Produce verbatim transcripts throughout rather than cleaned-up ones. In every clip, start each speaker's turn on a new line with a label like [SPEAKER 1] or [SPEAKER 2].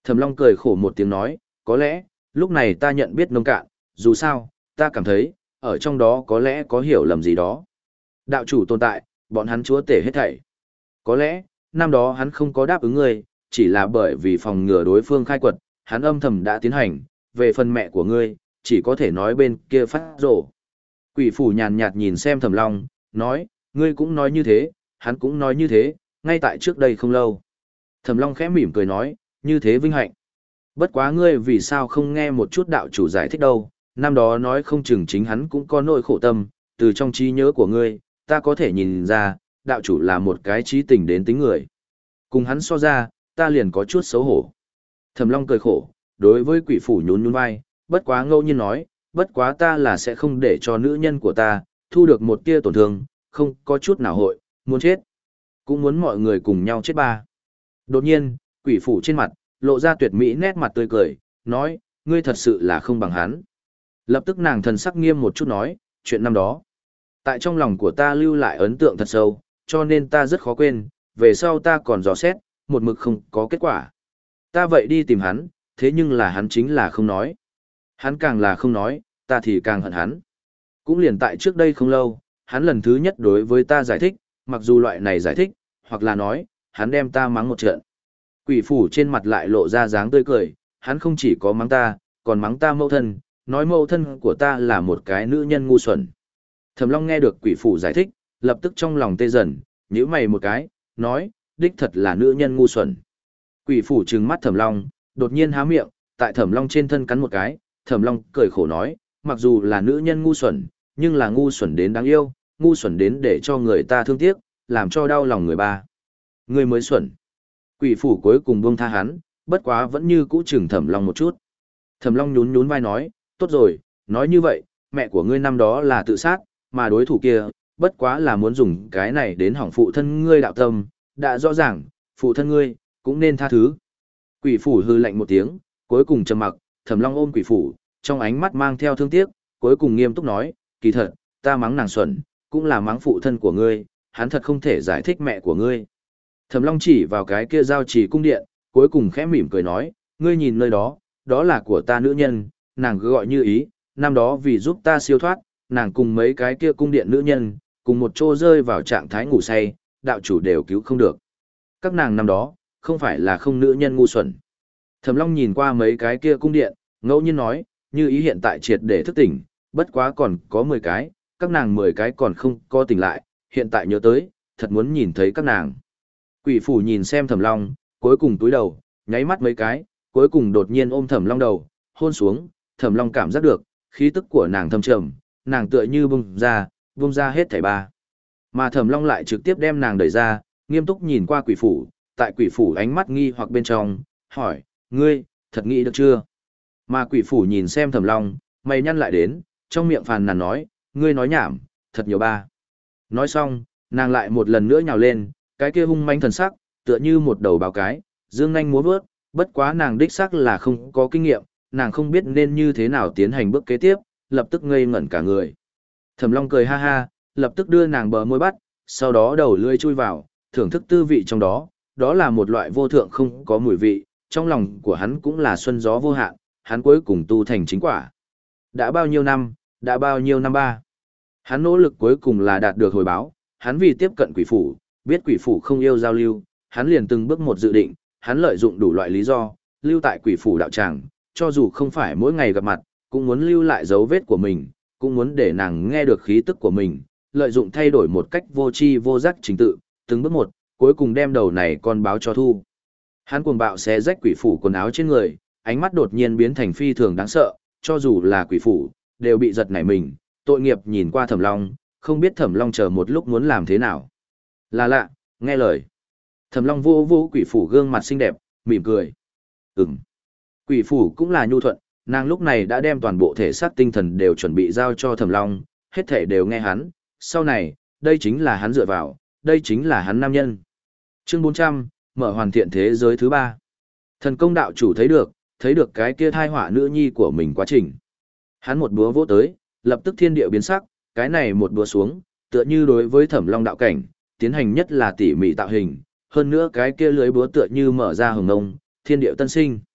[SPEAKER 1] Thẩm Long cười khổ một tiếng nói, có lẽ, lúc này ta nhận biết nông cạn, dù sao, ta cảm thấy, ở trong đó có lẽ có hiểu lầm gì đó. Đạo chủ tồn tại, bọn hắn chúa tể hết thảy. Có lẽ, năm đó hắn không có đáp ứng ngươi, chỉ là bởi vì phòng ngừa đối phương khai quật, hắn âm thầm đã tiến hành, về phần mẹ của ngươi, chỉ có thể nói bên kia phát rổ. Quỷ phủ nhàn nhạt nhìn xem Thẩm Long, nói, ngươi cũng nói như thế, hắn cũng nói như thế, ngay tại trước đây không lâu. Thẩm Long khẽ mỉm cười nói, như thế vinh hạnh. Bất quá ngươi vì sao không nghe một chút đạo chủ giải thích đâu, năm đó nói không chừng chính hắn cũng có nỗi khổ tâm, từ trong trí nhớ của ngươi, ta có thể nhìn ra, đạo chủ là một cái trí tình đến tính người. Cùng hắn so ra, ta liền có chút xấu hổ. Thẩm Long cười khổ, đối với quỷ phủ nhún nhún vai, bất quá ngẫu nhiên nói, bất quá ta là sẽ không để cho nữ nhân của ta, thu được một tia tổn thương, không có chút nào hội, muốn chết. Cũng muốn mọi người cùng nhau chết ba. Đột nhiên, quỷ phủ trên mặt, lộ ra tuyệt mỹ nét mặt tươi cười, nói, ngươi thật sự là không bằng hắn. Lập tức nàng thần sắc nghiêm một chút nói, chuyện năm đó. Tại trong lòng của ta lưu lại ấn tượng thật sâu, cho nên ta rất khó quên, về sau ta còn dò xét, một mực không có kết quả. Ta vậy đi tìm hắn, thế nhưng là hắn chính là không nói. Hắn càng là không nói, ta thì càng hận hắn. Cũng liền tại trước đây không lâu, hắn lần thứ nhất đối với ta giải thích, mặc dù loại này giải thích, hoặc là nói, hắn đem ta mắng một trận. Quỷ phủ trên mặt lại lộ ra dáng tươi cười, hắn không chỉ có mắng ta, còn mắng ta mẫu thân, nói mẫu thân của ta là một cái nữ nhân ngu xuẩn. Thẩm Long nghe được quỷ phủ giải thích, lập tức trong lòng tê dần, nhíu mày một cái, nói, đích thật là nữ nhân ngu xuẩn. Quỷ phủ trừng mắt Thẩm Long, đột nhiên há miệng, tại Thẩm Long trên thân cắn một cái, Thẩm Long cười khổ nói, mặc dù là nữ nhân ngu xuẩn, nhưng là ngu xuẩn đến đáng yêu, ngu xuẩn đến để cho người ta thương tiếc, làm cho đau lòng người ba. Người mới xuẩn. Quỷ phủ cuối cùng buông tha hắn, bất quá vẫn như cũ chừng Thẩm Long một chút. Thẩm Long nhún nhún vai nói, tốt rồi, nói như vậy, mẹ của ngươi năm đó là tự sát, mà đối thủ kia, bất quá là muốn dùng cái này đến hỏng phụ thân ngươi đạo tâm, đã rõ ràng, phụ thân ngươi, cũng nên tha thứ. Quỷ phủ hư lạnh một tiếng, cuối cùng trầm mặc, Thẩm Long ôm quỷ phủ, trong ánh mắt mang theo thương tiếc, cuối cùng nghiêm túc nói, kỳ thật, ta mắng nàng xuẩn, cũng là mắng phụ thân của ngươi, hắn thật không thể giải thích mẹ của ngươi. Thẩm Long chỉ vào cái kia giao trì cung điện, cuối cùng khẽ mỉm cười nói, ngươi nhìn nơi đó, đó là của ta nữ nhân, nàng cứ gọi như ý, năm đó vì giúp ta siêu thoát, nàng cùng mấy cái kia cung điện nữ nhân, cùng một chỗ rơi vào trạng thái ngủ say, đạo chủ đều cứu không được. Các nàng năm đó, không phải là không nữ nhân ngu xuẩn. Thẩm Long nhìn qua mấy cái kia cung điện, ngẫu nhiên nói, như ý hiện tại triệt để thức tỉnh, bất quá còn có mười cái, các nàng mười cái còn không có tỉnh lại, hiện tại nhớ tới, thật muốn nhìn thấy các nàng. Quỷ phủ nhìn xem Thẩm Long, cuối cùng túi đầu, nháy mắt mấy cái, cuối cùng đột nhiên ôm Thẩm Long đầu, hôn xuống, Thẩm Long cảm giác được, khí tức của nàng thâm trầm, nàng tựa như bung ra, bung ra hết thảy ba. Mà Thẩm Long lại trực tiếp đem nàng đẩy ra, nghiêm túc nhìn qua quỷ phủ, tại quỷ phủ ánh mắt nghi hoặc bên trong, hỏi, ngươi, thật nghĩ được chưa? Mà quỷ phủ nhìn xem Thẩm Long, mày nhăn lại đến, trong miệng phàn nàn nói, ngươi nói nhảm, thật nhiều ba. Nói xong, nàng lại một lần nữa nhào lên, cái kia hung manh thần sắc, tựa như một đầu báo cái, dương nhanh múa vớt, bất quá nàng đích xác là không có kinh nghiệm, nàng không biết nên như thế nào tiến hành bước kế tiếp, lập tức ngây ngẩn cả người. Thẩm Long cười ha ha, lập tức đưa nàng bờ môi bắt, sau đó đầu lưỡi chui vào, thưởng thức tư vị trong đó, đó là một loại vô thượng không có mùi vị, trong lòng của hắn cũng là xuân gió vô hạn, hắn cuối cùng tu thành chính quả. Đã bao nhiêu năm, đã bao nhiêu năm ba. Hắn nỗ lực cuối cùng là đạt được hồi báo, hắn vì tiếp cận quỷ phủ, biết quỷ phủ không yêu giao lưu, hắn liền từng bước một dự định, hắn lợi dụng đủ loại lý do, lưu tại quỷ phủ đạo tràng, cho dù không phải mỗi ngày gặp mặt, cũng muốn lưu lại dấu vết của mình, cũng muốn để nàng nghe được khí tức của mình, lợi dụng thay đổi một cách vô tri vô giác trình tự, từng bước một, cuối cùng đem đầu này con báo cho thu. Hắn cuồng bạo xé rách quỷ phủ quần áo trên người, ánh mắt đột nhiên biến thành phi thường đáng sợ, cho dù là quỷ phủ, đều bị giật nảy mình, tội nghiệp nhìn qua Thẩm Long, không biết Thẩm Long chờ một lúc muốn làm thế nào. Là lạ, nghe lời. Thẩm Long vô vô quỷ phủ gương mặt xinh đẹp, mỉm cười. Ừm. Quỷ phủ cũng là nhu thuận, nàng lúc này đã đem toàn bộ thể xác tinh thần đều chuẩn bị giao cho Thẩm Long, hết thể đều nghe hắn, sau này, đây chính là hắn dựa vào, đây chính là hắn nam nhân. Chương bốn trăm, mở hoàn thiện thế giới thứ ba. Thần công đạo chủ thấy được, thấy được cái kia thai họa nữ nhi của mình quá trình. Hắn một búa vỗ tới, lập tức thiên địa biến sắc, cái này một búa xuống, tựa như đối với Thẩm Long đạo cảnh, tiến hành nhất là tỉ mỉ tạo hình, hơn nữa cái kia lưới búa tựa như mở ra hồng ngông, thiên địa tân sinh,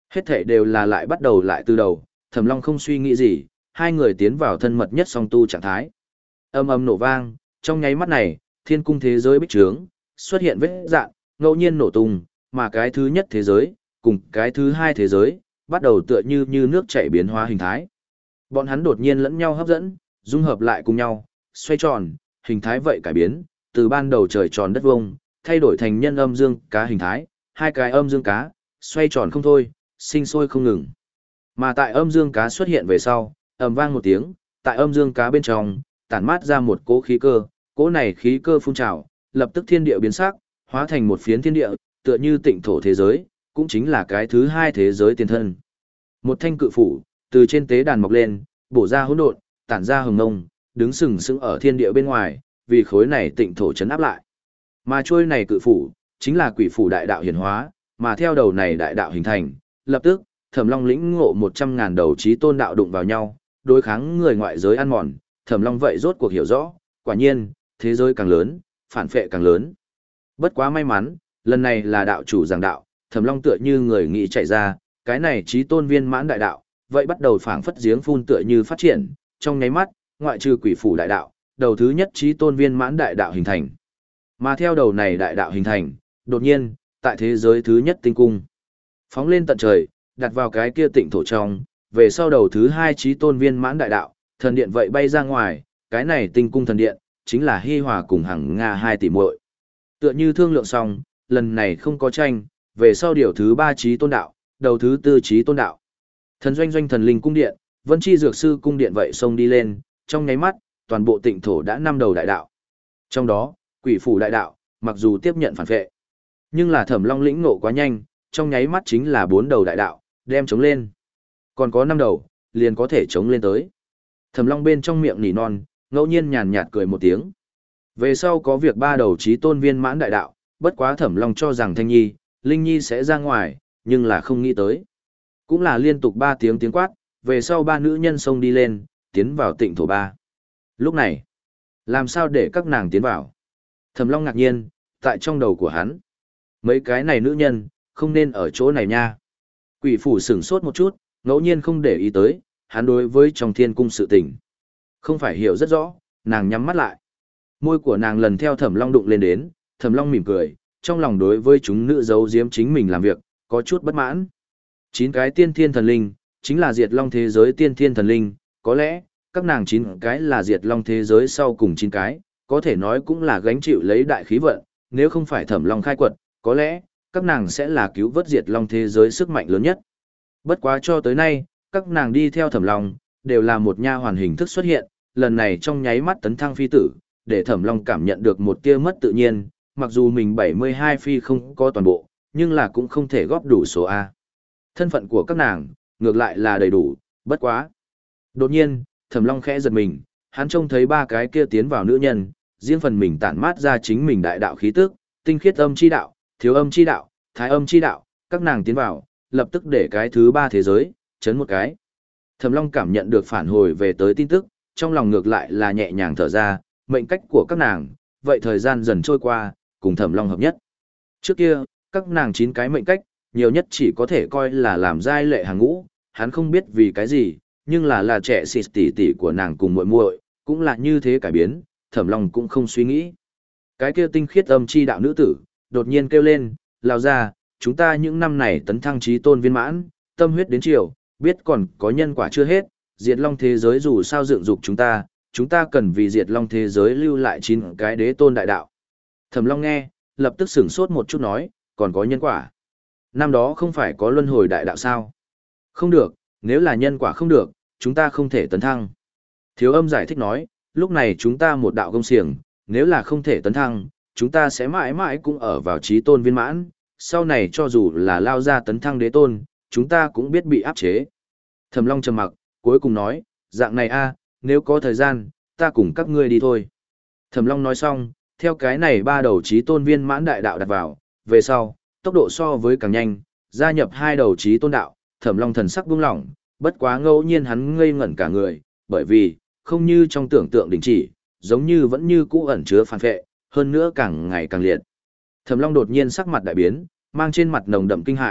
[SPEAKER 1] Hết thảy đều là lại bắt đầu lại từ đầu, Thẩm Long không suy nghĩ gì, hai người tiến vào thân mật nhất song tu trạng thái. Âm ầm nổ vang, trong nháy mắt này, thiên cung thế giới bích trướng, xuất hiện vết dạn, ngẫu nhiên nổ tung, mà cái thứ nhất thế giới, cùng cái thứ hai thế giới, bắt đầu tựa như như nước chảy biến hóa hình thái. Bọn hắn đột nhiên lẫn nhau hấp dẫn, dung hợp lại cùng nhau, xoay tròn, hình thái vậy cải biến, từ ban đầu trời tròn đất vuông, thay đổi thành nhân âm dương cá hình thái, hai cái âm dương cá, xoay tròn không thôi, sinh sôi không ngừng. Mà tại âm dương cá xuất hiện về sau, ầm vang một tiếng, tại âm dương cá bên trong, tản mát ra một cỗ khí cơ, cỗ này khí cơ phun trào, lập tức thiên địa biến sắc, hóa thành một phiến thiên địa, tựa như tịnh thổ thế giới, cũng chính là cái thứ hai thế giới tiền thân. Một thanh cự phủ, từ trên tế đàn mọc lên, bổ ra hỗn độn, tản ra hừng ngông, đứng sừng sững ở thiên địa bên ngoài, vì khối này tịnh thổ chấn áp lại. Mà trôi này cự phủ, chính là quỷ phủ đại đạo hiển hóa, mà theo đầu này đại đạo hình thành, lập tức, Thẩm Long lĩnh ngộ một trăm ngàn đầu chí tôn đạo đụng vào nhau, đối kháng người ngoại giới ăn mòn, Thẩm Long vậy rốt cuộc hiểu rõ, quả nhiên, thế giới càng lớn, phản phệ càng lớn. Bất quá may mắn, lần này là đạo chủ giảng đạo, Thẩm Long tựa như người nghĩ chạy ra, cái này chí tôn viên mãn đại đạo, vậy bắt đầu phảng phất giếng phun tựa như phát triển, trong nháy mắt, ngoại trừ quỷ phủ đại đạo, đầu thứ nhất chí tôn viên mãn đại đạo hình thành. Mà theo đầu này đại đạo hình thành, đột nhiên, tại thế giới thứ nhất tinh cung, phóng lên tận trời, đặt vào cái kia tịnh thổ trong, về sau đầu thứ hai chí tôn viên mãn đại đạo, thần điện vậy bay ra ngoài, cái này tinh cung thần điện, chính là Hi Hòa cùng Hằng Nga hai tỷ muội. Tựa như thương lượng xong, lần này không có tranh, về sau điều thứ ba chí tôn đạo, đầu thứ tư chí tôn đạo. Thần doanh doanh thần linh cung điện, Vân Chi dược sư cung điện vậy xông đi lên, trong nháy mắt, toàn bộ tịnh thổ đã năm đầu đại đạo. Trong đó, quỷ phủ đại đạo, mặc dù tiếp nhận phản vệ, nhưng là Thẩm Long lĩnh ngộ quá nhanh, trong nháy mắt chính là bốn đầu đại đạo, đem chống lên. Còn có năm đầu, liền có thể chống lên tới. Thẩm Long bên trong miệng nỉ non, ngẫu nhiên nhàn nhạt cười một tiếng. Về sau có việc ba đầu chí tôn viên mãn đại đạo, bất quá Thẩm Long cho rằng Thanh Nhi, Linh Nhi sẽ ra ngoài, nhưng là không nghĩ tới. Cũng là liên tục ba tiếng tiếng quát, về sau ba nữ nhân xông đi lên, tiến vào tịnh thổ ba. Lúc này, làm sao để các nàng tiến vào? Thẩm Long ngạc nhiên, tại trong đầu của hắn. Mấy cái này nữ nhân, không nên ở chỗ này nha. Quỷ phủ sửng sốt một chút, ngẫu nhiên không để ý tới, hắn đối với trong thiên cung sự tình. Không phải hiểu rất rõ, nàng nhắm mắt lại. Môi của nàng lần theo Thẩm Long đụng lên đến, Thẩm Long mỉm cười, trong lòng đối với chúng nữ giấu giếm chính mình làm việc, có chút bất mãn. Chín cái tiên thiên thần linh, chính là diệt long thế giới tiên thiên thần linh, có lẽ, các nàng chín cái là diệt long thế giới sau cùng chín cái, có thể nói cũng là gánh chịu lấy đại khí vận, nếu không phải Thẩm Long khai quật, có lẽ, các nàng sẽ là cứu vớt diệt long thế giới sức mạnh lớn nhất. Bất quá cho tới nay, các nàng đi theo Thẩm Long, đều là một nha hoàn hình thức xuất hiện, lần này trong nháy mắt tấn thăng phi tử, để Thẩm Long cảm nhận được một tia mất tự nhiên, mặc dù mình bảy mươi hai phi không có toàn bộ, nhưng là cũng không thể góp đủ số A. Thân phận của các nàng, ngược lại là đầy đủ, bất quá. Đột nhiên, Thẩm Long khẽ giật mình, hắn trông thấy ba cái kia tiến vào nữ nhân, riêng phần mình tản mát ra chính mình đại đạo khí tức, tinh khiết âm chi đạo, thiếu âm chi đạo, thái âm chi đạo, các nàng tiến vào, lập tức để cái thứ ba thế giới, chấn một cái. Thẩm Long cảm nhận được phản hồi về tới tin tức, trong lòng ngược lại là nhẹ nhàng thở ra, mệnh cách của các nàng, vậy thời gian dần trôi qua, cùng Thẩm Long hợp nhất. Trước kia, các nàng chín cái mệnh cách, nhiều nhất chỉ có thể coi là làm giai lệ hàng ngũ, hắn không biết vì cái gì, nhưng là là trẻ xịt tỷ tỷ của nàng cùng muội muội, cũng là như thế cải biến, Thẩm Long cũng không suy nghĩ. Cái kia tinh khiết âm chi đạo nữ tử, đột nhiên kêu lên, lao ra, chúng ta những năm này tấn thăng chí tôn viên mãn, tâm huyết đến chiều, biết còn có nhân quả chưa hết, diệt long thế giới dù sao dựng dục chúng ta, chúng ta cần vì diệt long thế giới lưu lại chín cái đế tôn đại đạo. Thẩm Long nghe, lập tức sửng sốt một chút nói, còn có nhân quả. Năm đó không phải có luân hồi đại đạo sao? Không được, nếu là nhân quả không được, chúng ta không thể tấn thăng. Thiếu âm giải thích nói, lúc này chúng ta một đạo công xiềng, nếu là không thể tấn thăng, chúng ta sẽ mãi mãi cũng ở vào chí tôn viên mãn, sau này cho dù là lao ra tấn thăng đế tôn, chúng ta cũng biết bị áp chế. Thẩm Long trầm mặc, cuối cùng nói, dạng này a, nếu có thời gian, ta cùng các ngươi đi thôi. Thẩm Long nói xong, theo cái này ba đầu chí tôn viên mãn đại đạo đặt vào, về sau, tốc độ so với càng nhanh, gia nhập hai đầu chí tôn đạo, Thẩm Long thần sắc buông lỏng, bất quá ngẫu nhiên hắn ngây ngẩn cả người, bởi vì, không như trong tưởng tượng đình chỉ, giống như vẫn như cũ ẩn chứa phản phệ, hơn nữa càng ngày càng liệt. Thẩm Long đột nhiên sắc mặt đại biến, mang trên mặt nồng đậm kinh hãi,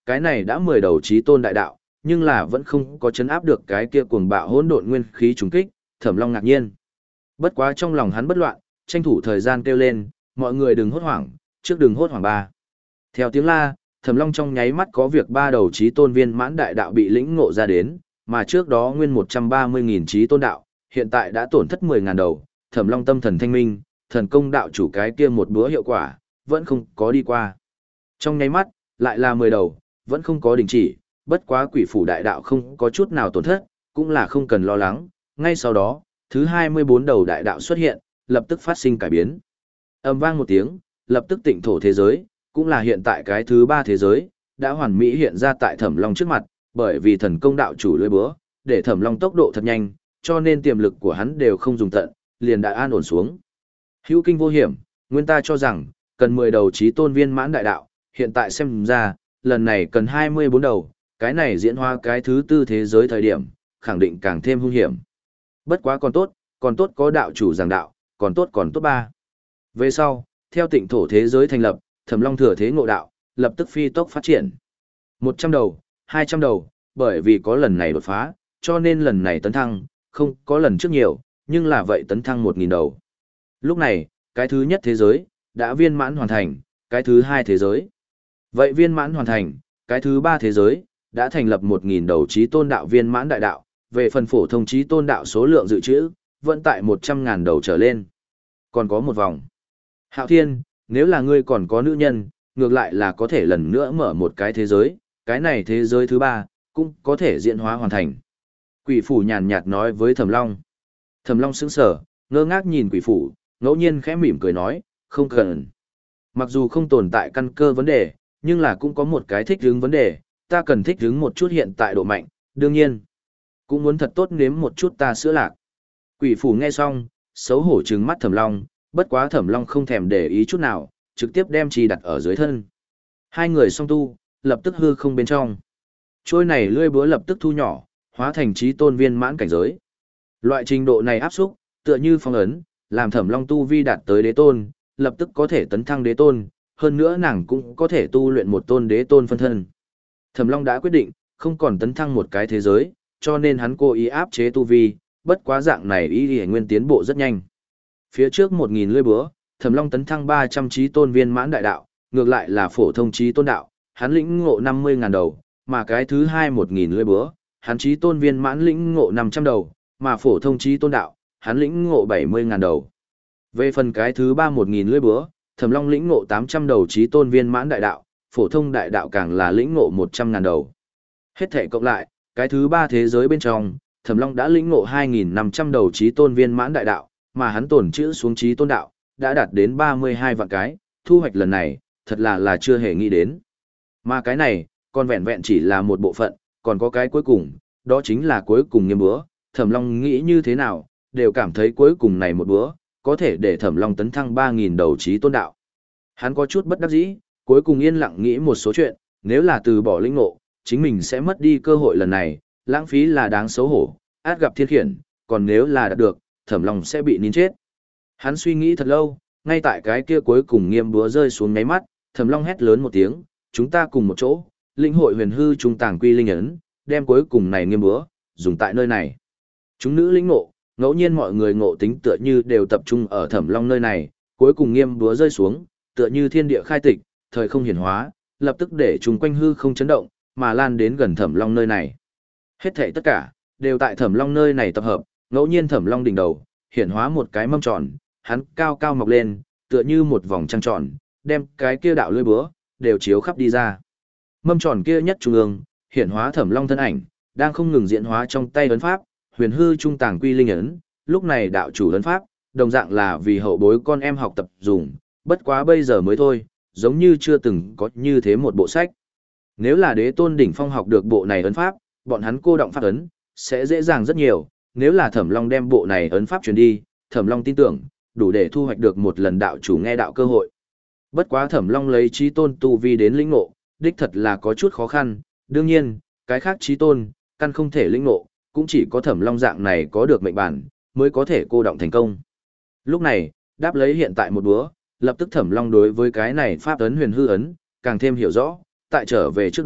[SPEAKER 1] Cái này đã mười đầu chí tôn đại đạo, nhưng là vẫn không có chấn áp được cái kia cuồng bạo hỗn độn nguyên khí trùng kích, Thẩm Long ngạc nhiên. Bất quá trong lòng hắn bất loạn, tranh thủ thời gian kêu lên, mọi người đừng hốt hoảng, trước đừng hốt hoảng ba. Theo tiếng la, Thẩm Long trong nháy mắt có việc ba đầu chí tôn viên mãn đại đạo bị lĩnh ngộ ra đến, mà trước đó nguyên một trăm ba mươi nghìn chí tôn đạo, hiện tại đã tổn thất mười ngàn đầu, Thẩm Long tâm thần thanh minh, thần công đạo chủ cái kia một búa hiệu quả, vẫn không có đi qua. Trong nháy mắt, lại là mười đầu, vẫn không có đình chỉ, bất quá quỷ phủ đại đạo không có chút nào tổn thất, cũng là không cần lo lắng, ngay sau đó, thứ hai mươi bốn đầu đại đạo xuất hiện, lập tức phát sinh cải biến. Âm vang một tiếng, lập tức tịnh thổ thế giới, cũng là hiện tại cái thứ ba thế giới, đã hoàn mỹ hiện ra tại Thẩm Long trước mặt, bởi vì thần công đạo chủ lưỡi búa, để Thẩm Long tốc độ thật nhanh, cho nên tiềm lực của hắn đều không dùng tận, liền đã an ổn xuống. Hữu kinh vô hiểm, nguyên ta cho rằng, cần mười đầu chí tôn viên mãn đại đạo, hiện tại xem ra, lần này cần hai mươi bốn đầu, cái này diễn hóa cái thứ tư thế giới thời điểm, khẳng định càng thêm hung hiểm. Bất quá còn tốt, còn tốt có đạo chủ giảng đạo, còn tốt còn tốt ba. Về sau, theo tịnh thổ thế giới thành lập, Thẩm Long thừa thế ngộ đạo, lập tức phi tốc phát triển. một trăm đầu, hai trăm đầu, bởi vì có lần này đột phá, cho nên lần này tấn thăng, không có lần trước nhiều, nhưng là vậy tấn thăng một nghìn đầu. Lúc này, cái thứ nhất thế giới, đã viên mãn hoàn thành, cái thứ hai thế giới. Vậy viên mãn hoàn thành, cái thứ ba thế giới, đã thành lập một nghìn đầu chí tôn đạo viên mãn đại đạo, về phần phổ thông chí tôn đạo số lượng dự trữ, vẫn tại một trăm ngàn đầu trở lên. Còn có một vòng. Hạo Thiên, nếu là ngươi còn có nữ nhân, ngược lại là có thể lần nữa mở một cái thế giới, cái này thế giới thứ ba, cũng có thể diễn hóa hoàn thành. Quỷ phủ nhàn nhạt nói với Thẩm Long. Thẩm Long sững sờ, ngơ ngác nhìn quỷ phủ, ngẫu nhiên khẽ mỉm cười nói, không cần. Mặc dù không tồn tại căn cơ vấn đề, nhưng là cũng có một cái thích ứng vấn đề, ta cần thích ứng một chút hiện tại độ mạnh, đương nhiên. Cũng muốn thật tốt nếm một chút ta sữa lạc. Quỷ phủ nghe xong, xấu hổ trừng mắt Thẩm Long, bất quá Thẩm Long không thèm để ý chút nào, trực tiếp đem chi đặt ở dưới thân. Hai người song tu, lập tức hư không bên trong. Trôi này lươi búa lập tức thu nhỏ, hóa thành chí tôn viên mãn cảnh giới. Loại trình độ này áp xúc, tựa như phong ấn, làm Thẩm Long tu vi đạt tới đế tôn, lập tức có thể tấn thăng đế tôn, hơn nữa nàng cũng có thể tu luyện một tôn đế tôn phân thân. Thẩm Long đã quyết định, không còn tấn thăng một cái thế giới, cho nên hắn cố ý áp chế tu vi, bất quá dạng này ý thì nguyên tiến bộ rất nhanh. Phía trước một nghìn lưỡi búa, Thẩm Long tấn thăng ba trăm chí tôn viên mãn đại đạo, ngược lại là phổ thông chí tôn đạo, hắn lĩnh ngộ năm mươi ngàn đầu, mà cái thứ hai một nghìn lưỡi búa, hắn chí tôn viên mãn lĩnh ngộ năm trăm đầu, mà phổ thông chí tôn đạo, hắn lĩnh ngộ bảy mươi ngàn đầu. Về phần cái thứ ba một nghìn lưỡi búa, Thẩm Long lĩnh ngộ tám trăm đầu chí tôn viên mãn đại đạo, phổ thông đại đạo càng là lĩnh ngộ một trăm ngàn đầu. Hết thể cộng lại, cái thứ ba thế giới bên trong, Thẩm Long đã lĩnh ngộ hai nghìn năm trăm đầu chí tôn viên mãn đại đạo, mà hắn tổn chữ xuống chí tôn đạo, đã đạt đến ba mươi hai vạn cái, thu hoạch lần này, thật là là chưa hề nghĩ đến. Mà cái này, còn vẹn vẹn chỉ là một bộ phận, còn có cái cuối cùng, đó chính là cuối cùng nghiêm búa, Thẩm Long nghĩ như thế nào, đều cảm thấy cuối cùng này một búa, có thể để Thẩm Long tấn thăng ba nghìn đầu chí tôn đạo. Hắn có chút bất đắc dĩ, cuối cùng yên lặng nghĩ một số chuyện, nếu là từ bỏ lĩnh ngộ, chính mình sẽ mất đi cơ hội lần này, lãng phí là đáng xấu hổ, át gặp thiên khiển, còn nếu là đạt được, Thẩm Long sẽ bị nín chết. Hắn suy nghĩ thật lâu, ngay tại cái kia cuối cùng nghiêm búa rơi xuống ngáy mắt, Thẩm Long hét lớn một tiếng, chúng ta cùng một chỗ, linh hội huyền hư trung tàng quy linh ấn, đem cuối cùng này nghiêm búa, dùng tại nơi này. Chúng nữ lĩnh ngộ, ngẫu nhiên mọi người ngộ tính tựa như đều tập trung ở Thẩm Long nơi này, cuối cùng nghiêm búa rơi xuống, tựa như thiên địa khai tịch, thời không hiển hóa, lập tức để chúng quanh hư không chấn động, mà lan đến gần Thẩm Long nơi này. Hết thảy tất cả đều tại Thẩm Long nơi này tập hợp, ngẫu nhiên Thẩm Long đỉnh đầu hiển hóa một cái mâm tròn, hắn cao cao mọc lên, tựa như một vòng trăng tròn, đem cái kia đạo lưỡi búa đều chiếu khắp đi ra. Mâm tròn kia nhất trung ương, hiển hóa Thẩm Long thân ảnh, đang không ngừng diễn hóa trong tay ấn pháp, huyền hư trung tàng quy linh ấn, lúc này đạo chủ ấn pháp, đồng dạng là vì hậu bối con em học tập dùng, bất quá bây giờ mới thôi, giống như chưa từng có như thế một bộ sách. Nếu là đế tôn đỉnh phong học được bộ này ấn pháp, bọn hắn cô động pháp ấn, sẽ dễ dàng rất nhiều, nếu là Thẩm Long đem bộ này ấn pháp truyền đi, Thẩm Long tin tưởng, đủ để thu hoạch được một lần đạo chủ nghe đạo cơ hội. Bất quá Thẩm Long lấy chí tôn tu vi đến lĩnh ngộ, đích thật là có chút khó khăn, đương nhiên, cái khác chí tôn, căn không thể lĩnh ngộ, cũng chỉ có Thẩm Long dạng này có được mệnh bản, mới có thể cô động thành công. Lúc này, đáp lấy hiện tại một búa, lập tức Thẩm Long đối với cái này pháp ấn huyền hư ấn, càng thêm hiểu rõ, tại trở về trước đó,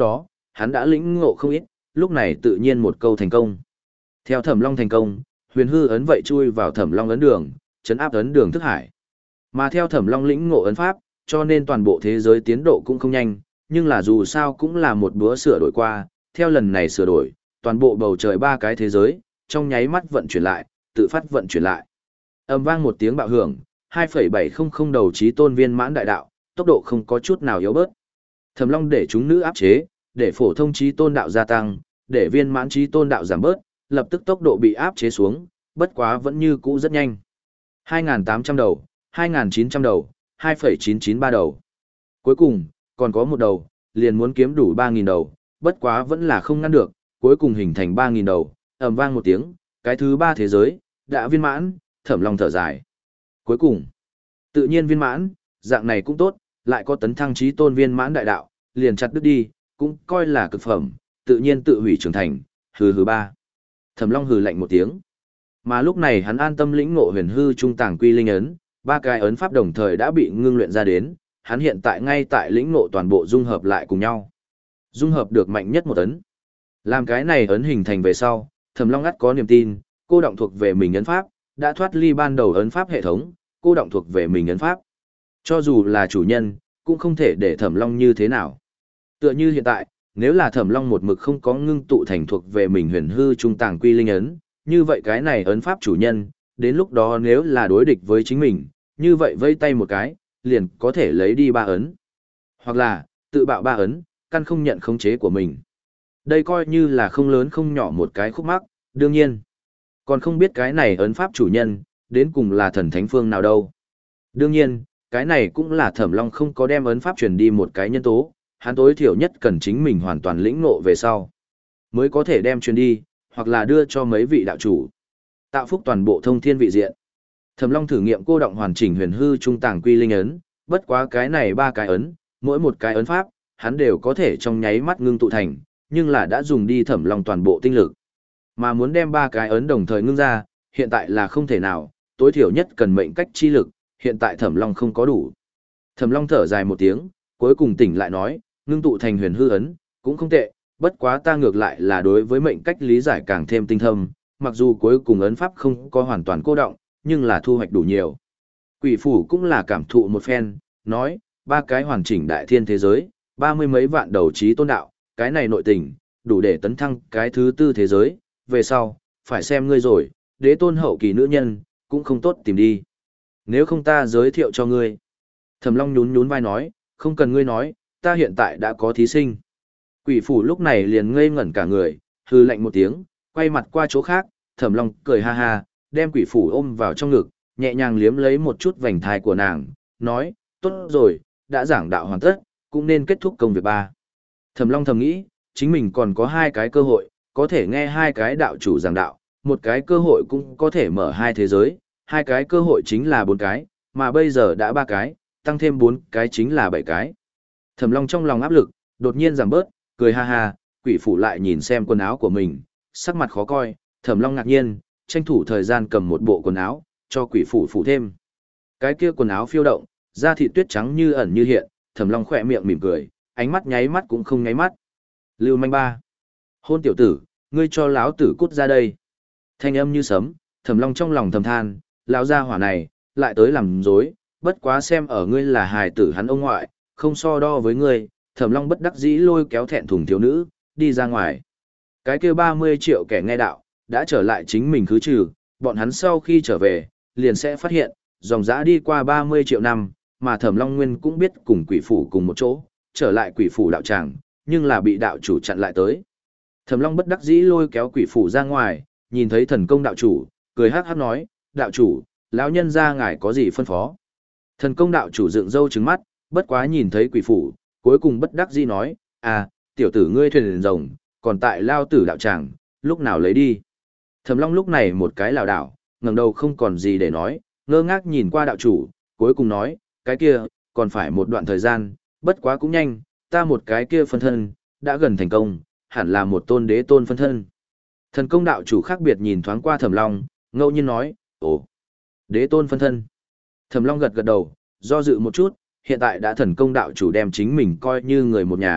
[SPEAKER 1] hắn đã lĩnh ngộ không ít, lúc này tự nhiên một câu thành công. Theo Thẩm Long thành công, huyền hư ấn vậy chui vào Thẩm Long ấn đường, chấn áp ấn đường thức hải. Mà theo Thẩm Long lĩnh ngộ ấn pháp, cho nên toàn bộ thế giới tiến độ cũng không nhanh, nhưng là dù sao cũng là một bữa sửa đổi qua, theo lần này sửa đổi, toàn bộ bầu trời ba cái thế giới, trong nháy mắt vận chuyển lại, tự phát vận chuyển lại. Âm vang một tiếng bạo hưởng, hai phẩy bảy không không đầu chí tôn viên mãn đại đạo, tốc độ không có chút nào yếu bớt. Thẩm Long để chúng nữ áp chế, để phổ thông chí tôn đạo gia tăng, để viên mãn chí tôn đạo giảm bớt, lập tức tốc độ bị áp chế xuống, bất quá vẫn như cũ rất nhanh. hai nghìn tám trăm đầu, hai nghìn chín trăm đầu, hai phẩy chín chín ba đầu. Cuối cùng, còn có một đầu, liền muốn kiếm đủ ba nghìn đầu, bất quá vẫn là không ngăn được, cuối cùng hình thành ba nghìn đầu, ầm vang một tiếng, cái thứ ba thế giới, đã viên mãn, Thẩm Long thở dài. Cuối cùng, tự nhiên viên mãn, dạng này cũng tốt, lại có tấn thăng chí tôn viên mãn đại đạo, liền chặt đứt đi, cũng coi là cực phẩm, tự nhiên tự hủy trưởng thành, hừ hừ ba. Thẩm Long hừ lạnh một tiếng. Mà lúc này hắn an tâm lĩnh ngộ huyền hư trung tàng quy linh ấn, ba cái ấn pháp đồng thời đã bị ngưng luyện ra đến, hắn hiện tại ngay tại lĩnh ngộ toàn bộ dung hợp lại cùng nhau. Dung hợp được mạnh nhất một ấn. Làm cái này ấn hình thành về sau, Thẩm Long ngắt có niềm tin, cô động thuộc về mình ấn pháp, đã thoát ly ban đầu ấn pháp hệ thống, cô động thuộc về mình ấn pháp. Cho dù là chủ nhân, cũng không thể để Thẩm Long như thế nào. Tựa như hiện tại, nếu là Thẩm Long một mực không có ngưng tụ thành thuộc về mình huyền hư trung tàng quy linh ấn, như vậy cái này ấn pháp chủ nhân, đến lúc đó nếu là đối địch với chính mình, như vậy vây tay một cái, liền có thể lấy đi ba ấn. Hoặc là, tự bạo ba ấn, căn không nhận khống chế của mình. Đây coi như là không lớn không nhỏ một cái khúc mắc, đương nhiên. Còn không biết cái này ấn pháp chủ nhân, đến cùng là thần thánh phương nào đâu. Đương nhiên, cái này cũng là Thẩm Long không có đem ấn pháp truyền đi một cái nhân tố, hắn tối thiểu nhất cần chính mình hoàn toàn lĩnh ngộ về sau, mới có thể đem truyền đi, hoặc là đưa cho mấy vị đạo chủ. Tạo phúc toàn bộ thông thiên vị diện. Thẩm Long thử nghiệm cô động hoàn chỉnh huyền hư trung tàng quy linh ấn, bất quá cái này ba cái ấn, mỗi một cái ấn pháp, hắn đều có thể trong nháy mắt ngưng tụ thành, nhưng là đã dùng đi Thẩm Long toàn bộ tinh lực. Mà muốn đem ba cái ấn đồng thời ngưng ra, hiện tại là không thể nào, tối thiểu nhất cần mệnh cách chi lực, hiện tại Thẩm Long không có đủ. Thẩm Long thở dài một tiếng, cuối cùng tỉnh lại nói, ngưng tụ thành huyền hư ấn, cũng không tệ, bất quá ta ngược lại là đối với mệnh cách lý giải càng thêm tinh thâm, mặc dù cuối cùng ấn pháp không có hoàn toàn cô động, nhưng là thu hoạch đủ nhiều. Quỷ phủ cũng là cảm thụ một phen, nói, ba cái hoàn chỉnh đại thiên thế giới, ba mươi mấy vạn đầu trí tôn đạo, cái này nội tình, đủ để tấn thăng cái thứ tư thế giới, về sau, phải xem ngươi rồi, đế tôn hậu kỳ nữ nhân, cũng không tốt tìm đi. Nếu không ta giới thiệu cho ngươi. Thẩm Long nhún nhún vai nói, không cần ngươi nói, ta hiện tại đã có thí sinh. Quỷ phủ lúc này liền ngây ngẩn cả người, hư lạnh một tiếng, quay mặt qua chỗ khác, Thẩm Long cười ha ha, đem quỷ phủ ôm vào trong ngực, nhẹ nhàng liếm lấy một chút vành thai của nàng, nói, tốt rồi, đã giảng đạo hoàn tất, cũng nên kết thúc công việc ba. Thẩm Long thầm nghĩ, chính mình còn có hai cái cơ hội, có thể nghe hai cái đạo chủ giảng đạo, một cái cơ hội cũng có thể mở hai thế giới, hai cái cơ hội chính là bốn cái, mà bây giờ đã ba cái, tăng thêm bốn cái chính là bảy cái. Thẩm Long trong lòng áp lực, đột nhiên giảm bớt, cười ha ha, quỷ phủ lại nhìn xem quần áo của mình, sắc mặt khó coi, Thẩm Long ngạc nhiên, tranh thủ thời gian cầm một bộ quần áo, cho quỷ phủ phủ thêm. Cái kia quần áo phiêu động, da thịt tuyết trắng như ẩn như hiện, Thẩm Long khỏe miệng mỉm cười, ánh mắt nháy mắt cũng không nháy mắt. Lưu manh ba. Hôn tiểu tử, ngươi cho lão tử cút ra đây. Thanh âm như sấm, Thẩm Long trong lòng thầm than, lão gia hỏa này, lại tới làm dối, bất quá xem ở ngươi là hài tử hắn ông ngoại, không so đo với ngươi, Thẩm Long bất đắc dĩ lôi kéo thẹn thùng thiếu nữ, đi ra ngoài. Cái kia ba mươi triệu kẻ nghe đạo, đã trở lại chính mình khứ trừ, bọn hắn sau khi trở về, liền sẽ phát hiện, dòng dã đi qua ba mươi triệu năm, mà Thẩm Long Nguyên cũng biết cùng quỷ phủ cùng một chỗ, trở lại quỷ phủ đạo tràng, nhưng là bị đạo chủ chặn lại tới. Thẩm Long bất đắc dĩ lôi kéo quỷ phủ ra ngoài, nhìn thấy thần công đạo chủ, cười hắc hắc nói, đạo chủ, lão nhân gia ngài có gì phân phó. Thần công đạo chủ dựng râu trừng mắt, bất quá nhìn thấy quỷ phủ, cuối cùng bất đắc dĩ nói, à, tiểu tử ngươi thuyền rồng, còn tại lao tử đạo tràng, lúc nào lấy đi. Thẩm Long lúc này một cái lảo đảo, ngẩng đầu không còn gì để nói, ngơ ngác nhìn qua đạo chủ, cuối cùng nói, cái kia, còn phải một đoạn thời gian, bất quá cũng nhanh, ta một cái kia phân thân, đã gần thành công, hẳn là một tôn đế tôn phân thân. Thần công đạo chủ khác biệt nhìn thoáng qua Thẩm Long, ngẫu nhiên nói, ồ, đế tôn phân thân. Thẩm Long gật gật đầu, do dự một chút, hiện tại đã thần công đạo chủ đem chính mình coi như người một nhà,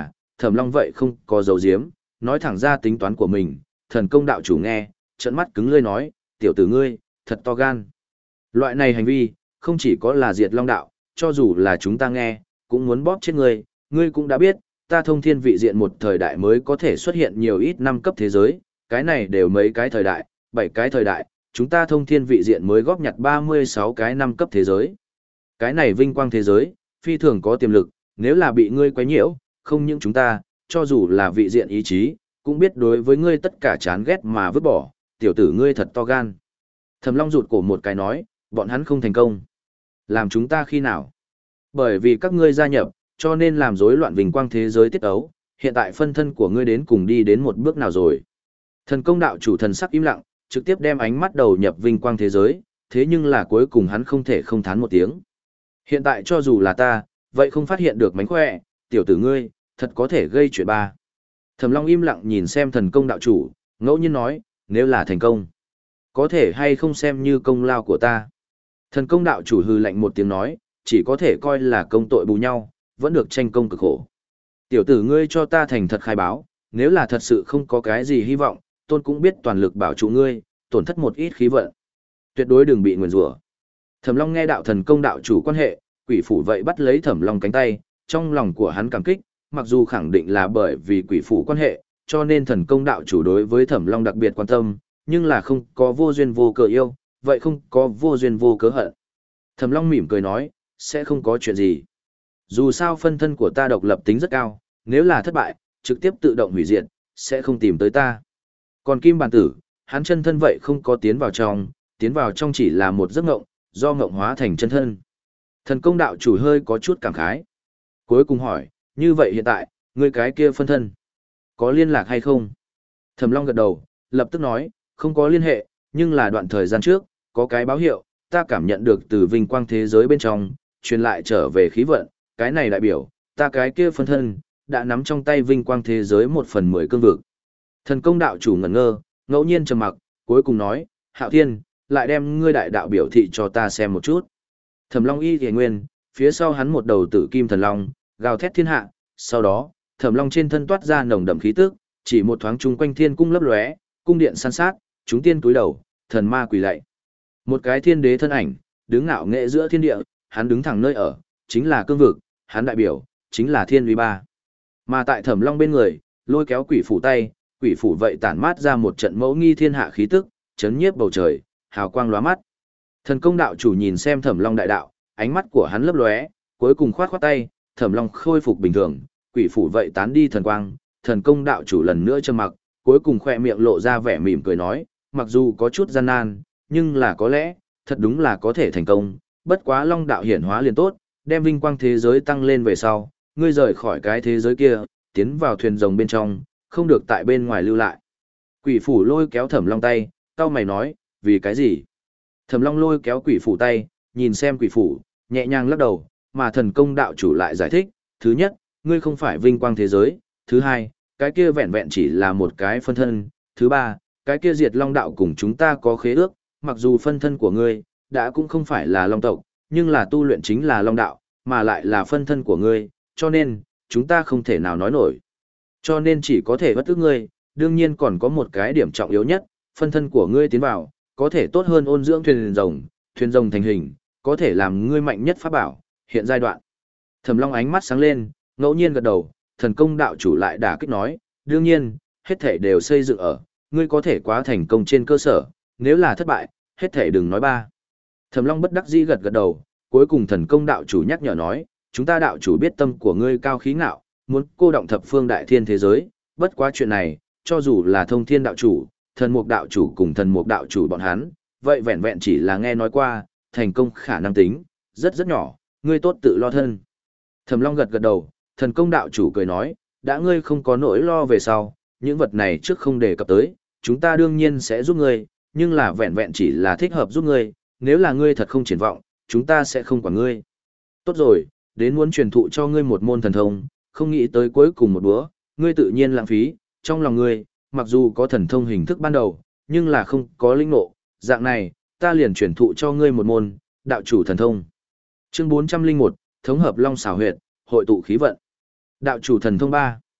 [SPEAKER 1] Thẩm Long vậy không có dấu diếm, nói thẳng ra tính toán của mình, thần công đạo chủ nghe, trợn mắt cứng lưỡi nói, tiểu tử ngươi, thật to gan. Loại này hành vi, không chỉ có là diệt long đạo, cho dù là chúng ta nghe, cũng muốn bóp chết ngươi, ngươi cũng đã biết, ta thông thiên vị diện một thời đại mới có thể xuất hiện nhiều ít năm cấp thế giới, cái này đều mấy cái thời đại, bảy cái thời đại, chúng ta thông thiên vị diện mới góp nhặt ba mươi sáu cái năm cấp thế giới. Cái này vinh quang thế giới, phi thường có tiềm lực, nếu là bị ngươi quấy nhiễu, không những chúng ta, cho dù là vị diện ý chí, cũng biết đối với ngươi tất cả chán ghét mà vứt bỏ, tiểu tử ngươi thật to gan. Thẩm Long rụt cổ một cái nói, bọn hắn không thành công. Làm chúng ta khi nào? Bởi vì các ngươi gia nhập, cho nên làm rối loạn vinh quang thế giới tiết ấu, hiện tại phân thân của ngươi đến cùng đi đến một bước nào rồi. Thần công đạo chủ thần sắc im lặng, trực tiếp đem ánh mắt đầu nhập vinh quang thế giới, thế nhưng là cuối cùng hắn không thể không thán một tiếng. Hiện tại cho dù là ta, vậy không phát hiện được mánh khỏe, tiểu tử ngươi, thật có thể gây chuyện ba. Thẩm Long im lặng nhìn xem thần công đạo chủ, ngẫu nhiên nói, nếu là thành công, có thể hay không xem như công lao của ta. Thần công đạo chủ hừ lạnh một tiếng nói, chỉ có thể coi là công tội bù nhau, vẫn được tranh công cực khổ. Tiểu tử ngươi cho ta thành thật khai báo, nếu là thật sự không có cái gì hy vọng, tôn cũng biết toàn lực bảo trụ ngươi, tổn thất một ít khí vận. Tuyệt đối đừng bị nguyền rủa. Thẩm Long nghe đạo thần công đạo chủ quan hệ, quỷ phủ vậy bắt lấy Thẩm Long cánh tay, trong lòng của hắn cảm kích, mặc dù khẳng định là bởi vì quỷ phủ quan hệ, cho nên thần công đạo chủ đối với Thẩm Long đặc biệt quan tâm, nhưng là không có vô duyên vô cớ yêu, vậy không có vô duyên vô cớ hận. Thẩm Long mỉm cười nói, sẽ không có chuyện gì. Dù sao phân thân của ta độc lập tính rất cao, nếu là thất bại, trực tiếp tự động hủy diệt, sẽ không tìm tới ta. Còn Kim Bàn Tử, hắn chân thân vậy không có tiến vào trong, tiến vào trong chỉ là một giấc ngộng, do ngộng hóa thành chân thân. Thần công đạo chủ hơi có chút cảm khái. Cuối cùng hỏi, như vậy hiện tại, ngươi cái kia phân thân, có liên lạc hay không? Thẩm Long gật đầu, lập tức nói, không có liên hệ, nhưng là đoạn thời gian trước, có cái báo hiệu, ta cảm nhận được từ vinh quang thế giới bên trong, truyền lại trở về khí vận, cái này đại biểu, ta cái kia phân thân, đã nắm trong tay vinh quang thế giới một phần mười cương vực. Thần công đạo chủ ngẩn ngơ, ngẫu nhiên trầm mặc, cuối cùng nói, Hạo Thiên, lại đem ngươi đại đạo biểu thị cho ta xem một chút. Thẩm Long y thì nguyên, phía sau hắn một đầu tử kim thần long, gào thét thiên hạ, sau đó, Thẩm Long trên thân toát ra nồng đậm khí tức, chỉ một thoáng chung quanh thiên cung lấp lóe, cung điện san sát, chúng tiên túi đầu, thần ma quỳ lạy. Một cái thiên đế thân ảnh, đứng ngạo nghệ giữa thiên địa, hắn đứng thẳng nơi ở, chính là cương vực, hắn đại biểu, chính là thiên uy ba. Mà tại Thẩm Long bên người, lôi kéo quỷ phủ tay, quỷ phủ vậy tản mát ra một trận mẫu nghi thiên hạ khí tức, chấn nhiếp bầu trời, hào quang lóa mắt. Thần công đạo chủ nhìn xem Thẩm Long đại đạo, ánh mắt của hắn lấp lóe, cuối cùng khoát khoát tay, Thẩm Long khôi phục bình thường, quỷ phủ vậy tán đi thần quang, thần công đạo chủ lần nữa trầm mặc, cuối cùng khoe miệng lộ ra vẻ mỉm cười nói, mặc dù có chút gian nan, nhưng là có lẽ, thật đúng là có thể thành công, bất quá Long đạo hiển hóa liền tốt, đem vinh quang thế giới tăng lên về sau, ngươi rời khỏi cái thế giới kia, tiến vào thuyền rồng bên trong, không được tại bên ngoài lưu lại. Quỷ phủ lôi kéo Thẩm Long tay, cau mày nói, vì cái gì? Thẩm Long lôi kéo quỷ phủ tay, nhìn xem quỷ phủ, nhẹ nhàng lắc đầu, mà thần công đạo chủ lại giải thích, thứ nhất, ngươi không phải vinh quang thế giới, thứ hai, cái kia vẹn vẹn chỉ là một cái phân thân, thứ ba, cái kia diệt long đạo cùng chúng ta có khế ước, mặc dù phân thân của ngươi, đã cũng không phải là long tộc, nhưng là tu luyện chính là long đạo, mà lại là phân thân của ngươi, cho nên, chúng ta không thể nào nói nổi. Cho nên chỉ có thể bất ức ngươi, đương nhiên còn có một cái điểm trọng yếu nhất, phân thân của ngươi tiến vào, có thể tốt hơn ôn dưỡng thuyền rồng, thuyền rồng thành hình, có thể làm ngươi mạnh nhất pháp bảo, hiện giai đoạn. Thẩm Long ánh mắt sáng lên, ngẫu nhiên gật đầu, thần công đạo chủ lại đả kích nói, đương nhiên, hết thể đều xây dựng ở, ngươi có thể quá thành công trên cơ sở, nếu là thất bại, hết thể đừng nói ba. Thẩm Long bất đắc dĩ gật gật đầu, cuối cùng thần công đạo chủ nhắc nhở nói, chúng ta đạo chủ biết tâm của ngươi cao khí ngạo, muốn cô động thập phương đại thiên thế giới, bất quá chuyện này, cho dù là thông thiên đạo chủ, thần mục đạo chủ cùng thần mục đạo chủ bọn hắn, vậy vẹn vẹn chỉ là nghe nói qua, thành công khả năng tính, rất rất nhỏ, ngươi tốt tự lo thân. Thẩm Long gật gật đầu, thần công đạo chủ cười nói, đã ngươi không có nỗi lo về sau, những vật này trước không đề cập tới, chúng ta đương nhiên sẽ giúp ngươi, nhưng là vẹn vẹn chỉ là thích hợp giúp ngươi, nếu là ngươi thật không triển vọng, chúng ta sẽ không quản ngươi. Tốt rồi, đến muốn truyền thụ cho ngươi một môn thần thông, không nghĩ tới cuối cùng một bữa, ngươi tự nhiên lãng phí, trong lòng ngươi, mặc dù có thần thông hình thức ban đầu, nhưng là không có linh ngộ, dạng này, ta liền truyền thụ cho ngươi một môn, đạo chủ thần thông. Chương bốn trăm linh một, thống hợp long xảo huyệt, hội tụ khí vận. Đạo chủ thần thông ba.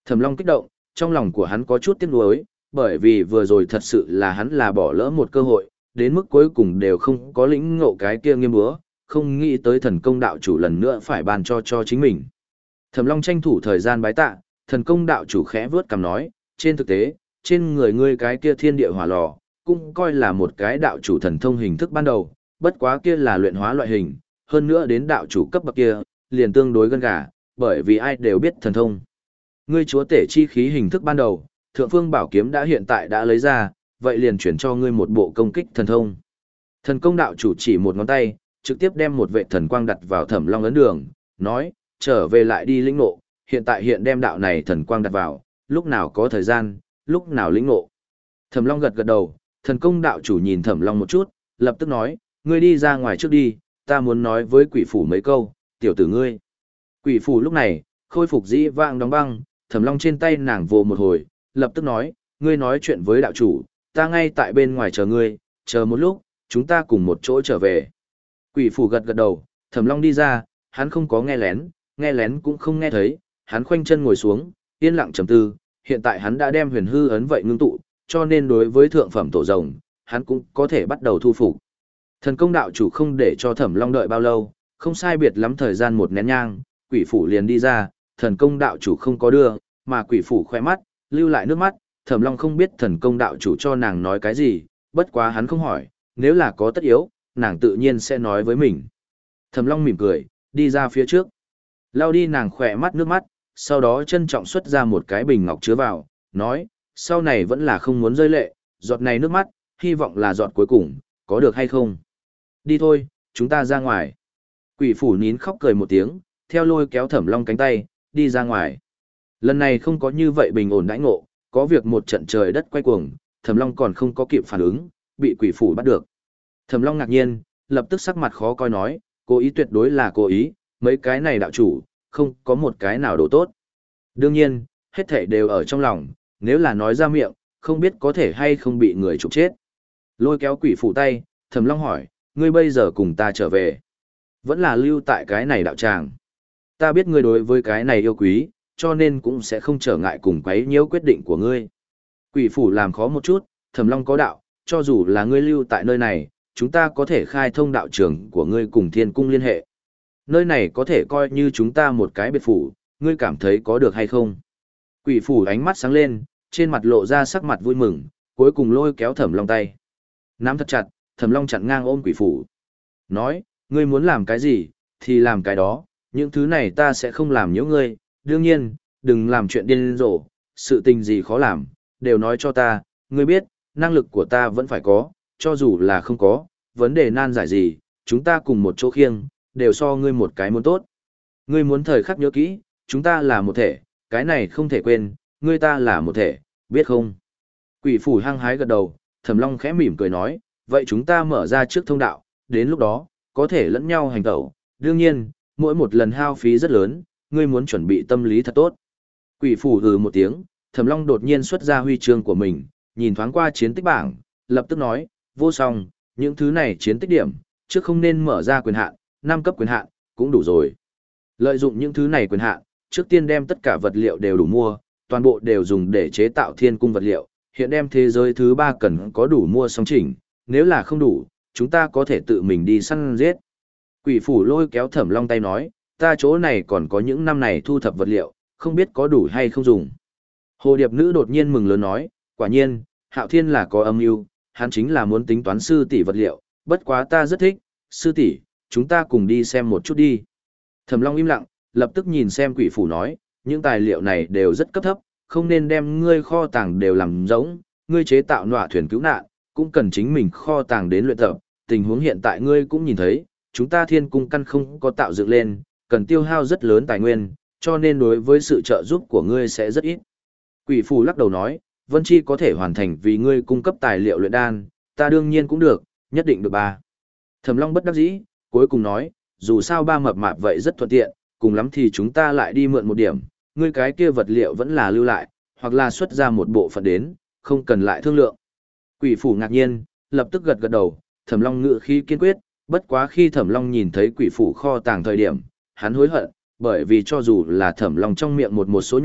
[SPEAKER 1] Thẩm Long kích động, trong lòng của hắn có chút tiếc nuối, bởi vì vừa rồi thật sự là hắn là bỏ lỡ một cơ hội, đến mức cuối cùng đều không có lĩnh ngộ cái kia nghiêm búa, không nghĩ tới thần công đạo chủ lần nữa phải ban cho cho chính mình. Thẩm Long tranh thủ thời gian bái tạ, thần công đạo chủ khẽ vướt cằm nói, trên thực tế, trên người ngươi cái kia thiên địa hỏa lò, cũng coi là một cái đạo chủ thần thông hình thức ban đầu, bất quá kia là luyện hóa loại hình, hơn nữa đến đạo chủ cấp bậc kia, liền tương đối gân gà, bởi vì ai đều biết thần thông. Ngươi chúa tể chi khí hình thức ban đầu, thượng phương bảo kiếm đã hiện tại đã lấy ra, vậy liền chuyển cho ngươi một bộ công kích thần thông. Thần công đạo chủ chỉ một ngón tay, trực tiếp đem một vệ thần quang đặt vào Thẩm Long ấn đường, nói, trở về lại đi lĩnh ngộ, hiện tại hiện đem đạo này thần quang đặt vào, lúc nào có thời gian, lúc nào lĩnh ngộ. Thẩm Long gật gật đầu, thần công đạo chủ nhìn Thẩm Long một chút, lập tức nói, ngươi đi ra ngoài trước đi, ta muốn nói với quỷ phủ mấy câu, tiểu tử ngươi. Quỷ phủ lúc này, khôi phục dĩ vãng đóng băng, Thẩm Long trên tay nàng vồ một hồi, lập tức nói, ngươi nói chuyện với đạo chủ, ta ngay tại bên ngoài chờ ngươi, chờ một lúc, chúng ta cùng một chỗ trở về. Quỷ phủ gật gật đầu, Thẩm Long đi ra, hắn không có nghe lén, nghe lén cũng không nghe thấy, hắn khoanh chân ngồi xuống, yên lặng trầm tư, hiện tại hắn đã đem huyền hư ấn vậy ngưng tụ, cho nên đối với thượng phẩm tổ rồng, hắn cũng có thể bắt đầu thu phục. Thần công đạo chủ không để cho Thẩm Long đợi bao lâu, không sai biệt lắm thời gian một nén nhang, quỷ phủ liền đi ra, thần công đạo chủ không có đưa, mà quỷ phủ khoe mắt, lưu lại nước mắt, Thẩm Long không biết thần công đạo chủ cho nàng nói cái gì, bất quá hắn không hỏi, nếu là có tất yếu, nàng tự nhiên sẽ nói với mình. Thẩm Long mỉm cười, đi ra phía trước, lau đi nàng khỏe mắt nước mắt, sau đó trân trọng xuất ra một cái bình ngọc chứa vào, nói, sau này vẫn là không muốn rơi lệ, giọt này nước mắt, hy vọng là giọt cuối cùng, có được hay không? Đi thôi, chúng ta ra ngoài. Quỷ phủ nín khóc cười một tiếng, theo lôi kéo Thẩm Long cánh tay, đi ra ngoài. Lần này không có như vậy bình ổn đãi ngộ, có việc một trận trời đất quay cuồng, Thẩm Long còn không có kịp phản ứng, bị quỷ phủ bắt được. Thẩm Long ngạc nhiên, lập tức sắc mặt khó coi nói, cố ý tuyệt đối là cố ý, mấy cái này đạo chủ, không có một cái nào đồ tốt. Đương nhiên, hết thảy đều ở trong lòng, nếu là nói ra miệng, không biết có thể hay không bị người trục chết. Lôi kéo quỷ phủ tay, Thẩm Long hỏi, ngươi bây giờ cùng ta trở về, vẫn là lưu tại cái này đạo tràng. Ta biết ngươi đối với cái này yêu quý, cho nên cũng sẽ không trở ngại cùng quấy nhiễu quyết định của ngươi. Quỷ phủ làm khó một chút, Thẩm Long có đạo, cho dù là ngươi lưu tại nơi này, chúng ta có thể khai thông đạo trường của ngươi cùng thiên cung liên hệ. Nơi này có thể coi như chúng ta một cái biệt phủ, ngươi cảm thấy có được hay không? Quỷ phủ ánh mắt sáng lên, trên mặt lộ ra sắc mặt vui mừng, cuối cùng lôi kéo Thẩm Long tay. Nắm thật chặt, Thẩm Long chặn ngang ôm quỷ phủ. Nói, ngươi muốn làm cái gì, thì làm cái đó, những thứ này ta sẽ không làm nhiễu ngươi, đương nhiên, đừng làm chuyện điên rồ, sự tình gì khó làm, đều nói cho ta, ngươi biết, năng lực của ta vẫn phải có, cho dù là không có, vấn đề nan giải gì, chúng ta cùng một chỗ khiêng, đều so ngươi một cái muốn tốt. Ngươi muốn thời khắc nhớ kỹ, chúng ta là một thể, cái này không thể quên, ngươi ta là một thể, biết không? Quỷ phủ hăng hái gật đầu, Thẩm Long khẽ mỉm cười nói, vậy chúng ta mở ra trước thông đạo, đến lúc đó, có thể lẫn nhau hành tẩu, đương nhiên, mỗi một lần hao phí rất lớn, ngươi muốn chuẩn bị tâm lý thật tốt. Quỷ phủ hừ một tiếng, Thẩm Long đột nhiên xuất ra huy chương của mình, nhìn thoáng qua chiến tích bảng, lập tức nói, vô song, những thứ này chiến tích điểm, trước không nên mở ra quyền hạn, năm cấp quyền hạn, cũng đủ rồi. Lợi dụng những thứ này quyền hạn, trước tiên đem tất cả vật liệu đều đủ mua, toàn bộ đều dùng để chế tạo thiên cung vật liệu, hiện đem thế giới thứ ba cần có đủ mua xong chỉnh, nếu là không đủ, chúng ta có thể tự mình đi săn giết. Quỷ phủ lôi kéo Thẩm Long tay nói, ta chỗ này còn có những năm này thu thập vật liệu, không biết có đủ hay không dùng. Hồ Điệp Nữ đột nhiên mừng lớn nói, quả nhiên, Hạo Thiên là có âm mưu, hắn chính là muốn tính toán sư tỷ vật liệu, bất quá ta rất thích, sư tỷ, chúng ta cùng đi xem một chút đi. Thẩm Long im lặng, lập tức nhìn xem quỷ phủ nói, những tài liệu này đều rất cấp thấp, không nên đem ngươi kho tàng đều làm rỗng, ngươi chế tạo nọa thuyền cứu nạn, cũng cần chính mình kho tàng đến luyện tập, tình huống hiện tại ngươi cũng nhìn thấy, chúng ta thiên cung căn không có tạo dựng lên, cần tiêu hao rất lớn tài nguyên, cho nên đối với sự trợ giúp của ngươi sẽ rất ít. Quỷ phủ lắc đầu nói, Vân Chi có thể hoàn thành vì ngươi cung cấp tài liệu luyện đan, ta đương nhiên cũng được, nhất định được ba. Thẩm Long bất đắc dĩ, cuối cùng nói, dù sao ba mập mạp vậy rất thuận tiện, cùng lắm thì chúng ta lại đi mượn một điểm, ngươi cái kia vật liệu vẫn là lưu lại, hoặc là xuất ra một bộ phận đến, không cần lại thương lượng. Quỷ phủ ngạc nhiên, lập tức gật gật đầu, Thẩm Long ngự khí kiên quyết, bất quá khi Thẩm Long nhìn thấy quỷ phủ kho tàng thời điểm, hắn hối hận, bởi vì cho dù là Thẩm Long trong miệng một một số nhỏ,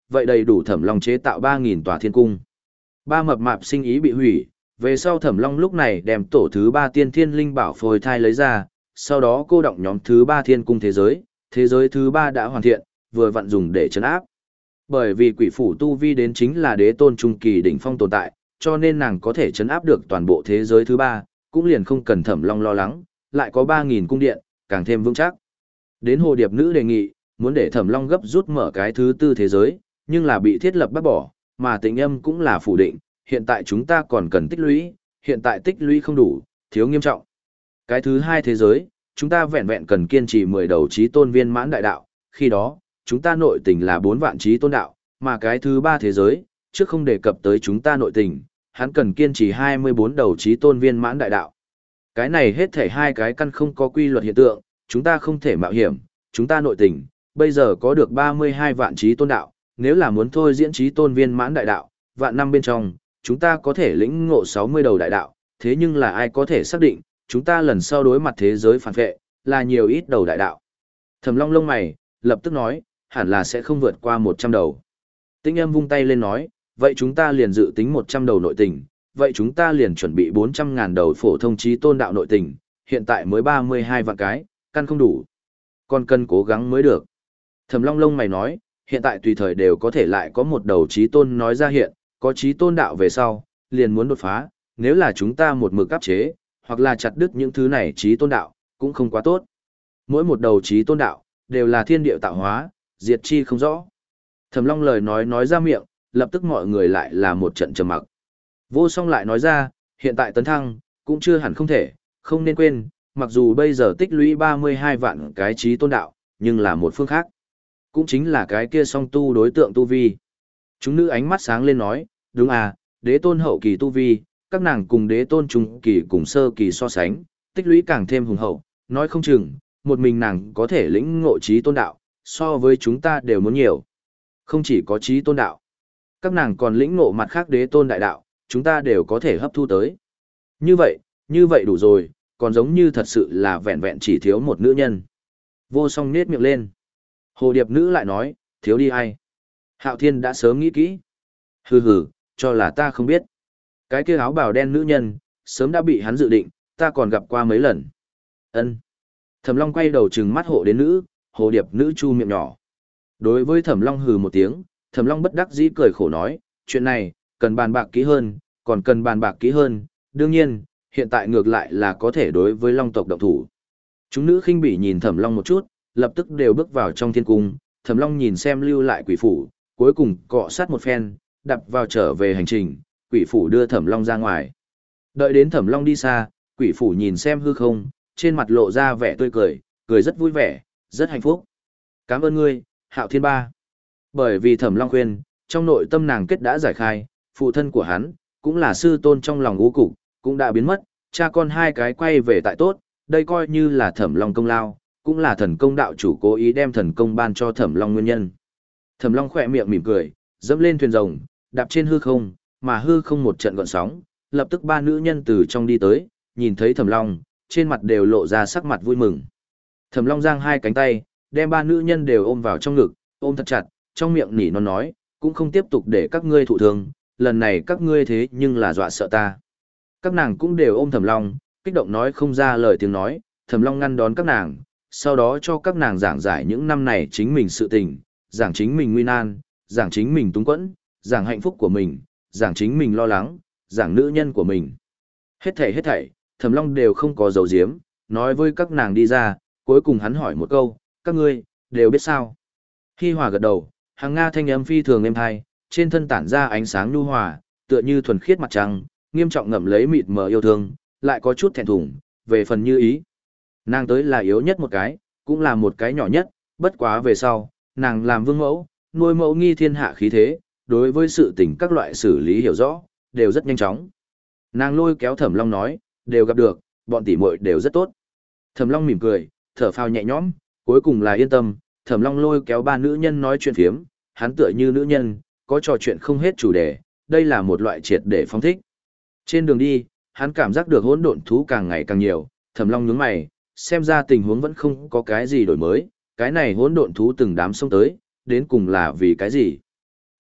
[SPEAKER 1] vậy đầy đủ Thẩm Long chế tạo ba nghìn tòa thiên cung. Ba mập mạp sinh ý bị hủy, về sau Thẩm Long lúc này đem tổ thứ ba tiên thiên linh bảo phôi thai lấy ra, sau đó cô động nhóm thứ ba thiên cung thế giới, thế giới thứ ba đã hoàn thiện, vừa vặn dùng để trấn áp. Bởi vì quỷ phủ tu vi đến chính là đế tôn trung kỳ đỉnh phong tồn tại, cho nên nàng có thể trấn áp được toàn bộ thế giới thứ ba, cũng liền không cần Thẩm Long lo lắng, lại có ba nghìn cung điện, càng thêm vững chắc. Đến Hồ Điệp Nữ đề nghị, muốn để Thẩm Long gấp rút mở cái thứ tư thế giới, nhưng là bị thiết lập bác bỏ, mà Tĩnh Âm cũng là phủ định, hiện tại chúng ta còn cần tích lũy, hiện tại tích lũy không đủ, thiếu nghiêm trọng. Cái thứ hai thế giới, chúng ta vẹn vẹn cần kiên trì mười đầu chí tôn viên mãn đại đạo, khi đó, chúng ta nội tình là bốn vạn chí tôn đạo, mà cái thứ ba thế giới, trước không đề cập tới chúng ta nội tình, hắn cần kiên trì hai mươi bốn đầu chí tôn viên mãn đại đạo. Cái này hết thể hai cái căn không có quy luật hiện tượng, chúng ta không thể mạo hiểm, chúng ta nội tình, bây giờ có được ba mươi hai vạn chí tôn đạo, nếu là muốn thôi diễn chí tôn viên mãn đại đạo, vạn năm bên trong, chúng ta có thể lĩnh ngộ sáu mươi đầu đại đạo, thế nhưng là ai có thể xác định, chúng ta lần sau đối mặt thế giới phản vệ, là nhiều ít đầu đại đạo. Thẩm Long lông mày, lập tức nói, hẳn là sẽ không vượt qua một trăm đầu. Tĩnh Âm vung tay lên nói, vậy chúng ta liền dự tính một trăm đầu nội tình, vậy chúng ta liền chuẩn bị bốn trăm ngàn đầu phổ thông chí tôn đạo nội tình, hiện tại mới ba mươi hai vạn cái, căn không đủ. Còn cần cố gắng mới được. Thẩm Long lông mày nói, hiện tại tùy thời đều có thể lại có một đầu chí tôn nói ra hiện, có chí tôn đạo về sau, liền muốn đột phá, nếu là chúng ta một mực áp chế, hoặc là chặt đứt những thứ này chí tôn đạo, cũng không quá tốt. Mỗi một đầu chí tôn đạo, đều là thiên địa tạo hóa, diệt chi không rõ. Thẩm Long lời nói nói ra miệng, lập tức mọi người lại là một trận trầm mặc. Vô Song lại nói ra, hiện tại tấn thăng, cũng chưa hẳn không thể, không nên quên, mặc dù bây giờ tích lũy ba mươi hai vạn cái chí tôn đạo, nhưng là một phương khác. Cũng chính là cái kia song tu đối tượng tu vi. Chúng nữ ánh mắt sáng lên nói, đúng à, đế tôn hậu kỳ tu vi, các nàng cùng đế tôn trung kỳ cùng sơ kỳ so sánh, tích lũy càng thêm hùng hậu, nói không chừng, một mình nàng có thể lĩnh ngộ chí tôn đạo, so với chúng ta đều muốn nhiều. Không chỉ có chí tôn đạo, các nàng còn lĩnh ngộ mặt khác đế tôn đại đạo, chúng ta đều có thể hấp thu tới. Như vậy, như vậy đủ rồi, còn giống như thật sự là vẹn vẹn chỉ thiếu một nữ nhân. Vô Song nết miệng lên. Hồ Điệp Nữ lại nói, thiếu đi ai? Hạo Thiên đã sớm nghĩ kỹ. Hừ hừ, cho là ta không biết. Cái kia áo bào đen nữ nhân, sớm đã bị hắn dự định, ta còn gặp qua mấy lần. Ân. Thẩm Long quay đầu trừng mắt hộ đến nữ, Hồ Điệp Nữ chu miệng nhỏ. Đối với Thẩm Long hừ một tiếng, Thẩm Long bất đắc dĩ cười khổ nói, chuyện này, cần bàn bạc kỹ hơn, còn cần bàn bạc kỹ hơn, đương nhiên, hiện tại ngược lại là có thể đối với Long tộc động thủ. Chúng nữ khinh bỉ nhìn Thẩm Long một chút, lập tức đều bước vào trong thiên cung, Thẩm Long nhìn xem lưu lại quỷ phủ, cuối cùng cọ sát một phen, đập vào trở về hành trình, quỷ phủ đưa Thẩm Long ra ngoài. Đợi đến Thẩm Long đi xa, quỷ phủ nhìn xem hư không, trên mặt lộ ra vẻ tươi cười, cười rất vui vẻ, rất hạnh phúc. Cảm ơn ngươi, Hạo Thiên Ba. Bởi vì Thẩm Long khuyên, trong nội tâm nàng kết đã giải khai, phụ thân của hắn, cũng là sư tôn trong lòng ngũ cục, cũng đã biến mất, cha con hai cái quay về tại tốt, đây coi như là Thẩm Long công lao, cũng là thần công đạo chủ cố ý đem thần công ban cho Thẩm Long nguyên nhân. Thẩm Long khỏe miệng mỉm cười, dẫm lên thuyền rồng, đạp trên hư không, mà hư không một trận gợn sóng, lập tức ba nữ nhân từ trong đi tới, nhìn thấy Thẩm Long, trên mặt đều lộ ra sắc mặt vui mừng. Thẩm Long giang hai cánh tay, đem ba nữ nhân đều ôm vào trong ngực, ôm thật chặt, trong miệng nỉ non nói, cũng không tiếp tục để các ngươi thụ thương, lần này các ngươi thế nhưng là dọa sợ ta. Các nàng cũng đều ôm Thẩm Long, kích động nói không ra lời tiếng nói, Thẩm Long ngăn đón các nàng, sau đó cho các nàng giảng giải những năm này chính mình sự tình, giảng chính mình nguy nan, giảng chính mình túng quẫn, giảng hạnh phúc của mình, giảng chính mình lo lắng, giảng nữ nhân của mình. Hết thảy hết thảy, Thẩm Long đều không có dấu diếm, nói với các nàng đi ra, cuối cùng hắn hỏi một câu, các ngươi, đều biết sao. Hi Hòa gật đầu, hàng Nga thanh âm phi thường êm hai, trên thân tản ra ánh sáng nhu hòa, tựa như thuần khiết mặt trăng, nghiêm trọng ngậm lấy mịt mờ yêu thương, lại có chút thẹn thùng, về phần Như Ý. Nàng tới là yếu nhất một cái, cũng là một cái nhỏ nhất, bất quá về sau, nàng làm vương mẫu, nuôi mẫu nghi thiên hạ khí thế, đối với sự tình các loại xử lý hiểu rõ, đều rất nhanh chóng. Nàng lôi kéo Thẩm Long nói, đều gặp được, bọn tỷ muội đều rất tốt. Thẩm Long mỉm cười, thở phào nhẹ nhõm, cuối cùng là yên tâm, Thẩm Long lôi kéo ba nữ nhân nói chuyện phiếm, hắn tựa như nữ nhân, có trò chuyện không hết chủ đề, đây là một loại triệt để phóng thích. Trên đường đi, hắn cảm giác được hỗn độn thú càng ngày càng nhiều, Thẩm Long nhướng mày, xem ra tình huống vẫn không có cái gì đổi mới, cái này hỗn độn thú từng đám xông tới, đến cùng là vì cái gì?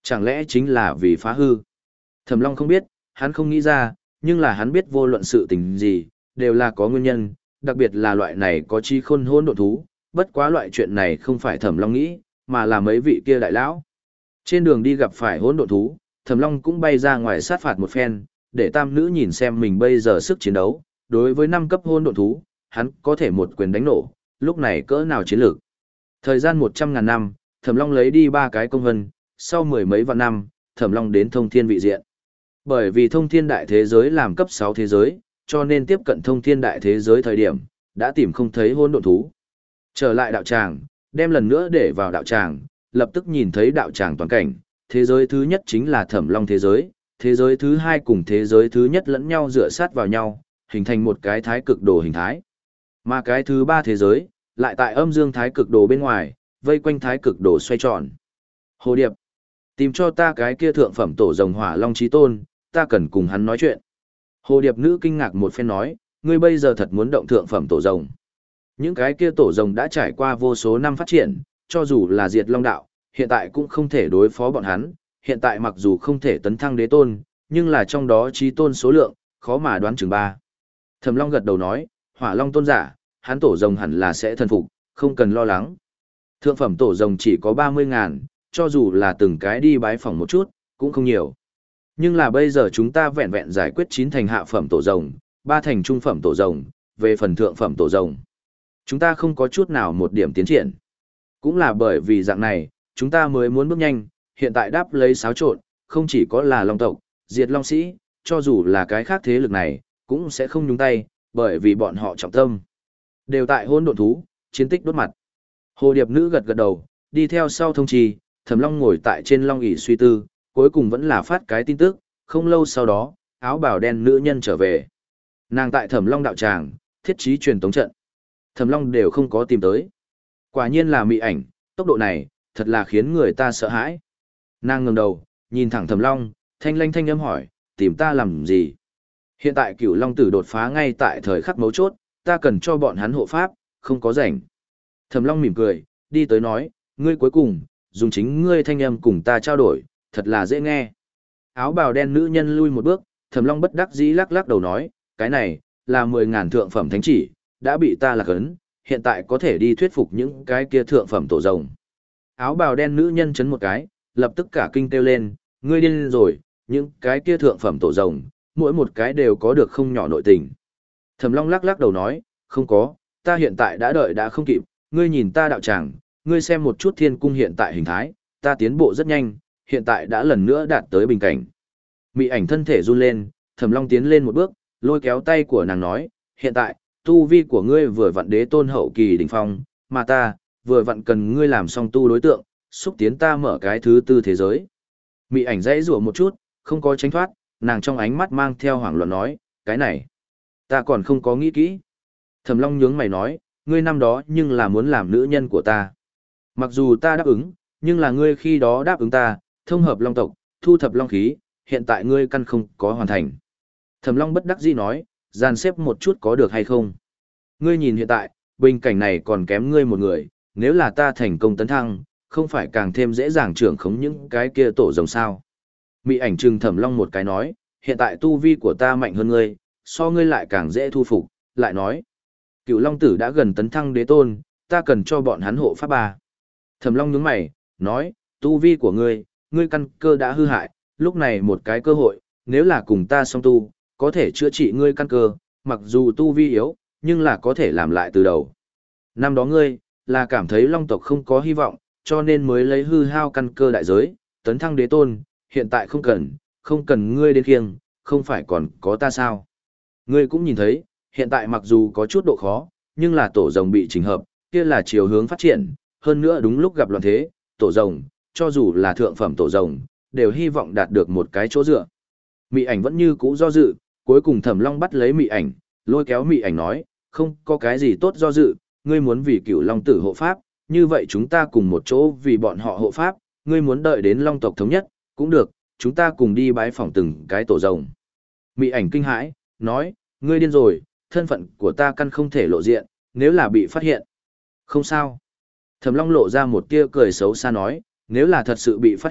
[SPEAKER 1] Chẳng lẽ chính là vì phá hư? Thẩm Long không biết, hắn không nghĩ ra, nhưng là hắn biết vô luận sự tình gì, đều là có nguyên nhân, đặc biệt là loại này có chi khôn hỗn độn thú, bất quá loại chuyện này không phải Thẩm Long nghĩ, mà là mấy vị kia đại lão. Trên đường đi gặp phải hỗn độn thú, Thẩm Long cũng bay ra ngoài sát phạt một phen, để tam nữ nhìn xem mình bây giờ sức chiến đấu, đối với năm cấp hỗn độn thú, hắn có thể một quyền đánh nổ, lúc này cỡ nào chiến lược. Thời gian một trăm ngàn năm, Thẩm Long lấy đi ba cái công vân, sau mười mấy vạn năm, Thẩm Long đến thông thiên vị diện. Bởi vì thông thiên đại thế giới làm cấp sáu thế giới, cho nên tiếp cận thông thiên đại thế giới thời điểm, đã tìm không thấy hỗn độn thú. Trở lại đạo tràng, đem lần nữa để vào đạo tràng, lập tức nhìn thấy đạo tràng toàn cảnh, thế giới thứ nhất chính là Thẩm Long thế giới, thế giới thứ hai cùng thế giới thứ nhất lẫn nhau dựa sát vào nhau, hình thành một cái thái cực đồ hình thái. Mà cái thứ ba thế giới, lại tại âm dương thái cực đồ bên ngoài, vây quanh thái cực đồ xoay tròn. Hồ Điệp, tìm cho ta cái kia thượng phẩm tổ rồng Hỏa Long Chí Tôn, ta cần cùng hắn nói chuyện. Hồ Điệp nữ kinh ngạc một phen nói, ngươi bây giờ thật muốn động thượng phẩm tổ rồng. Những cái kia tổ rồng đã trải qua vô số năm phát triển, cho dù là diệt long đạo, hiện tại cũng không thể đối phó bọn hắn, hiện tại mặc dù không thể tấn thăng đế tôn, nhưng là trong đó chí tôn số lượng, khó mà đoán chừng ba. Thẩm Long gật đầu nói, Hỏa Long tôn giả, hắn tổ rồng hẳn là sẽ thần phục, không cần lo lắng. Thượng phẩm tổ rồng chỉ có ba mươi ngàn, cho dù là từng cái đi bái phỏng một chút, cũng không nhiều. Nhưng là bây giờ chúng ta vẹn vẹn giải quyết chín thành hạ phẩm tổ rồng, ba thành trung phẩm tổ rồng, về phần thượng phẩm tổ rồng. Chúng ta không có chút nào một điểm tiến triển. Cũng là bởi vì dạng này, chúng ta mới muốn bước nhanh, hiện tại đáp lấy xáo trộn, không chỉ có là long tộc, diệt long sĩ, cho dù là cái khác thế lực này, cũng sẽ không nhúng tay, bởi vì bọn họ trọng tâm. Đều tại hỗn độn thú, chiến tích đốt mặt. Hồ Điệp nữ gật gật đầu, đi theo sau thông trì, Thẩm Long ngồi tại trên long ỷ suy tư, cuối cùng vẫn là phát cái tin tức, không lâu sau đó, áo bào đen nữ nhân trở về. Nàng tại Thẩm Long đạo tràng, thiết trí truyền tống trận. Thẩm Long đều không có tìm tới. Quả nhiên là mị ảnh, tốc độ này, thật là khiến người ta sợ hãi. Nàng ngẩng đầu, nhìn thẳng Thẩm Long, thanh lanh thanh âm hỏi, tìm ta làm gì? Hiện tại Cửu Long tử đột phá ngay tại thời khắc mấu chốt, ta cần cho bọn hắn hộ pháp, không có rảnh. Thẩm Long mỉm cười, đi tới nói, ngươi cuối cùng, dùng chính ngươi thanh âm cùng ta trao đổi, thật là dễ nghe. Áo bào đen nữ nhân lui một bước, Thẩm Long bất đắc dĩ lắc lắc đầu nói, cái này, là mười ngàn thượng phẩm thánh chỉ, đã bị ta lạc ấn, hiện tại có thể đi thuyết phục những cái kia thượng phẩm tổ rồng. Áo bào đen nữ nhân chấn một cái, lập tức cả kinh kêu lên, ngươi điên rồi, những cái kia thượng phẩm tổ rồng, mỗi một cái đều có được không nhỏ nội tình. Thẩm Long lắc lắc đầu nói, không có, ta hiện tại đã đợi đã không kịp, ngươi nhìn ta đạo tràng, ngươi xem một chút thiên cung hiện tại hình thái, ta tiến bộ rất nhanh, hiện tại đã lần nữa đạt tới bình cảnh. Mị ảnh thân thể run lên, Thẩm Long tiến lên một bước, lôi kéo tay của nàng nói, hiện tại, tu vi của ngươi vừa vặn đế tôn hậu kỳ đỉnh phong, mà ta, vừa vặn cần ngươi làm song tu đối tượng, xúc tiến ta mở cái thứ tư thế giới. Mị ảnh dãy rủa một chút, không có tránh thoát, nàng trong ánh mắt mang theo hoảng loạn nói, cái này, ta còn không có nghĩ kỹ. Thẩm Long nhướng mày nói, ngươi năm đó nhưng là muốn làm nữ nhân của ta. Mặc dù ta đáp ứng, nhưng là ngươi khi đó đáp ứng ta, thông hợp long tộc, thu thập long khí, hiện tại ngươi căn không có hoàn thành. Thẩm Long bất đắc dĩ nói, dàn xếp một chút có được hay không? Ngươi nhìn hiện tại, bình cảnh này còn kém ngươi một người, nếu là ta thành công tấn thăng, không phải càng thêm dễ dàng trưởng khống những cái kia tổ rồng sao? Mị ảnh trừng Thẩm Long một cái nói, hiện tại tu vi của ta mạnh hơn ngươi, so ngươi lại càng dễ thu phục, lại nói. Cựu Long tử đã gần tấn thăng đế tôn, ta cần cho bọn hắn hộ pháp ba. Thẩm Long nhướng mày, nói, tu vi của ngươi, ngươi căn cơ đã hư hại, lúc này một cái cơ hội, nếu là cùng ta song tu, có thể chữa trị ngươi căn cơ, mặc dù tu vi yếu, nhưng là có thể làm lại từ đầu. Năm đó ngươi, là cảm thấy Long tộc không có hy vọng, cho nên mới lấy hư hao căn cơ đại giới, tấn thăng đế tôn, hiện tại không cần, không cần ngươi đến khiêng, không phải còn có ta sao. Ngươi cũng nhìn thấy, hiện tại mặc dù có chút độ khó, nhưng là tổ rồng bị chỉnh hợp, kia là chiều hướng phát triển, hơn nữa đúng lúc gặp loạn thế, tổ rồng, cho dù là thượng phẩm tổ rồng, đều hy vọng đạt được một cái chỗ dựa. Mị ảnh vẫn như cũ do dự, cuối cùng Thẩm Long bắt lấy mị ảnh, lôi kéo mị ảnh nói, không có cái gì tốt do dự, ngươi muốn vì Cửu Long tử hộ pháp, như vậy chúng ta cùng một chỗ vì bọn họ hộ pháp, ngươi muốn đợi đến Long tộc thống nhất, cũng được, chúng ta cùng đi bái phỏng từng cái tổ rồng. Mị ảnh kinh hãi, nói, ngươi điên rồi, thân phận của ta căn không thể lộ diện, nếu là bị phát hiện. Không sao. Thẩm Long lộ ra một tia cười xấu xa nói, nếu là thật sự bị phát hiện,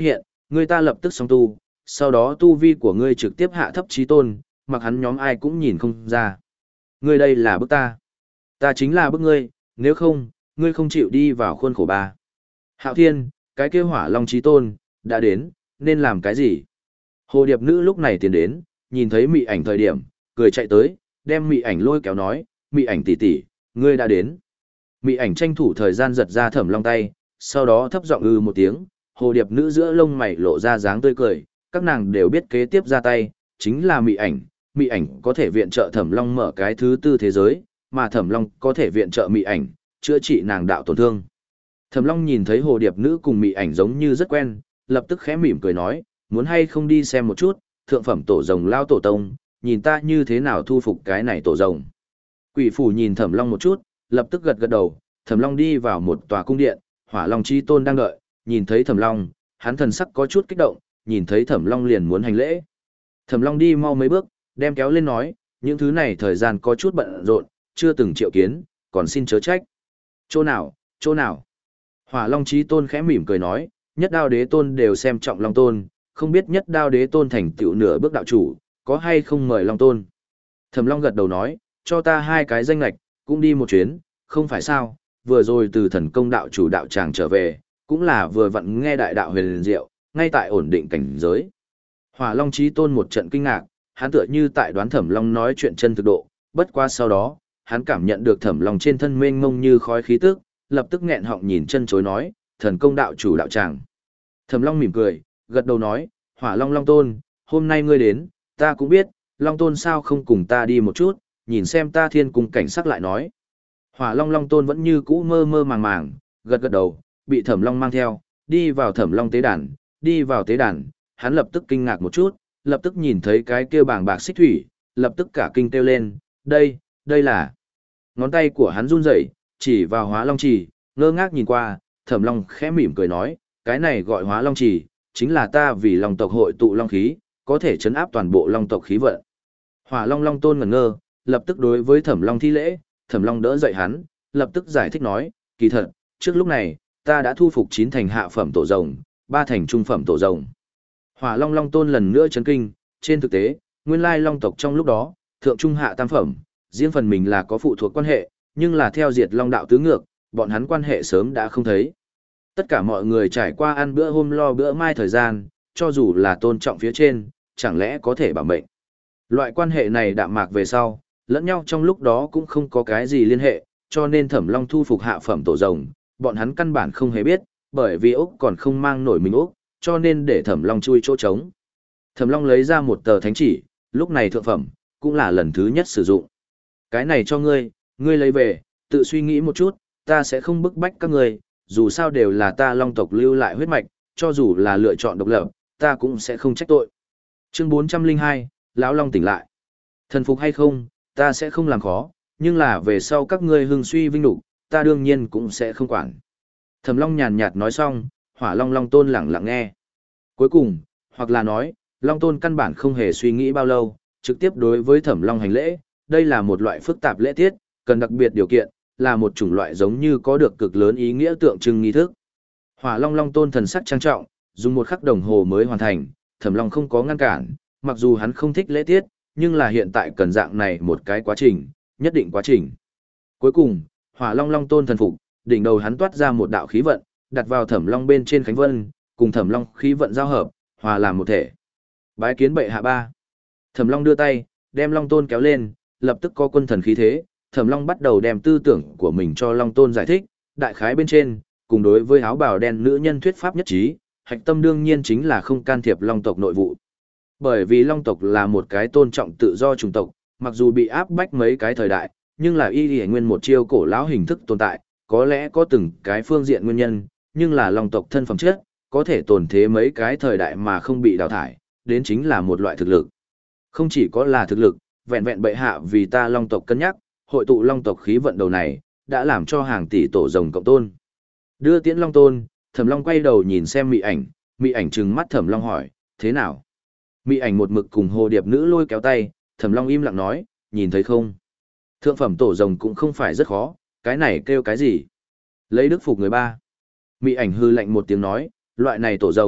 [SPEAKER 1] ngươi ta lập tức song tu, sau đó tu vi của ngươi trực tiếp hạ thấp chí tôn, mặc hắn nhóm ai cũng nhìn không ra. Ngươi đây là bức ta. Ta chính là bức ngươi, nếu không, ngươi không chịu đi vào khuôn khổ ba. Hạo Thiên, cái kêu hỏa long chí tôn, đã đến, nên làm cái gì? Hồ điệp nữ lúc này tiến đến, nhìn thấy mị ảnh thời điểm, cười chạy tới, đem mị ảnh lôi kéo nói, mị ảnh tỷ tỷ, ngươi đã đến. Mị ảnh tranh thủ thời gian giật ra thẩm long tay, sau đó thấp giọng ư một tiếng, hồ điệp nữ giữa lông mày lộ ra dáng tươi cười, các nàng đều biết kế tiếp ra tay, chính là mị ảnh, mị ảnh có thể viện trợ thẩm long mở cái thứ tư thế giới, mà thẩm long có thể viện trợ mị ảnh, chữa trị nàng đạo tổn thương. Thẩm long nhìn thấy hồ điệp nữ cùng mị ảnh giống như rất quen, lập tức khẽ mỉm cười nói, muốn hay không đi xem một chút, thượng phẩm tổ rồng lao tổ tông, nhìn ta như thế nào thu phục cái này tổ rồng. Quỷ phủ nhìn thẩm long một chút, lập tức gật gật đầu, thẩm long đi vào một tòa cung điện, hỏa long chi tôn đang đợi, nhìn thấy thẩm long, hắn thần sắc có chút kích động, nhìn thấy thẩm long liền muốn hành lễ. Thẩm long đi mau mấy bước, đem kéo lên nói, những thứ này thời gian có chút bận rộn, chưa từng triệu kiến, còn xin chớ trách. Chỗ nào, chỗ nào? Hỏa long chi tôn khẽ mỉm cười nói, nhất đao đế tôn đều xem trọng long tôn, không biết nhất đao đế tôn thành tựu nửa bước đạo chủ, có hay không mời long tôn. Thẩm long gật đầu nói, cho ta hai cái danh lạch, cũng đi một chuyến, không phải sao, vừa rồi từ thần công đạo chủ đạo tràng trở về, cũng là vừa vặn nghe đại đạo huyền diệu, ngay tại ổn định cảnh giới. Hỏa long chí tôn một trận kinh ngạc, hắn tựa như tại đoán thẩm long nói chuyện chân thực độ, bất qua sau đó, hắn cảm nhận được thẩm long trên thân mênh mông như khói khí tức, lập tức nghẹn họng nhìn chân chối nói, thần công đạo chủ đạo tràng. Thẩm long mỉm cười, gật đầu nói, hỏa long long tôn, hôm nay ngươi đến, ta cũng biết, long tôn sao không cùng ta đi một chút, nhìn xem ta thiên cung cảnh sắc lại nói. Hỏa long long tôn vẫn như cũ mơ mơ màng màng, gật gật đầu, bị thẩm long mang theo, đi vào thẩm long tế đàn, đi vào tế đàn, hắn lập tức kinh ngạc một chút, lập tức nhìn thấy cái kia bảng bạc xích thủy, lập tức cả kinh kêu lên, đây, đây là. Ngón tay của hắn run rẩy, chỉ vào hóa long trì, ngơ ngác nhìn qua, thẩm long khẽ mỉm cười nói, cái này gọi hóa long trì, chính là ta vì long tộc hội tụ long khí, có thể chấn áp toàn bộ long tộc khí vận. Hỏa long long tôn ngẩn ngơ, lập tức đối với thẩm long thi lễ, thẩm long đỡ dậy hắn, lập tức giải thích nói, kỳ thật, trước lúc này, ta đã thu phục chín thành hạ phẩm tổ rồng, ba thành trung phẩm tổ rồng. Hỏa long long tôn lần nữa chấn kinh, trên thực tế, nguyên lai long tộc trong lúc đó, thượng trung hạ tam phẩm, riêng phần mình là có phụ thuộc quan hệ, nhưng là theo diệt long đạo tứ ngược, bọn hắn quan hệ sớm đã không thấy. Tất cả mọi người trải qua ăn bữa hôm lo bữa mai thời gian, cho dù là tôn trọng phía trên, chẳng lẽ có thể bảo mệnh. Loại quan hệ này đạm mạc về sau, lẫn nhau trong lúc đó cũng không có cái gì liên hệ, cho nên thẩm long thu phục hạ phẩm tổ rồng, bọn hắn căn bản không hề biết, bởi vì Úc còn không mang nổi mình Úc, cho nên để thẩm long chui chỗ trống. Thẩm long lấy ra một tờ thánh chỉ, lúc này thượng phẩm, cũng là lần thứ nhất sử dụng. Cái này cho ngươi, ngươi lấy về, tự suy nghĩ một chút, ta sẽ không bức bách các ngươi, dù sao đều là ta long tộc lưu lại huyết mạch, cho dù là lựa chọn độc lập, ta cũng sẽ không trách tội. Chương bốn trăm lẻ hai, lão long tỉnh lại. Thần phục hay không, ta sẽ không làm khó, nhưng là về sau các ngươi hưng suy vinh nhục, ta đương nhiên cũng sẽ không quản. Thẩm long nhàn nhạt nói xong, hỏa long long tôn lặng lặng nghe. Cuối cùng, hoặc là nói, long tôn căn bản không hề suy nghĩ bao lâu, trực tiếp đối với thẩm long hành lễ, đây là một loại phức tạp lễ tiết, cần đặc biệt điều kiện, là một chủng loại giống như có được cực lớn ý nghĩa tượng trưng nghi thức. Hỏa long long tôn thần sắc trang trọng, dùng một khắc đồng hồ mới hoàn thành, thẩm long không có ngăn cản, mặc dù hắn không thích lễ tiết, nhưng là hiện tại cần dạng này một cái quá trình, nhất định quá trình. Cuối cùng, hỏa long long tôn thần phục, đỉnh đầu hắn toát ra một đạo khí vận, đặt vào thẩm long bên trên khánh vân, cùng thẩm long khí vận giao hợp, hòa làm một thể. Bái kiến bệ hạ ba. Thẩm long đưa tay, đem long tôn kéo lên, lập tức có quân thần khí thế, thẩm long bắt đầu đem tư tưởng của mình cho long tôn giải thích, đại khái bên trên, cùng đối với áo bào đen nữ nhân thuyết pháp nhất trí, hạch tâm đương nhiên chính là không can thiệp long tộc nội vụ. Bởi vì long tộc là một cái tôn trọng tự do chủng tộc, mặc dù bị áp bách mấy cái thời đại, nhưng là y y nguyên một chiêu cổ lão hình thức tồn tại, có lẽ có từng cái phương diện nguyên nhân, nhưng là long tộc thân phẩm chất, có thể tồn thế mấy cái thời đại mà không bị đào thải, đến chính là một loại thực lực. Không chỉ có là thực lực, vẹn vẹn bệ hạ vì ta long tộc cân nhắc, hội tụ long tộc khí vận đầu này, đã làm cho hàng tỷ tổ rồng cộng tôn. Đưa tiễn long tôn, thẩm long quay đầu nhìn xem mị ảnh, mị ảnh trừng mắt thẩm long hỏi, thế nào? Mị ảnh một mực cùng hồ điệp nữ lôi kéo tay, thẩm long im lặng nói, nhìn thấy không? Thượng phẩm tổ rồng cũng không phải rất khó, cái này kêu cái gì? Lấy đức phục người ba. Mị ảnh hư lạnh một tiếng nói, loại này tổ rồng,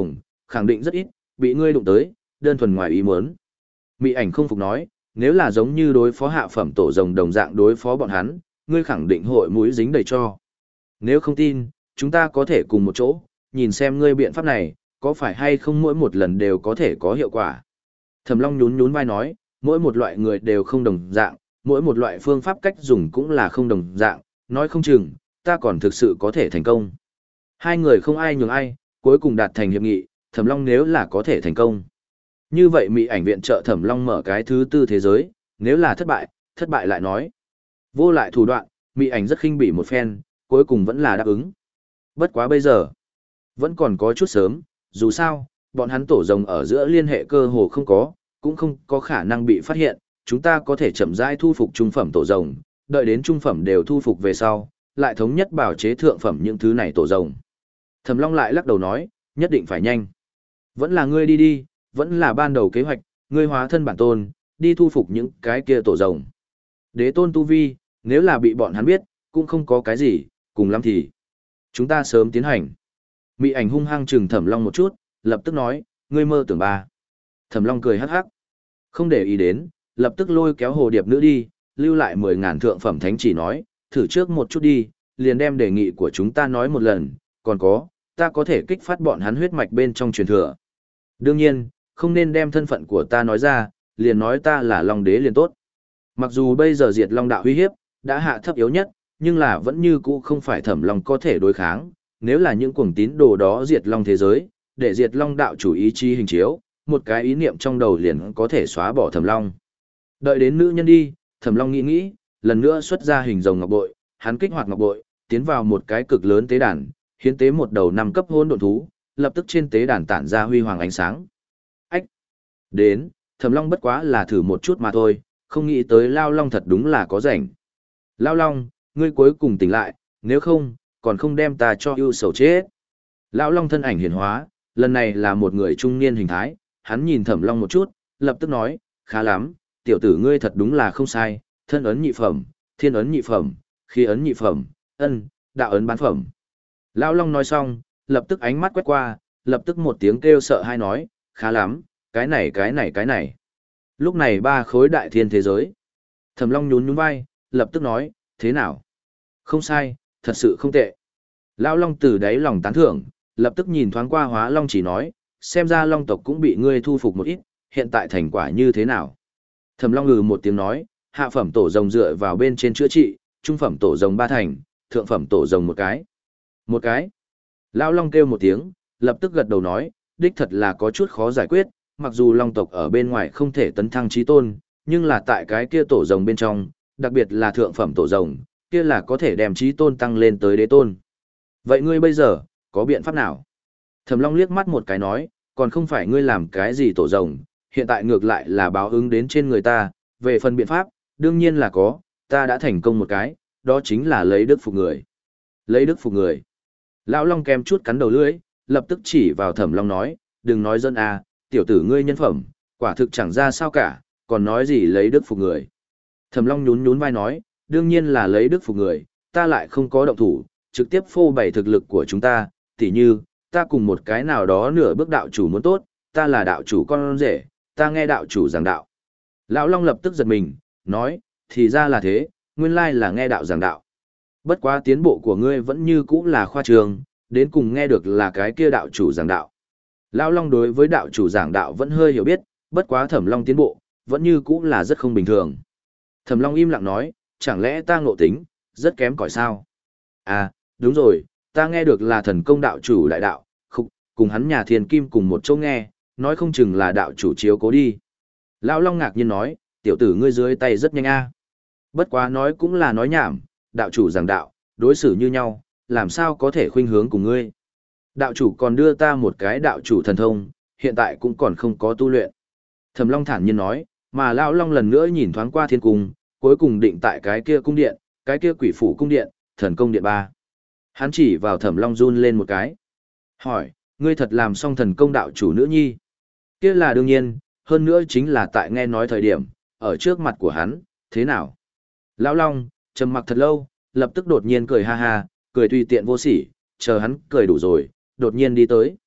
[SPEAKER 1] khẳng định rất ít, bị ngươi đụng tới, đơn thuần ngoài ý muốn. Mị ảnh không phục nói, nếu là giống như đối phó hạ phẩm tổ rồng đồng dạng đối phó bọn hắn, ngươi khẳng định hội mũi dính đầy cho. Nếu không tin, chúng ta có thể cùng một chỗ, nhìn xem ngươi biện pháp này, có phải hay không mỗi một lần đều có thể có hiệu quả. Thẩm Long nhún nhún vai nói, mỗi một loại người đều không đồng dạng, mỗi một loại phương pháp cách dùng cũng là không đồng dạng, nói không chừng, ta còn thực sự có thể thành công. Hai người không ai nhường ai, cuối cùng đạt thành hiệp nghị, Thẩm Long nếu là có thể thành công. Như vậy Mỹ ảnh viện trợ Thẩm Long mở cái thứ tư thế giới, nếu là thất bại, thất bại lại nói. Vô lại thủ đoạn, Mỹ ảnh rất khinh bỉ một phen, cuối cùng vẫn là đáp ứng. Bất quá bây giờ, vẫn còn có chút sớm, dù sao, bọn hắn tổ rồng ở giữa liên hệ cơ hồ không có, cũng không có khả năng bị phát hiện, chúng ta có thể chậm rãi thu phục trung phẩm tổ rồng, đợi đến trung phẩm đều thu phục về sau, lại thống nhất bảo chế thượng phẩm những thứ này tổ rồng. Thẩm Long lại lắc đầu nói, nhất định phải nhanh. Vẫn là ngươi đi đi, vẫn là ban đầu kế hoạch, ngươi hóa thân bản tôn, đi thu phục những cái kia tổ rồng. Đế tôn tu vi, nếu là bị bọn hắn biết, cũng không có cái gì, cùng lắm thì chúng ta sớm tiến hành. Mị ảnh hung hăng chừng Thẩm Long một chút, lập tức nói, ngươi mơ tưởng ba. Thẩm Long cười hắc hắc, không để ý đến, lập tức lôi kéo hồ điệp nữ đi, lưu lại mười ngàn thượng phẩm thánh chỉ nói, thử trước một chút đi, liền đem đề nghị của chúng ta nói một lần, còn có, ta có thể kích phát bọn hắn huyết mạch bên trong truyền thừa. Đương nhiên, không nên đem thân phận của ta nói ra, liền nói ta là Long Đế liền tốt. Mặc dù bây giờ diệt Long đạo uy hiếp, đã hạ thấp yếu nhất, nhưng là vẫn như cũ không phải Thẩm Long có thể đối kháng, nếu là những cuồng tín đồ đó diệt Long thế giới, để diệt Long đạo chủ ý chí hình chiếu, một cái ý niệm trong đầu liền có thể xóa bỏ Thẩm Long. Đợi đến nữ nhân đi, Thẩm Long nghĩ nghĩ, lần nữa xuất ra hình rồng ngọc bội, hắn kích hoạt ngọc bội, tiến vào một cái cực lớn tế đàn, hiến tế một đầu năm cấp hỗn độn thú, lập tức trên tế đàn tản ra huy hoàng ánh sáng. Ách! Đến, Thẩm Long bất quá là thử một chút mà thôi, không nghĩ tới Lao Long thật đúng là có rảnh. Lao Long, ngươi cuối cùng tỉnh lại, nếu không, còn không đem ta cho ưu sầu chết. Lão Long thân ảnh hiển hóa, lần này là một người trung niên hình thái, hắn nhìn Thẩm Long một chút, lập tức nói, khá lắm, tiểu tử ngươi thật đúng là không sai, thân ấn nhị phẩm, thiên ấn nhị phẩm, khí ấn nhị phẩm, ân, đạo ấn bán phẩm. Lão Long nói xong, lập tức ánh mắt quét qua, lập tức một tiếng kêu sợ hai nói, khá lắm, cái này cái này cái này. Lúc này ba khối đại thiên thế giới. Thẩm Long nhún nhún vai, lập tức nói, thế nào? Không sai, thật sự không tệ. Lão Long từ đáy lòng tán thưởng, lập tức nhìn thoáng qua Hóa Long chỉ nói, xem ra Long tộc cũng bị ngươi thu phục một ít, hiện tại thành quả như thế nào? Thẩm Long ngừ một tiếng nói, hạ phẩm tổ rồng dựa vào bên trên chữa trị, trung phẩm tổ rồng ba thành, thượng phẩm tổ rồng một cái. Một cái. Lão Long kêu một tiếng, lập tức gật đầu nói, đích thật là có chút khó giải quyết, mặc dù Long tộc ở bên ngoài không thể tấn thăng chí tôn, nhưng là tại cái kia tổ rồng bên trong, đặc biệt là thượng phẩm tổ rồng, kia là có thể đem chí tôn tăng lên tới đế tôn. Vậy ngươi bây giờ, có biện pháp nào? Thẩm Long liếc mắt một cái nói, còn không phải ngươi làm cái gì tổ rồng, hiện tại ngược lại là báo ứng đến trên người ta, về phần biện pháp, đương nhiên là có, ta đã thành công một cái, đó chính là lấy đức phục người. Lấy đức phục người. Lão Long kèm chút cắn đầu lưỡi, lập tức chỉ vào Thẩm Long nói, đừng nói dân à, tiểu tử ngươi nhân phẩm, quả thực chẳng ra sao cả, còn nói gì lấy đức phục người. Thẩm Long nhún nhún vai nói, đương nhiên là lấy đức phục người, ta lại không có động thủ, trực tiếp phô bày thực lực của chúng ta, tỉ như, ta cùng một cái nào đó nửa bước đạo chủ muốn tốt, ta là đạo chủ con rể, ta nghe đạo chủ giảng đạo. Lão Long lập tức giật mình, nói, thì ra là thế, nguyên lai là nghe đạo giảng đạo. Bất quá tiến bộ của ngươi vẫn như cũ là khoa trường, đến cùng nghe được là cái kia đạo chủ giảng đạo. Lão Long đối với đạo chủ giảng đạo vẫn hơi hiểu biết, bất quá Thẩm Long tiến bộ, vẫn như cũ là rất không bình thường. Thẩm Long im lặng nói, chẳng lẽ ta ngộ tính, rất kém cỏi sao? À, đúng rồi, ta nghe được là thần công đạo chủ đại đạo, khúc, cùng hắn nhà thiền kim cùng một chỗ nghe, nói không chừng là đạo chủ chiếu cố đi. Lão Long ngạc nhiên nói, tiểu tử ngươi dưới tay rất nhanh a. Bất quá nói cũng là nói nhảm, đạo chủ giảng đạo, đối xử như nhau, làm sao có thể khuynh hướng cùng ngươi. Đạo chủ còn đưa ta một cái đạo chủ thần thông, hiện tại cũng còn không có tu luyện. Thẩm Long thản nhiên nói, mà Lão Long lần nữa nhìn thoáng qua thiên cung, cuối cùng định tại cái kia cung điện, cái kia quỷ phủ cung điện, thần công điện ba. Hắn chỉ vào Thẩm Long run lên một cái. Hỏi, ngươi thật làm xong thần công đạo chủ nữ nhi? Kia là đương nhiên, hơn nữa chính là tại nghe nói thời điểm, ở trước mặt của hắn, thế nào? Lão Long, trầm mặc thật lâu, lập tức đột nhiên cười ha ha, cười tùy tiện vô sỉ, chờ hắn cười đủ rồi, đột nhiên đi tới.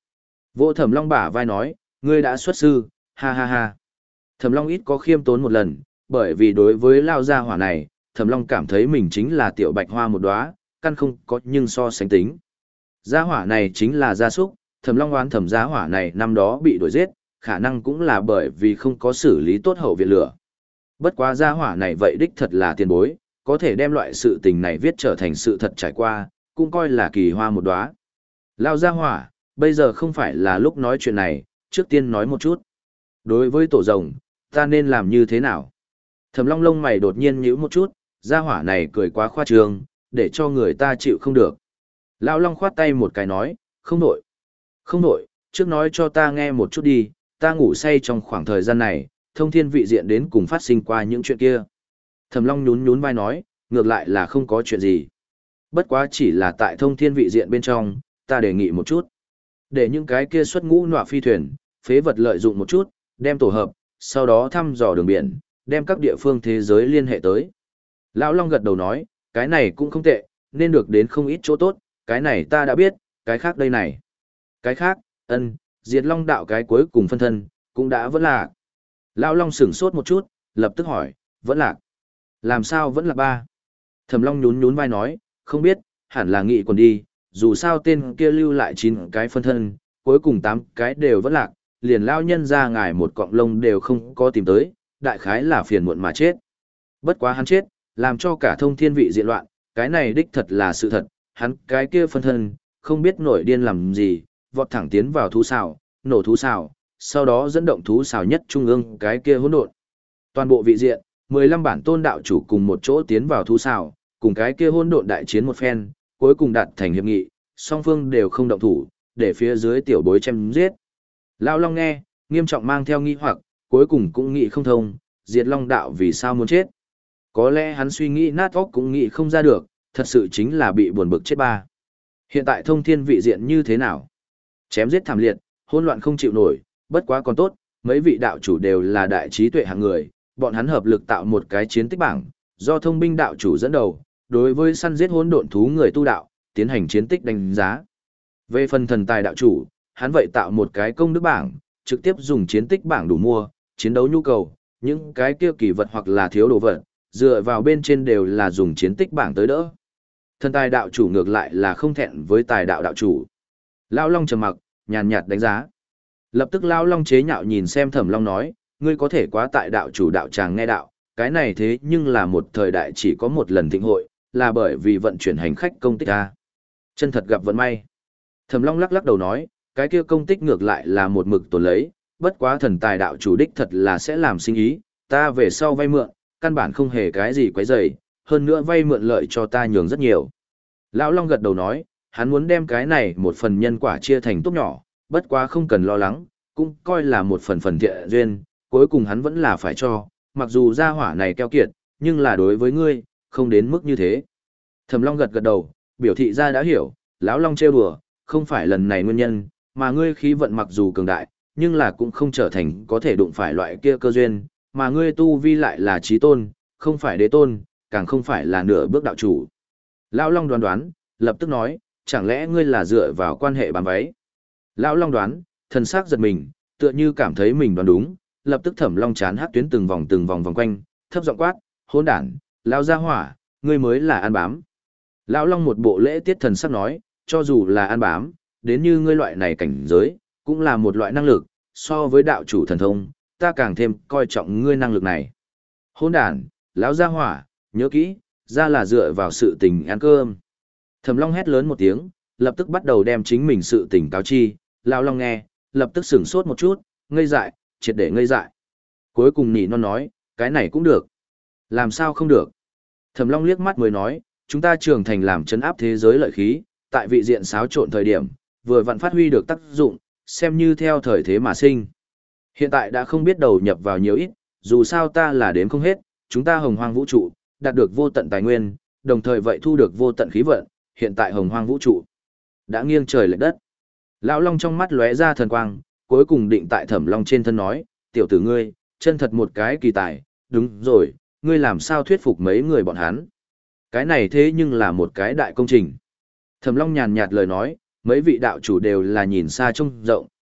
[SPEAKER 1] Vỗ Thẩm Long bả vai nói, ngươi đã xuất sư, ha ha ha. Thẩm Long ít có khiêm tốn một lần, bởi vì đối với lao gia hỏa này, Thẩm Long cảm thấy mình chính là tiểu bạch hoa một đóa, căn không có nhưng so sánh tính. Gia hỏa này chính là gia súc, Thẩm Long oán thẩm gia hỏa này năm đó bị đuổi giết, khả năng cũng là bởi vì không có xử lý tốt hậu viện lửa. Bất quá gia hỏa này vậy đích thật là tiền bối, có thể đem loại sự tình này viết trở thành sự thật trải qua, cũng coi là kỳ hoa một đóa. Lao gia hỏa, bây giờ không phải là lúc nói chuyện này, trước tiên nói một chút. Đối với tổ rồng, ta nên làm như thế nào? Thẩm Long lông mày đột nhiên nhíu một chút, gia hỏa này cười quá khoa trương, để cho người ta chịu không được. Lão Long khoát tay một cái nói, không nổi. Không nổi, trước nói cho ta nghe một chút đi, ta ngủ say trong khoảng thời gian này, thông thiên vị diện đến cùng phát sinh qua những chuyện kia. Thẩm Long nhún nhún vai nói, ngược lại là không có chuyện gì. Bất quá chỉ là tại thông thiên vị diện bên trong, ta đề nghị một chút. Để những cái kia xuất ngũ nọa phi thuyền, phế vật lợi dụng một chút, đem tổ hợp, sau đó thăm dò đường biển, đem các địa phương thế giới liên hệ tới. Lão Long gật đầu nói, cái này cũng không tệ, nên được đến không ít chỗ tốt, cái này ta đã biết, cái khác đây này. Cái khác, ân, diệt Long đạo cái cuối cùng phân thân, cũng đã vẫn lạc. Lão Long sửng sốt một chút, lập tức hỏi, vẫn lạc. Làm sao vẫn là ba? Thẩm Long nhún nhún vai nói, không biết, hẳn là nghị còn đi, dù sao tên kia lưu lại chín cái phân thân, cuối cùng tám cái đều vẫn lạc, liền lao nhân ra ngài một cọng lông đều không có tìm tới, đại khái là phiền muộn mà chết. Bất quá hắn chết, làm cho cả thông thiên vị diện loạn, cái này đích thật là sự thật, hắn cái kia phân thân, không biết nổi điên làm gì, vọt thẳng tiến vào thú xào, nổ thú xào, sau đó dẫn động thú xào nhất trung ương cái kia hỗn độn. Toàn bộ vị diện, mười lăm bản tôn đạo chủ cùng một chỗ tiến vào thú xào, cùng cái kia hỗn độn đại chiến một phen, cuối cùng đạt thành hiệp nghị, song phương đều không động thủ, để phía dưới tiểu bối chém giết. Lão Long nghe, nghiêm trọng mang theo nghi hoặc, cuối cùng cũng nghĩ không thông, diệt Long đạo vì sao muốn chết. Có lẽ hắn suy nghĩ nát óc cũng nghĩ không ra được, thật sự chính là bị buồn bực chết ba. Hiện tại thông thiên vị diện như thế nào? Chém giết thảm liệt, hỗn loạn không chịu nổi, bất quá còn tốt, mấy vị đạo chủ đều là đại trí tuệ hạng người, bọn hắn hợp lực tạo một cái chiến tích bảng, do thông binh đạo chủ dẫn đầu, đối với săn giết hỗn độn thú người tu đạo, tiến hành chiến tích đánh giá. Về phần thần tài đạo chủ, hắn vậy tạo một cái công đức bảng, trực tiếp dùng chiến tích bảng đủ mua, chiến đấu nhu cầu, những cái kia kỳ vật hoặc là thiếu đồ vật, dựa vào bên trên đều là dùng chiến tích bảng tới đỡ. Thần tài đạo chủ ngược lại là không thẹn với tài đạo đạo chủ. Lão Long trầm mặc, nhàn nhạt đánh giá. Lập tức Lão Long chế nhạo nhìn xem Thẩm Long nói, ngươi có thể quá tại đạo chủ đạo tràng nghe đạo, cái này thế nhưng là một thời đại chỉ có một lần thịnh hội, là bởi vì vận chuyển hành khách công tích a. Chân thật gặp vận may. Thẩm Long lắc lắc đầu nói, cái kia công tích ngược lại là một mực tồn lấy, bất quá thần tài đạo chủ đích thật là sẽ làm sinh ý, ta về sau vay mượn, căn bản không hề cái gì quấy rầy, hơn nữa vay mượn lợi cho ta nhường rất nhiều. Lão Long gật đầu nói, hắn muốn đem cái này một phần nhân quả chia thành tốt nhỏ, bất quá không cần lo lắng, cũng coi là một phần phần thiện duyên, cuối cùng hắn vẫn là phải cho, mặc dù gia hỏa này keo kiệt, nhưng là đối với ngươi, không đến mức như thế. Thẩm Long gật gật đầu, biểu thị ra đã hiểu, Lão Long trêu đùa, không phải lần này nguyên nhân, mà ngươi khí vận mặc dù cường đại, nhưng là cũng không trở thành có thể đụng phải loại kia cơ duyên, mà ngươi tu vi lại là chí tôn, không phải đế tôn, càng không phải là nửa bước đạo chủ. Lão Long đoán đoán, lập tức nói, chẳng lẽ ngươi là dựa vào quan hệ bám váy? Lão Long đoán, thần sắc giật mình, tựa như cảm thấy mình đoán đúng, lập tức Thẩm Long chán hát tuyến từng vòng từng vòng vòng quanh, thấp giọng quát, hỗn đản, lão gia hỏa, ngươi mới là ăn bám. Lão Long một bộ lễ tiết thần sắc nói, cho dù là ăn bám, đến như ngươi loại này cảnh giới, cũng là một loại năng lực, so với đạo chủ thần thông, ta càng thêm coi trọng ngươi năng lực này. Hỗn đản, lão gia hỏa, nhớ kỹ, ra là dựa vào sự tình ăn cơm. Thẩm Long hét lớn một tiếng, lập tức bắt đầu đem chính mình sự tình cáo chi, Lão Long nghe, lập tức sửng sốt một chút, ngây dại, triệt để ngây dại. Cuối cùng nỉ non nói, cái này cũng được. Làm sao không được? Thẩm Long liếc mắt mới nói, chúng ta trưởng thành làm chấn áp thế giới lợi khí, tại vị diện xáo trộn thời điểm, vừa vặn phát huy được tác dụng, xem như theo thời thế mà sinh. Hiện tại đã không biết đầu nhập vào nhiều ít, dù sao ta là đếm không hết, chúng ta hồng hoang vũ trụ, đạt được vô tận tài nguyên, đồng thời vậy thu được vô tận khí vận, hiện tại hồng hoang vũ trụ đã nghiêng trời lệch đất. Lão Long trong mắt lóe ra thần quang, cuối cùng định tại Thẩm Long trên thân nói, tiểu tử ngươi, chân thật một cái kỳ tài, đúng rồi, ngươi làm sao thuyết phục mấy người bọn hắn. Cái này thế nhưng là một cái đại công trình. Thẩm Long nhàn nhạt lời nói, mấy vị đạo chủ đều là nhìn xa trông rộng,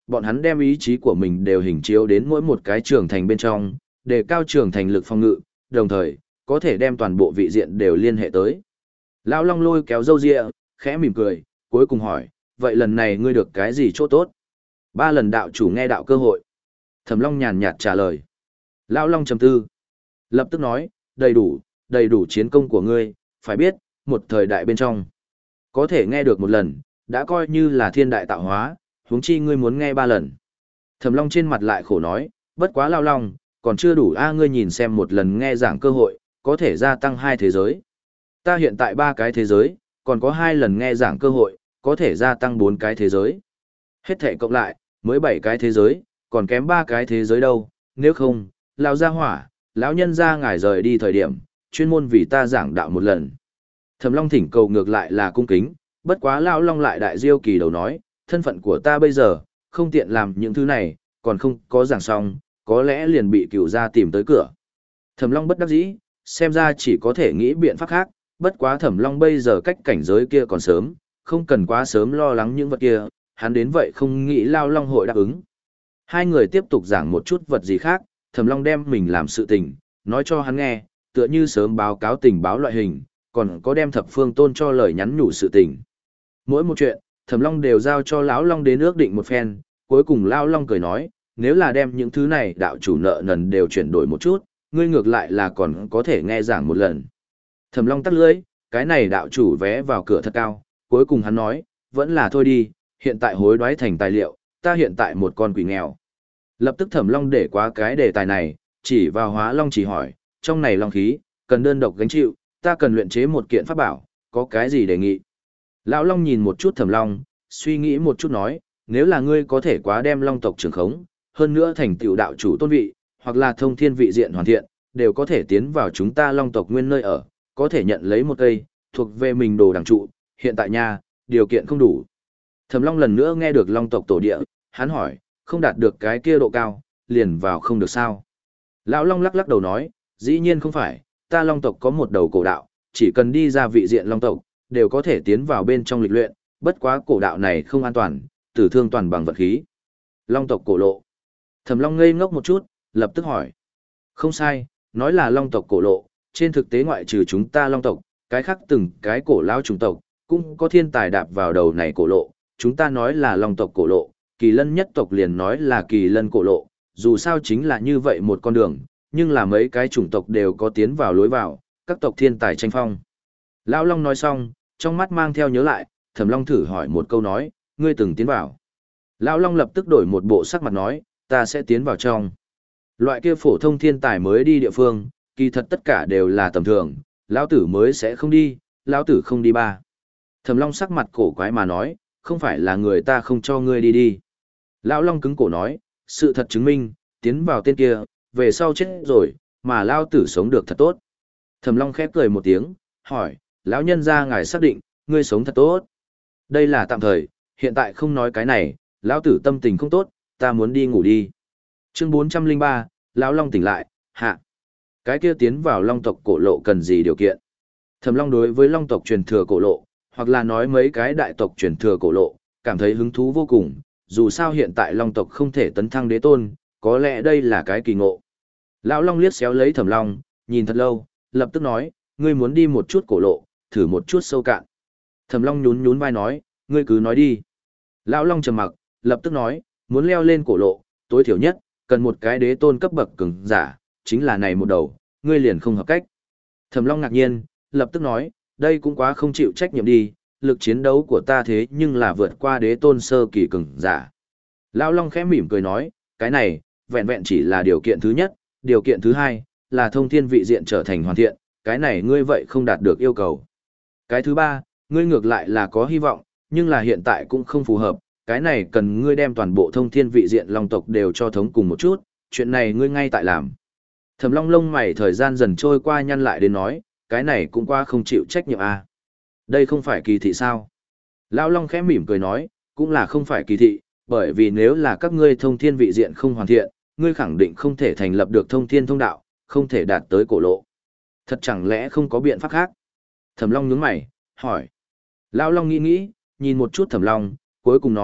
[SPEAKER 1] bọn hắn đem ý chí của mình đều hình chiếu đến mỗi một cái trường thành bên trong, để cao trường thành lực phòng ngự, đồng thời, có thể đem toàn bộ vị diện đều liên hệ tới. Lão Long lôi kéo râu ria, khẽ mỉm cười, cuối cùng hỏi, vậy lần này ngươi được cái gì chỗ tốt? Ba lần đạo chủ nghe đạo cơ hội. Thẩm Long nhàn nhạt trả lời. Lão Long trầm tư. Lập tức nói, đầy đủ, đầy đủ chiến công của ngươi, phải biết, một thời đại bên trong. Có thể nghe được một lần, đã coi như là thiên đại tạo hóa, huống chi ngươi muốn nghe ba lần. Thẩm Long trên mặt lại khổ nói, bất quá Lão Long, còn chưa đủ a ngươi nhìn xem một lần nghe giảng cơ hội, có thể gia tăng hai thế giới. Ta hiện tại ba cái thế giới, còn có hai lần nghe giảng cơ hội, có thể gia tăng bốn cái thế giới. Hết thể cộng lại, mới bảy cái thế giới, còn kém ba cái thế giới đâu, nếu không, lão gia hỏa, lão nhân gia ngài rời đi thời điểm, chuyên môn vì ta giảng đạo một lần. Thẩm Long thỉnh cầu ngược lại là cung kính, bất quá lão Long lại đại diêu kỳ đầu nói, thân phận của ta bây giờ, không tiện làm những thứ này, còn không có giảng xong, có lẽ liền bị cửu gia tìm tới cửa. Thẩm Long bất đắc dĩ, xem ra chỉ có thể nghĩ biện pháp khác, bất quá Thẩm Long bây giờ cách cảnh giới kia còn sớm, không cần quá sớm lo lắng những vật kia, hắn đến vậy không nghĩ Lao Long hội đáp ứng. Hai người tiếp tục giảng một chút vật gì khác, Thẩm Long đem mình làm sự tình, nói cho hắn nghe, tựa như sớm báo cáo tình báo loại hình, còn có đem thập phương tôn cho lời nhắn nhủ sự tình. Mỗi một chuyện, Thẩm Long đều giao cho lão Long đến ước định một phen, cuối cùng Lao Long cười nói, nếu là đem những thứ này đạo chủ nợ nần đều chuyển đổi một chút, ngươi ngược lại là còn có thể nghe giảng một lần. Thẩm Long tắt lưỡi, cái này đạo chủ vé vào cửa thật cao, cuối cùng hắn nói, vẫn là thôi đi, hiện tại hối đoái thành tài liệu, ta hiện tại một con quỷ nghèo. Lập tức Thẩm Long để qua cái đề tài này, chỉ vào Hóa Long chỉ hỏi, trong này long khí, cần đơn độc gánh chịu, ta cần luyện chế một kiện pháp bảo, có cái gì đề nghị? Lão Long nhìn một chút Thẩm Long, suy nghĩ một chút nói, nếu là ngươi có thể quá đem Long tộc trường khống, hơn nữa thành tựu đạo chủ tôn vị, hoặc là thông thiên vị diện hoàn thiện, đều có thể tiến vào chúng ta Long tộc nguyên nơi ở, có thể nhận lấy một cây, thuộc về mình đồ đẳng trụ, hiện tại nha, điều kiện không đủ. Thẩm Long lần nữa nghe được Long tộc tổ địa, hắn hỏi, không đạt được cái kia độ cao, liền vào không được sao? Lão Long lắc lắc đầu nói, dĩ nhiên không phải, ta Long tộc có một đầu cổ đạo, chỉ cần đi ra vị diện Long tộc, đều có thể tiến vào bên trong lịch luyện, bất quá cổ đạo này không an toàn, tử thương toàn bằng vật khí. Long tộc cổ lộ. Thẩm Long ngây ngốc một chút, lập tức hỏi. Không sai, nói là Long tộc cổ lộ, trên thực tế ngoại trừ chúng ta Long tộc, cái khác từng cái cổ lao chủng tộc, cũng có thiên tài đạp vào đầu này cổ lộ, chúng ta nói là Long tộc cổ lộ, Kỳ Lân nhất tộc liền nói là Kỳ Lân cổ lộ, dù sao chính là như vậy một con đường, nhưng là mấy cái chủng tộc đều có tiến vào lối vào, các tộc thiên tài tranh phong. Lão Long nói xong, trong mắt mang theo nhớ lại, Thẩm Long thử hỏi một câu nói, ngươi từng tiến vào. Lão Long lập tức đổi một bộ sắc mặt nói, ta sẽ tiến vào trong. Loại kia phổ thông thiên tài mới đi địa phương, kỳ thật tất cả đều là tầm thường, lão tử mới sẽ không đi, lão tử không đi ba. Thẩm Long sắc mặt cổ quái mà nói, không phải là người ta không cho ngươi đi đi. Lão Long cứng cổ nói, sự thật chứng minh, tiến vào tên kia, về sau chết rồi, mà lão tử sống được thật tốt. Thẩm Long khép cười một tiếng, hỏi, lão nhân gia ngài xác định, ngươi sống thật tốt. Đây là tạm thời, hiện tại không nói cái này, lão tử tâm tình không tốt, ta muốn đi ngủ đi. Chương bốn trăm lẻ ba, lão Long tỉnh lại, hạ. Cái kia tiến vào Long tộc cổ lộ cần gì điều kiện? Thẩm Long đối với Long tộc truyền thừa cổ lộ, hoặc là nói mấy cái đại tộc truyền thừa cổ lộ, cảm thấy hứng thú vô cùng, dù sao hiện tại Long tộc không thể tấn thăng đế tôn, có lẽ đây là cái kỳ ngộ. Lão Long liếc xéo lấy Thẩm Long, nhìn thật lâu, lập tức nói, ngươi muốn đi một chút cổ lộ, thử một chút sâu cạn. Thẩm Long nhún nhún vai nói, ngươi cứ nói đi. Lão Long trầm mặc, lập tức nói, muốn leo lên cổ lộ, tối thiểu nhất, cần một cái đế tôn cấp bậc cường giả, chính là này một đầu, ngươi liền không hợp cách. Thẩm Long ngạc nhiên, lập tức nói, đây cũng quá không chịu trách nhiệm đi, lực chiến đấu của ta thế nhưng là vượt qua đế tôn sơ kỳ cường giả. Lão Long khẽ mỉm cười nói, cái này, vẹn vẹn chỉ là điều kiện thứ nhất, điều kiện thứ hai, là thông thiên vị diện trở thành hoàn thiện, cái này ngươi vậy không đạt được yêu cầu. Cái thứ ba, ngươi ngược lại là có hy vọng, nhưng là hiện tại cũng không phù hợp, cái này cần ngươi đem toàn bộ thông thiên vị diện Long tộc đều cho thống cùng một chút, chuyện này ngươi ngay tại làm. Thẩm Long lông mày thời gian dần trôi qua nhăn lại đến nói, cái này cũng qua không chịu trách nhiệm à. Đây không phải kỳ thị sao? Lão Long khẽ mỉm cười nói, cũng là không phải kỳ thị, bởi vì nếu là các ngươi thông thiên vị diện không hoàn thiện, ngươi khẳng định không thể thành lập được thông thiên thông đạo, không thể đạt tới cổ lộ. Thật chẳng lẽ không có biện pháp khác? Thẩm Long nhướng mày, hỏi. Lão Long nghĩ nghĩ, nhìn một chút Thẩm Long, cuối cùng nói,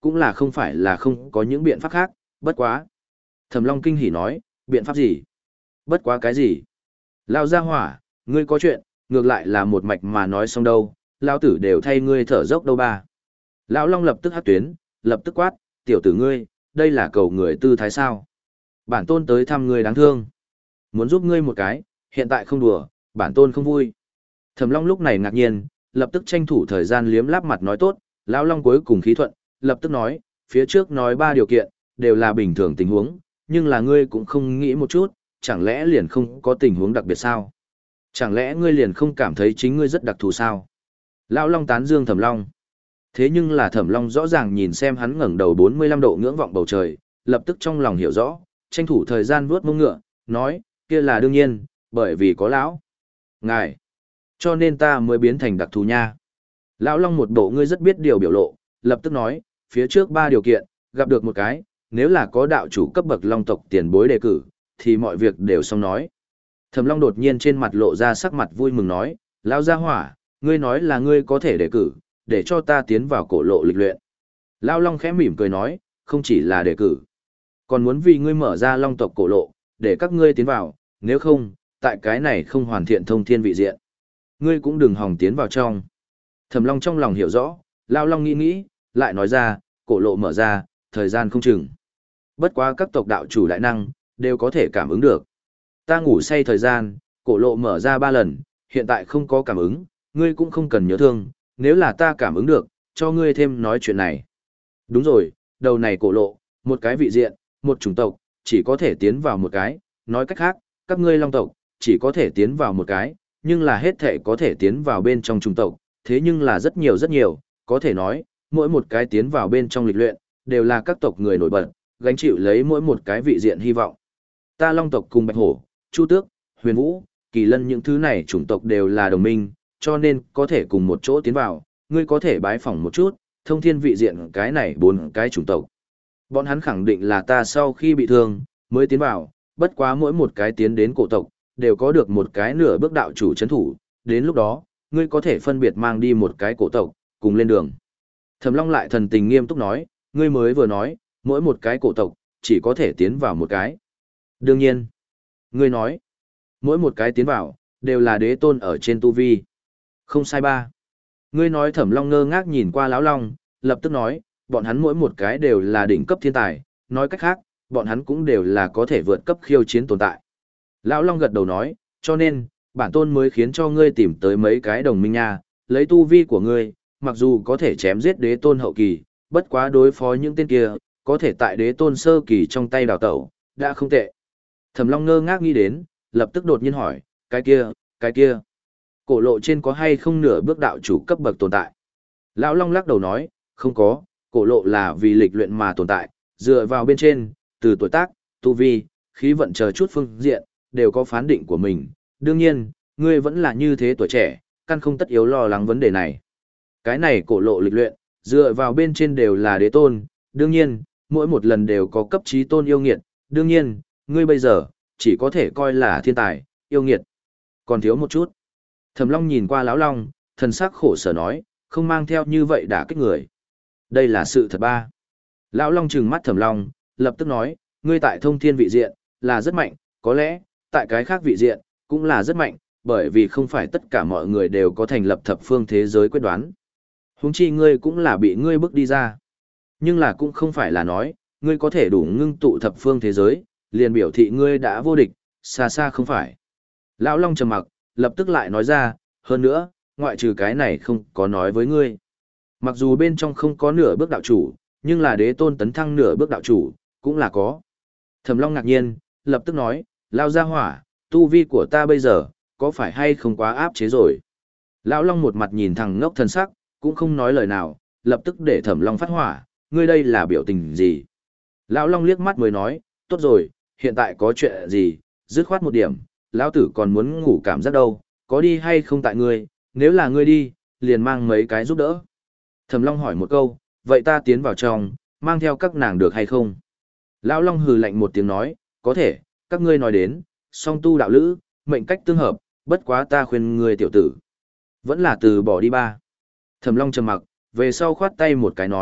[SPEAKER 1] cũng là không phải là không có những biện pháp khác, bất quá. Thẩm Long kinh hỉ nói, biện pháp gì? Bất quá cái gì? Lao ra hỏa, ngươi có chuyện, ngược lại là một mạch mà nói xong đâu, lao tử đều thay ngươi thở dốc đâu ba. Lão Long lập tức hát tuyến, lập tức quát, tiểu tử ngươi, đây là cầu người tư thái sao? Bản tôn tới thăm ngươi đáng thương. Muốn giúp ngươi một cái, hiện tại không đùa, bản tôn không vui. Thẩm Long lúc này ngạc nhiên, lập tức tranh thủ thời gian liếm láp mặt nói tốt, Lão Long cuối cùng khí thuận, lập tức nói, phía trước nói ba điều kiện, đều là bình thường tình huống, nhưng là ngươi cũng không nghĩ một chút, chẳng lẽ liền không có tình huống đặc biệt sao? Chẳng lẽ ngươi liền không cảm thấy chính ngươi rất đặc thù sao? Lão Long tán dương Thẩm Long. Thế nhưng là Thẩm Long rõ ràng nhìn xem hắn ngẩng đầu bốn mươi lăm độ ngưỡng vọng bầu trời, lập tức trong lòng hiểu rõ, tranh thủ thời gian vuốt mông ngựa, nói, kia là đương nhiên, bởi vì có lão. Ngài, cho nên ta mới biến thành đặc thù nha. Lão Long một bộ ngươi rất biết điều biểu lộ, lập tức nói, phía trước ba điều kiện, gặp được một cái, nếu là có đạo chủ cấp bậc Long tộc tiền bối đề cử, thì mọi việc đều xong nói. Thẩm Long đột nhiên trên mặt lộ ra sắc mặt vui mừng nói, lão gia hỏa, ngươi nói là ngươi có thể đề cử, để cho ta tiến vào cổ lộ lịch luyện. Lão Long khẽ mỉm cười nói, không chỉ là đề cử, còn muốn vì ngươi mở ra Long tộc cổ lộ, để các ngươi tiến vào, nếu không, tại cái này không hoàn thiện thông thiên vị diện. Ngươi cũng đừng hòng tiến vào trong. Thẩm Long trong lòng hiểu rõ, Lão Long nghĩ nghĩ, lại nói ra, cổ lộ mở ra, thời gian không chừng. Bất quá các tộc đạo chủ đại năng, đều có thể cảm ứng được. Ta ngủ say thời gian, cổ lộ mở ra ba lần, hiện tại không có cảm ứng, ngươi cũng không cần nhớ thương, nếu là ta cảm ứng được, cho ngươi thêm nói chuyện này. Đúng rồi, đầu này cổ lộ, một cái vị diện, một chủng tộc, chỉ có thể tiến vào một cái, nói cách khác, các ngươi Long tộc, chỉ có thể tiến vào một cái, nhưng là hết thể có thể tiến vào bên trong chủng tộc, thế nhưng là rất nhiều rất nhiều, có thể nói, mỗi một cái tiến vào bên trong lịch luyện, đều là các tộc người nổi bật, gánh chịu lấy mỗi một cái vị diện hy vọng. Ta Long tộc cùng Bạch Hổ, Chu Tước, Huyền Vũ, Kỳ Lân những thứ này chủng tộc đều là đồng minh, cho nên có thể cùng một chỗ tiến vào, ngươi có thể bái phỏng một chút, thông thiên vị diện cái này bốn cái chủng tộc. Bọn hắn khẳng định là ta sau khi bị thương, mới tiến vào, bất quá mỗi một cái tiến đến cổ tộc, đều có được một cái nửa bước đạo chủ chấn thủ, đến lúc đó, ngươi có thể phân biệt mang đi một cái cổ tộc, cùng lên đường. Thẩm Long lại thần tình nghiêm túc nói, ngươi mới vừa nói, mỗi một cái cổ tộc, chỉ có thể tiến vào một cái. Đương nhiên, ngươi nói, mỗi một cái tiến vào, đều là đế tôn ở trên tu vi. Không sai ba. Ngươi nói Thẩm Long ngơ ngác nhìn qua Lão Long, lập tức nói, bọn hắn mỗi một cái đều là đỉnh cấp thiên tài, nói cách khác, bọn hắn cũng đều là có thể vượt cấp khiêu chiến tồn tại. Lão Long gật đầu nói, cho nên, bản tôn mới khiến cho ngươi tìm tới mấy cái đồng minh nha, lấy tu vi của ngươi, mặc dù có thể chém giết đế tôn hậu kỳ, bất quá đối phó những tên kia, có thể tại đế tôn sơ kỳ trong tay đào tẩu, đã không tệ. Thẩm Long ngơ ngác nghĩ đến, lập tức đột nhiên hỏi, cái kia, cái kia, cổ lộ trên có hay không nửa bước đạo chủ cấp bậc tồn tại? Lão Long lắc đầu nói, không có, cổ lộ là vì lịch luyện mà tồn tại, dựa vào bên trên, từ tuổi tác, tu vi, khí vận chờ chút phương diện, đều có phán định của mình. Đương nhiên, ngươi vẫn là như thế tuổi trẻ, căn không tất yếu lo lắng vấn đề này. Cái này cổ lộ lịch luyện, dựa vào bên trên đều là đế tôn, đương nhiên, mỗi một lần đều có cấp trí tôn yêu nghiệt, đương nhiên, ngươi bây giờ, chỉ có thể coi là thiên tài, yêu nghiệt. Còn thiếu một chút. Thẩm Long nhìn qua Lão Long, thần sắc khổ sở nói, không mang theo như vậy đả kích người. Đây là sự thật ba. Lão Long trừng mắt Thẩm Long, lập tức nói, ngươi tại thông thiên vị diện, là rất mạnh, có lẽ, tại cái khác vị diện, cũng là rất mạnh, bởi vì không phải tất cả mọi người đều có thành lập thập phương thế giới quyết đoán. Huống chi ngươi cũng là bị ngươi bước đi ra. Nhưng là cũng không phải là nói, ngươi có thể đủ ngưng tụ thập phương thế giới, liền biểu thị ngươi đã vô địch, xa xa không phải. Lão Long trầm mặc, lập tức lại nói ra, hơn nữa, ngoại trừ cái này không có nói với ngươi. Mặc dù bên trong không có nửa bước đạo chủ, nhưng là đế tôn tấn thăng nửa bước đạo chủ, cũng là có. Thẩm Long ngạc nhiên, lập tức nói, Lão gia hỏa, tu vi của ta bây giờ, có phải hay không quá áp chế rồi? Lão Long một mặt nhìn thằng ngốc thần sắc, cũng không nói lời nào, lập tức để Thẩm Long phát hỏa, ngươi đây là biểu tình gì? Lão Long liếc mắt mới nói, tốt rồi, hiện tại có chuyện gì, dứt khoát một điểm, lão tử còn muốn ngủ cảm giác đâu, có đi hay không tại ngươi, nếu là ngươi đi, liền mang mấy cái giúp đỡ. Thẩm Long hỏi một câu, vậy ta tiến vào trong, mang theo các nàng được hay không? Lão Long hừ lạnh một tiếng nói, có thể, các ngươi nói đến, song tu đạo lữ, mệnh cách tương hợp, bất quá ta khuyên ngươi tiểu tử. Vẫn là từ bỏ đi ba. Thẩm Long trầm mặc, về sau khoát tay một cái nói,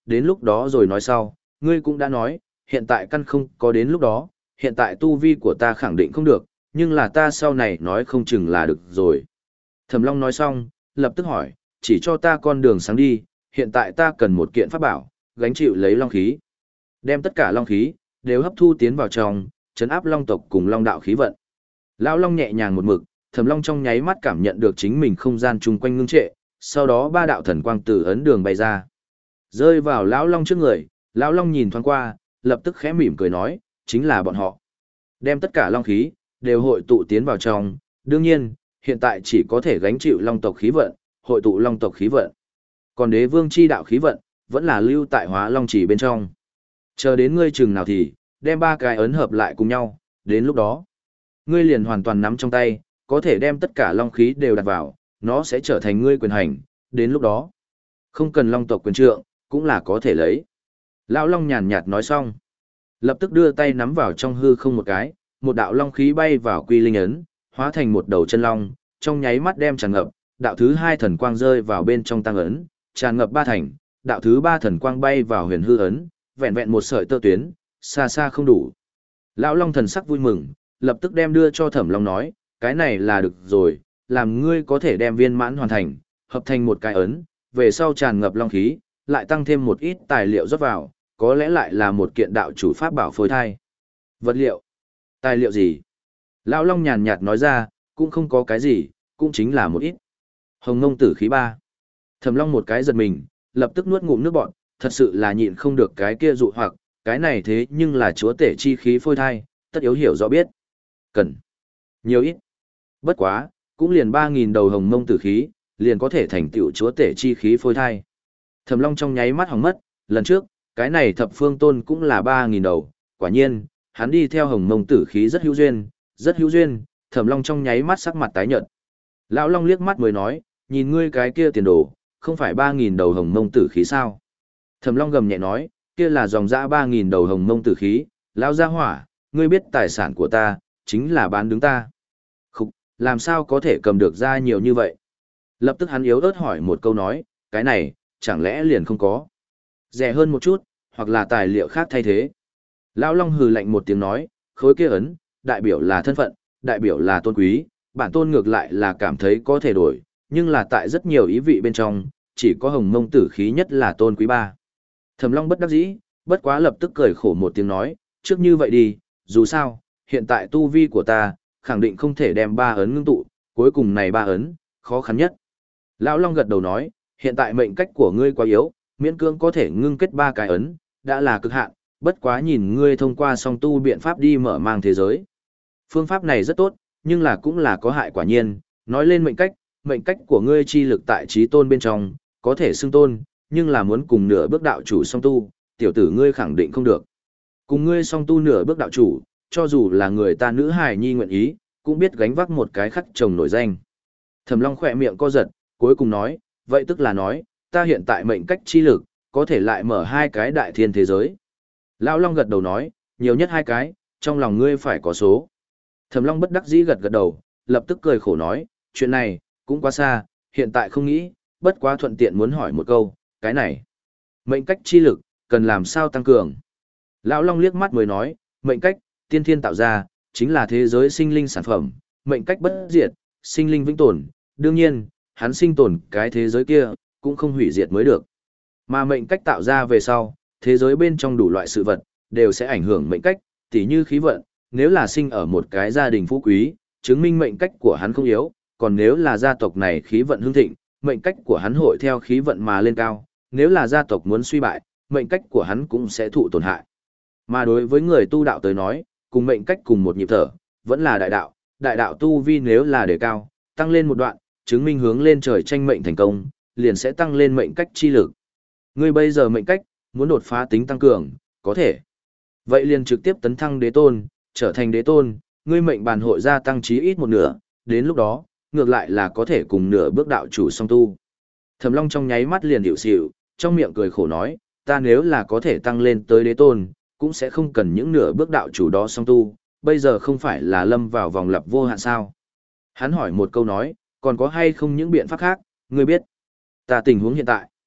[SPEAKER 1] đến lúc đó rồi nói sau, ngươi cũng đã nói, hiện tại căn không có đến lúc đó, hiện tại tu vi của ta khẳng định không được, nhưng là ta sau này nói không chừng là được rồi. Thẩm Long nói xong, lập tức hỏi, chỉ cho ta con đường sáng đi, hiện tại ta cần một kiện pháp bảo, gánh chịu lấy long khí. Đem tất cả long khí, đều hấp thu tiến vào trong, chấn áp long tộc cùng long đạo khí vận. Lão Long nhẹ nhàng một mực, Thẩm Long trong nháy mắt cảm nhận được chính mình không gian chung quanh ngưng trệ, sau đó ba đạo thần quang từ ấn đường bay ra. Rơi vào Lão Long trước người, Lão Long nhìn thoáng qua, lập tức khẽ mỉm cười nói, chính là bọn họ. Đem tất cả long khí, đều hội tụ tiến vào trong, đương nhiên, hiện tại chỉ có thể gánh chịu long tộc khí vận, hội tụ long tộc khí vận. Còn đế vương chi đạo khí vận, vẫn là lưu tại hóa long chỉ bên trong. Chờ đến ngươi chừng nào thì, đem ba cái ấn hợp lại cùng nhau, đến lúc đó, ngươi liền hoàn toàn nắm trong tay, có thể đem tất cả long khí đều đặt vào, nó sẽ trở thành ngươi quyền hành, đến lúc đó, không cần long tộc quyền trượng, cũng là có thể lấy. Lão Long nhàn nhạt nói xong, lập tức đưa tay nắm vào trong hư không một cái, một đạo long khí bay vào quy linh ấn, hóa thành một đầu chân long, trong nháy mắt đem tràn ngập, đạo thứ hai thần quang rơi vào bên trong tăng ấn, tràn ngập ba thành, đạo thứ ba thần quang bay vào huyền hư ấn, vẹn vẹn một sợi tơ tuyến, xa xa không đủ. Lão Long thần sắc vui mừng, lập tức đem đưa cho Thẩm Long nói, cái này là được rồi, làm ngươi có thể đem viên mãn hoàn thành, hợp thành một cái ấn, về sau tràn ngập long khí, lại tăng thêm một ít tài liệu rót vào, có lẽ lại là một kiện đạo chủ pháp bảo phôi thai. Vật liệu? Tài liệu gì? Lão Long nhàn nhạt nói ra, cũng không có cái gì, cũng chính là một ít. Hồng Ngông Tử khí ba. Thẩm Long một cái giật mình, lập tức nuốt ngụm nước bọt, thật sự là nhịn không được cái kia dụ hoặc, cái này thế nhưng là chúa tể chi khí phôi thai, tất yếu hiểu rõ biết. Cần. Nhiều ít. Bất quá, cũng liền ba nghìn đầu Hồng Ngông Tử khí, liền có thể thành tựu chúa tể chi khí phôi thai. Thẩm Long trong nháy mắt hỏng mất, lần trước, cái này thập phương tôn cũng là ba nghìn đầu, quả nhiên, hắn đi theo Hồng Mông Tử khí rất hữu duyên, rất hữu duyên, Thẩm Long trong nháy mắt sắc mặt tái nhợt. Lão Long liếc mắt mới nói, nhìn ngươi cái kia tiền đồ, không phải ba nghìn đầu Hồng Mông Tử khí sao? Thẩm Long gầm nhẹ nói, kia là dòng dã ba nghìn đầu Hồng Mông Tử khí, lão gia hỏa, ngươi biết tài sản của ta, chính là bán đứng ta. Khục, làm sao có thể cầm được ra nhiều như vậy? Lập tức hắn yếu ớt hỏi một câu nói, cái này, chẳng lẽ liền không có? Rẻ hơn một chút, hoặc là tài liệu khác thay thế. Lão Long hừ lạnh một tiếng nói, khối kia ấn, đại biểu là thân phận, đại biểu là tôn quý, bản tôn ngược lại là cảm thấy có thể đổi, nhưng là tại rất nhiều ý vị bên trong, chỉ có Hồng Mông Tử khí nhất là tôn quý ba. Thẩm Long bất đắc dĩ, bất quá lập tức cười khổ một tiếng nói, trước như vậy đi, dù sao, hiện tại tu vi của ta, khẳng định không thể đem ba ấn ngưng tụ, cuối cùng này ba ấn, khó khăn nhất. Lão Long gật đầu nói, hiện tại mệnh cách của ngươi quá yếu, miễn cưỡng có thể ngưng kết ba cái ấn, đã là cực hạn, bất quá nhìn ngươi thông qua song tu biện pháp đi mở mang thế giới. Phương pháp này rất tốt, nhưng là cũng là có hại quả nhiên, nói lên mệnh cách, mệnh cách của ngươi chi lực tại trí tôn bên trong, có thể xưng tôn, nhưng là muốn cùng nửa bước đạo chủ song tu, tiểu tử ngươi khẳng định không được. Cùng ngươi song tu nửa bước đạo chủ, cho dù là người ta nữ hài nhi nguyện ý, cũng biết gánh vác một cái khắc chồng nổi danh. Thẩm Long khỏe miệng co giật, cuối cùng nói, vậy tức là nói, ta hiện tại mệnh cách chi lực, có thể lại mở hai cái đại thiên thế giới. Lão Long gật đầu nói, nhiều nhất hai cái, trong lòng ngươi phải có số. Thẩm Long bất đắc dĩ gật gật đầu, lập tức cười khổ nói, chuyện này, cũng quá xa, hiện tại không nghĩ, bất quá thuận tiện muốn hỏi một câu, cái này. Mệnh cách chi lực, cần làm sao tăng cường? Lão Long liếc mắt mới nói, mệnh cách, tiên thiên tạo ra, chính là thế giới sinh linh sản phẩm, mệnh cách bất diệt, sinh linh vĩnh tồn, đương nhiên, hắn sinh tồn cái thế giới kia, cũng không hủy diệt mới được. Mà mệnh cách tạo ra về sau, thế giới bên trong đủ loại sự vật, đều sẽ ảnh hưởng mệnh cách, tỉ như khí vận, nếu là sinh ở một cái gia đình phú quý, chứng minh mệnh cách của hắn không yếu, còn nếu là gia tộc này khí vận hưng thịnh, mệnh cách của hắn hội theo khí vận mà lên cao, nếu là gia tộc muốn suy bại, mệnh cách của hắn cũng sẽ thụ tổn hại. Mà đối với người tu đạo tới nói, cùng mệnh cách cùng một nhịp thở, vẫn là đại đạo, đại đạo tu vi nếu là đề cao, tăng lên một đoạn, chứng minh hướng lên trời tranh mệnh thành công, liền sẽ tăng lên mệnh cách chi lực. Ngươi bây giờ mệnh cách, muốn đột phá tính tăng cường, có thể. Vậy liền trực tiếp tấn thăng đế tôn, trở thành đế tôn, ngươi mệnh bàn hội gia tăng chí ít một nửa, đến lúc đó, ngược lại là có thể cùng nửa bước đạo chủ song tu. Thẩm Long trong nháy mắt liền hiểu xỉu, trong miệng cười khổ nói, ta nếu là có thể tăng lên tới đế tôn, cũng sẽ không cần những nửa bước đạo chủ đó song tu, bây giờ không phải là lâm vào vòng lặp vô hạn sao. Hắn hỏi một câu nói, còn có hay không những biện pháp khác, ngươi biết. Ta tình huống hiện tại.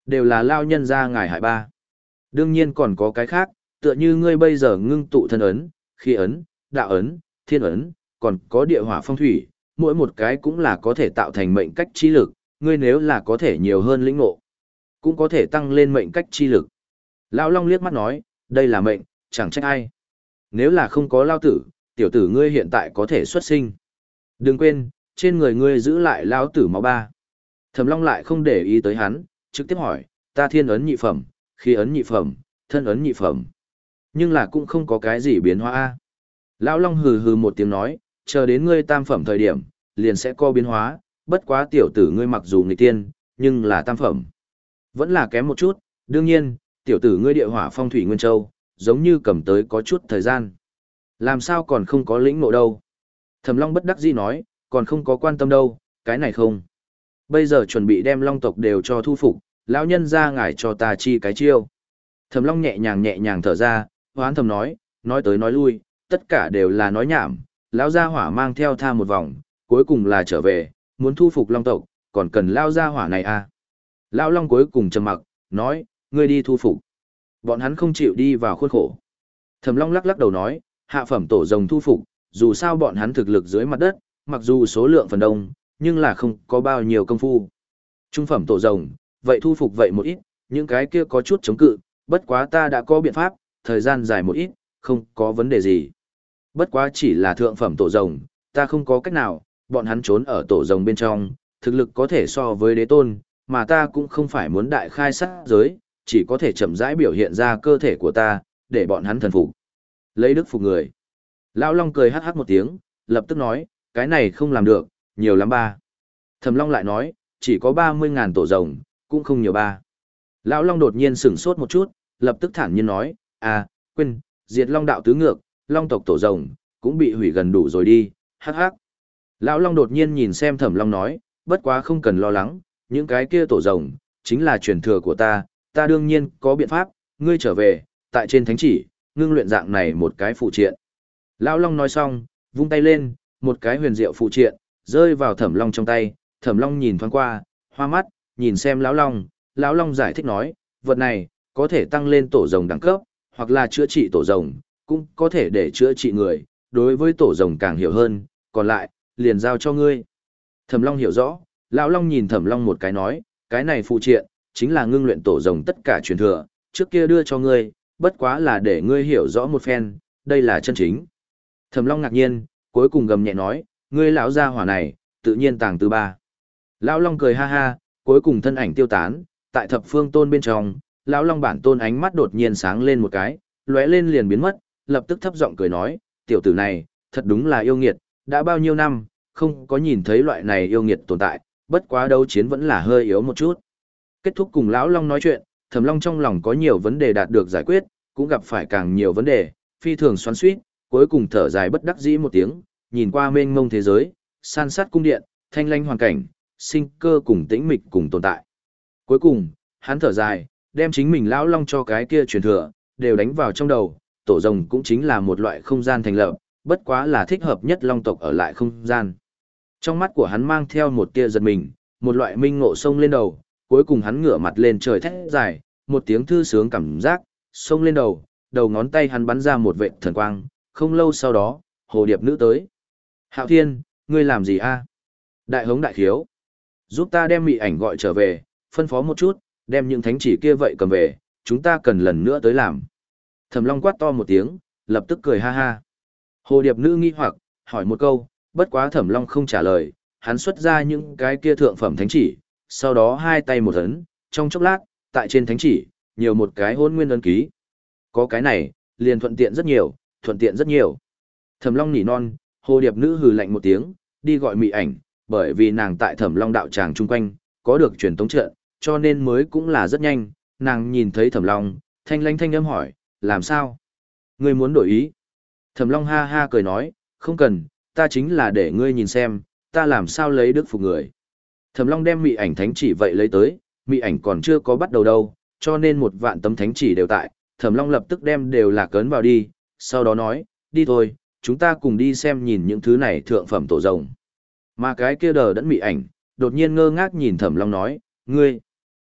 [SPEAKER 1] Đều là lao nhân ra ngài hại ba. Đương nhiên còn có cái khác, tựa như ngươi bây giờ ngưng tụ thân ấn, khí ấn, đạo ấn, thiên ấn, còn có địa hỏa phong thủy, mỗi một cái cũng là có thể tạo thành mệnh cách chi lực, ngươi nếu là có thể nhiều hơn lĩnh ngộ, cũng có thể tăng lên mệnh cách chi lực. Lão Long liếc mắt nói, đây là mệnh, chẳng trách ai. Nếu là không có lao tử, tiểu tử ngươi hiện tại có thể xuất sinh. Đừng quên, trên người ngươi giữ lại lao tử máu ba. Thẩm Long lại không để ý tới hắn, trực tiếp hỏi, ta thiên ấn nhị phẩm, khí ấn nhị phẩm, thân ấn nhị phẩm. Nhưng là cũng không có cái gì biến hóa a. Lão Long hừ hừ một tiếng nói, chờ đến ngươi tam phẩm thời điểm, liền sẽ có biến hóa, bất quá tiểu tử ngươi mặc dù nghịch tiên, nhưng là tam phẩm. Vẫn là kém một chút, đương nhiên, tiểu tử ngươi địa hỏa phong thủy nguyên châu, giống như cầm tới có chút thời gian. Làm sao còn không có lĩnh ngộ đâu? Thẩm Long bất đắc dĩ nói, còn không có quan tâm đâu, cái này không. Bây giờ chuẩn bị đem Long tộc đều cho thu phục, lão nhân ra ngài cho ta chi cái chiêu. Thẩm Long nhẹ nhàng nhẹ nhàng thở ra, hoán thầm nói, nói tới nói lui, tất cả đều là nói nhảm, lão gia hỏa mang theo tha một vòng, cuối cùng là trở về, muốn thu phục Long tộc, còn cần lão gia hỏa này à. Lão Long cuối cùng trầm mặc, nói, ngươi đi thu phục. Bọn hắn không chịu đi vào khuôn khổ. Thẩm Long lắc lắc đầu nói, hạ phẩm tổ rồng thu phục, dù sao bọn hắn thực lực dưới mặt đất, mặc dù số lượng phần đông, nhưng là không có bao nhiêu công phu. Trung phẩm tổ rồng, vậy thu phục vậy một ít, những cái kia có chút chống cự, bất quá ta đã có biện pháp, thời gian dài một ít, không có vấn đề gì. Bất quá chỉ là thượng phẩm tổ rồng, ta không có cách nào, bọn hắn trốn ở tổ rồng bên trong, thực lực có thể so với đế tôn, mà ta cũng không phải muốn đại khai sát giới, chỉ có thể chậm rãi biểu hiện ra cơ thể của ta, để bọn hắn thần phục. Lấy đức phục người. Lão Long cười hắc hắc một tiếng, lập tức nói, cái này không làm được, nhiều lắm ba. Thẩm Long lại nói, chỉ có ba mươi ngàn tổ rồng, cũng không nhiều ba. Lão Long đột nhiên sửng sốt một chút, lập tức thản nhiên nói, à, quên, diệt Long đạo tứ ngược, Long tộc tổ rồng, cũng bị hủy gần đủ rồi đi, hắc hắc. Lão Long đột nhiên nhìn xem Thẩm Long nói, bất quá không cần lo lắng, những cái kia tổ rồng, chính là truyền thừa của ta, ta đương nhiên có biện pháp, ngươi trở về, tại trên thánh chỉ, ngưng luyện dạng này một cái phụ triện. Lão Long nói xong, vung tay lên, một cái huyền diệu phụ triện, rơi vào Thẩm Long trong tay, Thẩm Long nhìn thoáng qua, hoa mắt, nhìn xem Lão Long, Lão Long giải thích nói, vật này, có thể tăng lên tổ rồng đẳng cấp, hoặc là chữa trị tổ rồng, cũng có thể để chữa trị người, đối với tổ rồng càng hiểu hơn, còn lại, liền giao cho ngươi. Thẩm Long hiểu rõ, Lão Long nhìn Thẩm Long một cái nói, cái này phụ triện, chính là ngưng luyện tổ rồng tất cả truyền thừa, trước kia đưa cho ngươi, bất quá là để ngươi hiểu rõ một phen, đây là chân chính. Thẩm Long ngạc nhiên, cuối cùng gầm nhẹ nói, ngươi lão gia hỏa này, tự nhiên tàng tư ba. Lão Long cười ha ha, cuối cùng thân ảnh tiêu tán, tại thập phương tôn bên trong, Lão Long bản tôn ánh mắt đột nhiên sáng lên một cái, lóe lên liền biến mất, lập tức thấp giọng cười nói, tiểu tử này, thật đúng là yêu nghiệt, đã bao nhiêu năm, không có nhìn thấy loại này yêu nghiệt tồn tại, bất quá đấu chiến vẫn là hơi yếu một chút. Kết thúc cùng Lão Long nói chuyện, Thẩm Long trong lòng có nhiều vấn đề đạt được giải quyết, cũng gặp phải càng nhiều vấn đề, phi thường xoắn xuýt, cuối cùng thở dài bất đắc dĩ một tiếng, nhìn qua mênh mông thế giới, san sát cung điện, thanh lanh hoàn cảnh, sinh cơ cùng tĩnh mịch cùng tồn tại. Cuối cùng, hắn thở dài, đem chính mình Lão Long cho cái kia truyền thừa, đều đánh vào trong đầu, tổ rồng cũng chính là một loại không gian thành lập, bất quá là thích hợp nhất Long tộc ở lại không gian. Trong mắt của hắn mang theo một tia giật mình, một loại minh ngộ sông lên đầu, cuối cùng hắn ngửa mặt lên trời thét dài, một tiếng thư sướng cảm giác, sông lên đầu, đầu ngón tay hắn bắn ra một vệt thần quang, không lâu sau đó, hồ điệp nữ tới. Hạo Thiên, ngươi làm gì a? Đại hống đại khiếu. Giúp ta đem mị ảnh gọi trở về, phân phó một chút, đem những thánh chỉ kia vậy cầm về, chúng ta cần lần nữa tới làm. Thẩm Long quát to một tiếng, lập tức cười ha ha. Hồ điệp nữ nghi hoặc, hỏi một câu, bất quá Thẩm Long không trả lời, hắn xuất ra những cái kia thượng phẩm thánh chỉ, sau đó hai tay một ấn, trong chốc lát, tại trên thánh chỉ, nhiều một cái hôn nguyên ấn ký. Có cái này, liền thuận tiện rất nhiều, thuận tiện rất nhiều. Thẩm Long nỉ non, hồ điệp nữ hừ lạnh một tiếng, đi gọi mị ảnh, bởi vì nàng tại Thẩm Long đạo tràng chung quanh, có được truyền tống trận, cho nên mới cũng là rất nhanh, nàng nhìn thấy Thẩm Long, thanh lãnh thanh âm hỏi, làm sao? Ngươi muốn đổi ý? Thẩm Long ha ha cười nói, không cần, ta chính là để ngươi nhìn xem, ta làm sao lấy đức phục người. Thẩm Long đem mị ảnh thánh chỉ vậy lấy tới, mị ảnh còn chưa có bắt đầu đâu, cho nên một vạn tấm thánh chỉ đều tại, Thẩm Long lập tức đem đều là cấn vào đi, sau đó nói, đi thôi, chúng ta cùng đi xem nhìn những thứ này thượng phẩm tổ rồng. Mà cái kia đờ đẫn mị ảnh, đột nhiên ngơ ngác nhìn Thẩm Long nói, ngươi,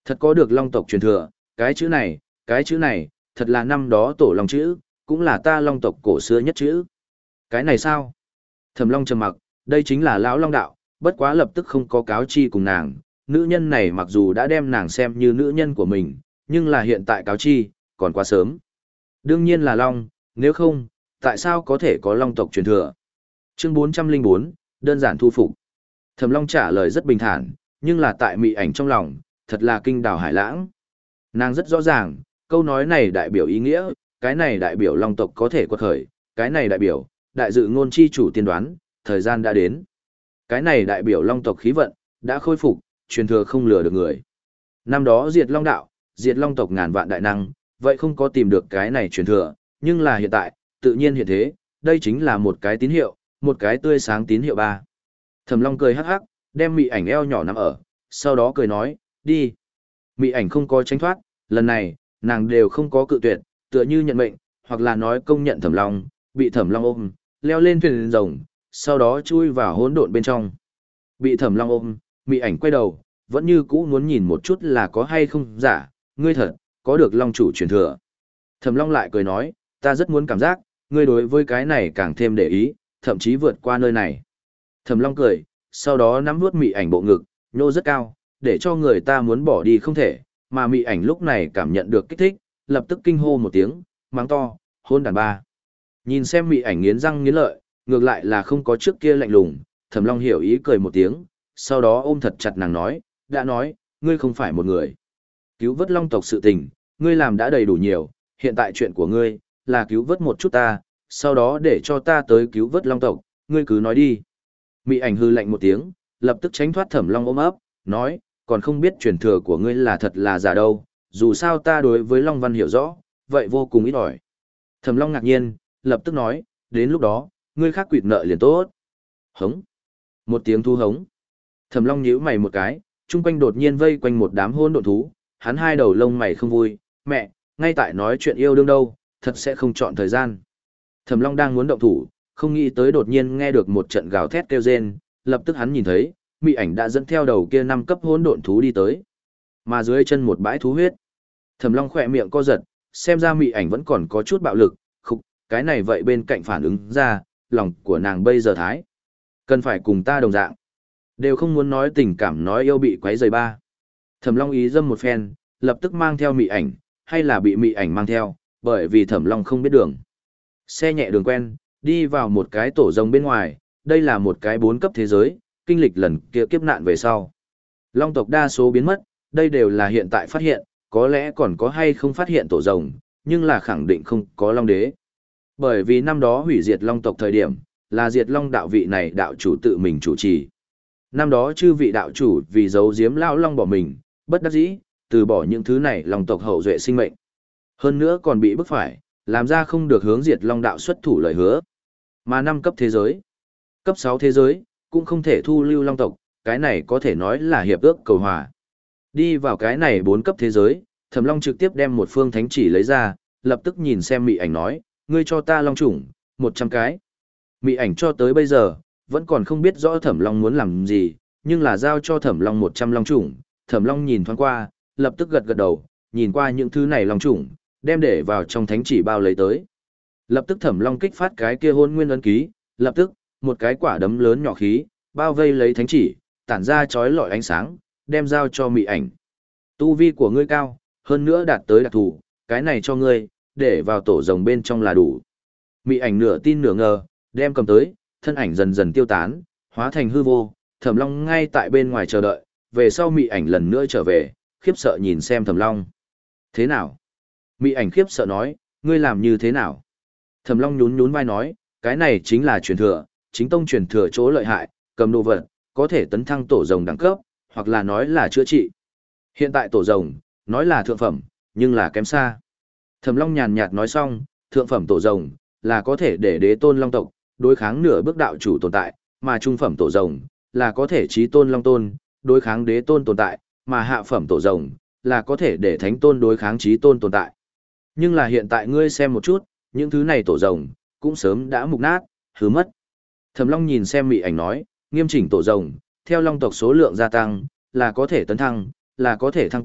[SPEAKER 1] Thật có được long tộc truyền thừa, cái chữ này, cái chữ này, thật là năm đó tổ long chữ, cũng là ta long tộc cổ xưa nhất chữ. Cái này sao? Thẩm Long trầm mặc, đây chính là lão long đạo, bất quá lập tức không có cáo chi cùng nàng, nữ nhân này mặc dù đã đem nàng xem như nữ nhân của mình, nhưng là hiện tại cáo chi, còn quá sớm. Đương nhiên là long, nếu không, tại sao có thể có long tộc truyền thừa? Chương bốn trăm lẻ bốn, đơn giản thu phục. Thẩm Long trả lời rất bình thản, nhưng là tại mị ảnh trong lòng, thật là kinh đảo hải lãng. Nàng rất rõ ràng, câu nói này đại biểu ý nghĩa, cái này đại biểu long tộc có thể quật khởi, cái này đại biểu, đại dự ngôn chi chủ tiên đoán, thời gian đã đến. Cái này đại biểu long tộc khí vận, đã khôi phục, truyền thừa không lừa được người. Năm đó diệt long đạo, diệt long tộc ngàn vạn đại năng, vậy không có tìm được cái này truyền thừa, nhưng là hiện tại, tự nhiên hiện thế, đây chính là một cái tín hiệu, một cái tươi sáng tín hiệu ba. Thẩm Long cười hắc hắc, đem mị ảnh eo nhỏ nằm ở, sau đó cười nói, đi. Mị ảnh không có tránh thoát, lần này, nàng đều không có cự tuyệt, tựa như nhận mệnh, hoặc là nói công nhận Thẩm Long, bị Thẩm Long ôm, leo lên thuyền rồng, sau đó chui vào hỗn độn bên trong. Bị Thẩm Long ôm, mị ảnh quay đầu, vẫn như cũ muốn nhìn một chút là có hay không giả, ngươi thật, có được Long chủ truyền thừa. Thẩm Long lại cười nói, ta rất muốn cảm giác, ngươi đối với cái này càng thêm để ý, thậm chí vượt qua nơi này. Thẩm Long cười, sau đó nắm vuốt mị ảnh bộ ngực, nhô rất cao, để cho người ta muốn bỏ đi không thể, mà mị ảnh lúc này cảm nhận được kích thích, lập tức kinh hô một tiếng, mắng to, hôn đàn ba. Nhìn xem mị ảnh nghiến răng nghiến lợi, ngược lại là không có trước kia lạnh lùng, Thẩm Long hiểu ý cười một tiếng, sau đó ôm thật chặt nàng nói, đã nói, ngươi không phải một người. Cứu vớt long tộc sự tình, ngươi làm đã đầy đủ nhiều, hiện tại chuyện của ngươi, là cứu vớt một chút ta, sau đó để cho ta tới cứu vớt long tộc, ngươi cứ nói đi. Mị ảnh hư lạnh một tiếng, lập tức tránh thoát Thẩm Long ôm ấp, nói, còn không biết truyền thừa của ngươi là thật là giả đâu, dù sao ta đối với Long Văn hiểu rõ, vậy vô cùng ít ỏi. Thẩm Long ngạc nhiên, lập tức nói, đến lúc đó, ngươi khác quỵt nợ liền tốt. Hống. Một tiếng thu hống. Thẩm Long nhíu mày một cái, chung quanh đột nhiên vây quanh một đám hôn độn thú, hắn hai đầu lông mày không vui, mẹ, ngay tại nói chuyện yêu đương đâu, thật sẽ không chọn thời gian. Thẩm Long đang muốn động thủ, không nghĩ tới đột nhiên nghe được một trận gào thét kêu rên, lập tức hắn nhìn thấy, mị ảnh đã dẫn theo đầu kia năm cấp hỗn độn thú đi tới. Mà dưới chân một bãi thú huyết. Thẩm Long khỏe miệng co giật, xem ra mị ảnh vẫn còn có chút bạo lực, khục, cái này vậy bên cạnh phản ứng ra, lòng của nàng bây giờ thái. Cần phải cùng ta đồng dạng. Đều không muốn nói tình cảm nói yêu bị quấy rầy ba. Thẩm Long ý dâm một phen, lập tức mang theo mị ảnh, hay là bị mị ảnh mang theo, bởi vì Thẩm Long không biết đường. Xe nhẹ đường quen, đi vào một cái tổ rồng bên ngoài, đây là một cái bốn cấp thế giới, kinh lịch lần kia kiếp nạn về sau. Long tộc đa số biến mất, đây đều là hiện tại phát hiện, có lẽ còn có hay không phát hiện tổ rồng, nhưng là khẳng định không có Long đế. Bởi vì năm đó hủy diệt Long tộc thời điểm, là diệt Long đạo vị này đạo chủ tự mình chủ trì. Năm đó chư vị đạo chủ vì giấu giếm lão Long bỏ mình, bất đắc dĩ, từ bỏ những thứ này Long tộc hậu duệ sinh mệnh. Hơn nữa còn bị bức phải, làm ra không được hướng diệt Long đạo xuất thủ lời hứa. Mà năm cấp thế giới, cấp sáu thế giới, cũng không thể thu lưu Long tộc, cái này có thể nói là hiệp ước cầu hòa. Đi vào cái này bốn cấp thế giới, Thẩm Long trực tiếp đem một phương thánh chỉ lấy ra, lập tức nhìn xem mị ảnh nói, ngươi cho ta Long chủng, một trăm cái. Mị ảnh cho tới bây giờ, vẫn còn không biết rõ Thẩm Long muốn làm gì, nhưng là giao cho Thẩm Long một trăm Long chủng, Thẩm Long nhìn thoáng qua, lập tức gật gật đầu, nhìn qua những thứ này Long chủng, đem để vào trong thánh chỉ bao lấy tới. Lập tức Thẩm Long kích phát cái kia hôn nguyên ấn ký, lập tức, một cái quả đấm lớn nhỏ khí, bao vây lấy thánh chỉ, tản ra chói lọi ánh sáng, đem giao cho mị ảnh. Tu vi của ngươi cao, hơn nữa đạt tới đặc thù, cái này cho ngươi, để vào tổ rồng bên trong là đủ. Mị ảnh nửa tin nửa ngờ, đem cầm tới, thân ảnh dần dần tiêu tán, hóa thành hư vô, Thẩm Long ngay tại bên ngoài chờ đợi, về sau mị ảnh lần nữa trở về, khiếp sợ nhìn xem Thẩm Long. Thế nào? Mị ảnh khiếp sợ nói, ngươi làm như thế nào? Thẩm Long nhún nhún vai nói, cái này chính là truyền thừa, chính tông truyền thừa chỗ lợi hại, cầm đồ vật, có thể tấn thăng tổ rồng đẳng cấp, hoặc là nói là chữa trị. Hiện tại tổ rồng, nói là thượng phẩm, nhưng là kém xa. Thẩm Long nhàn nhạt nói xong, thượng phẩm tổ rồng, là có thể để đế tôn long tộc, đối kháng nửa bước đạo chủ tồn tại, mà trung phẩm tổ rồng, là có thể chí tôn long tôn, đối kháng đế tôn tồn tại, mà hạ phẩm tổ rồng, là có thể để thánh tôn đối kháng chí tôn tồn tại. Nhưng là hiện tại ngươi xem một chút, những thứ này tổ rồng, cũng sớm đã mục nát, hứa mất. Thẩm Long nhìn xem mị ảnh nói, nghiêm chỉnh tổ rồng, theo long tộc số lượng gia tăng, là có thể tấn thăng, là có thể thăng cấp,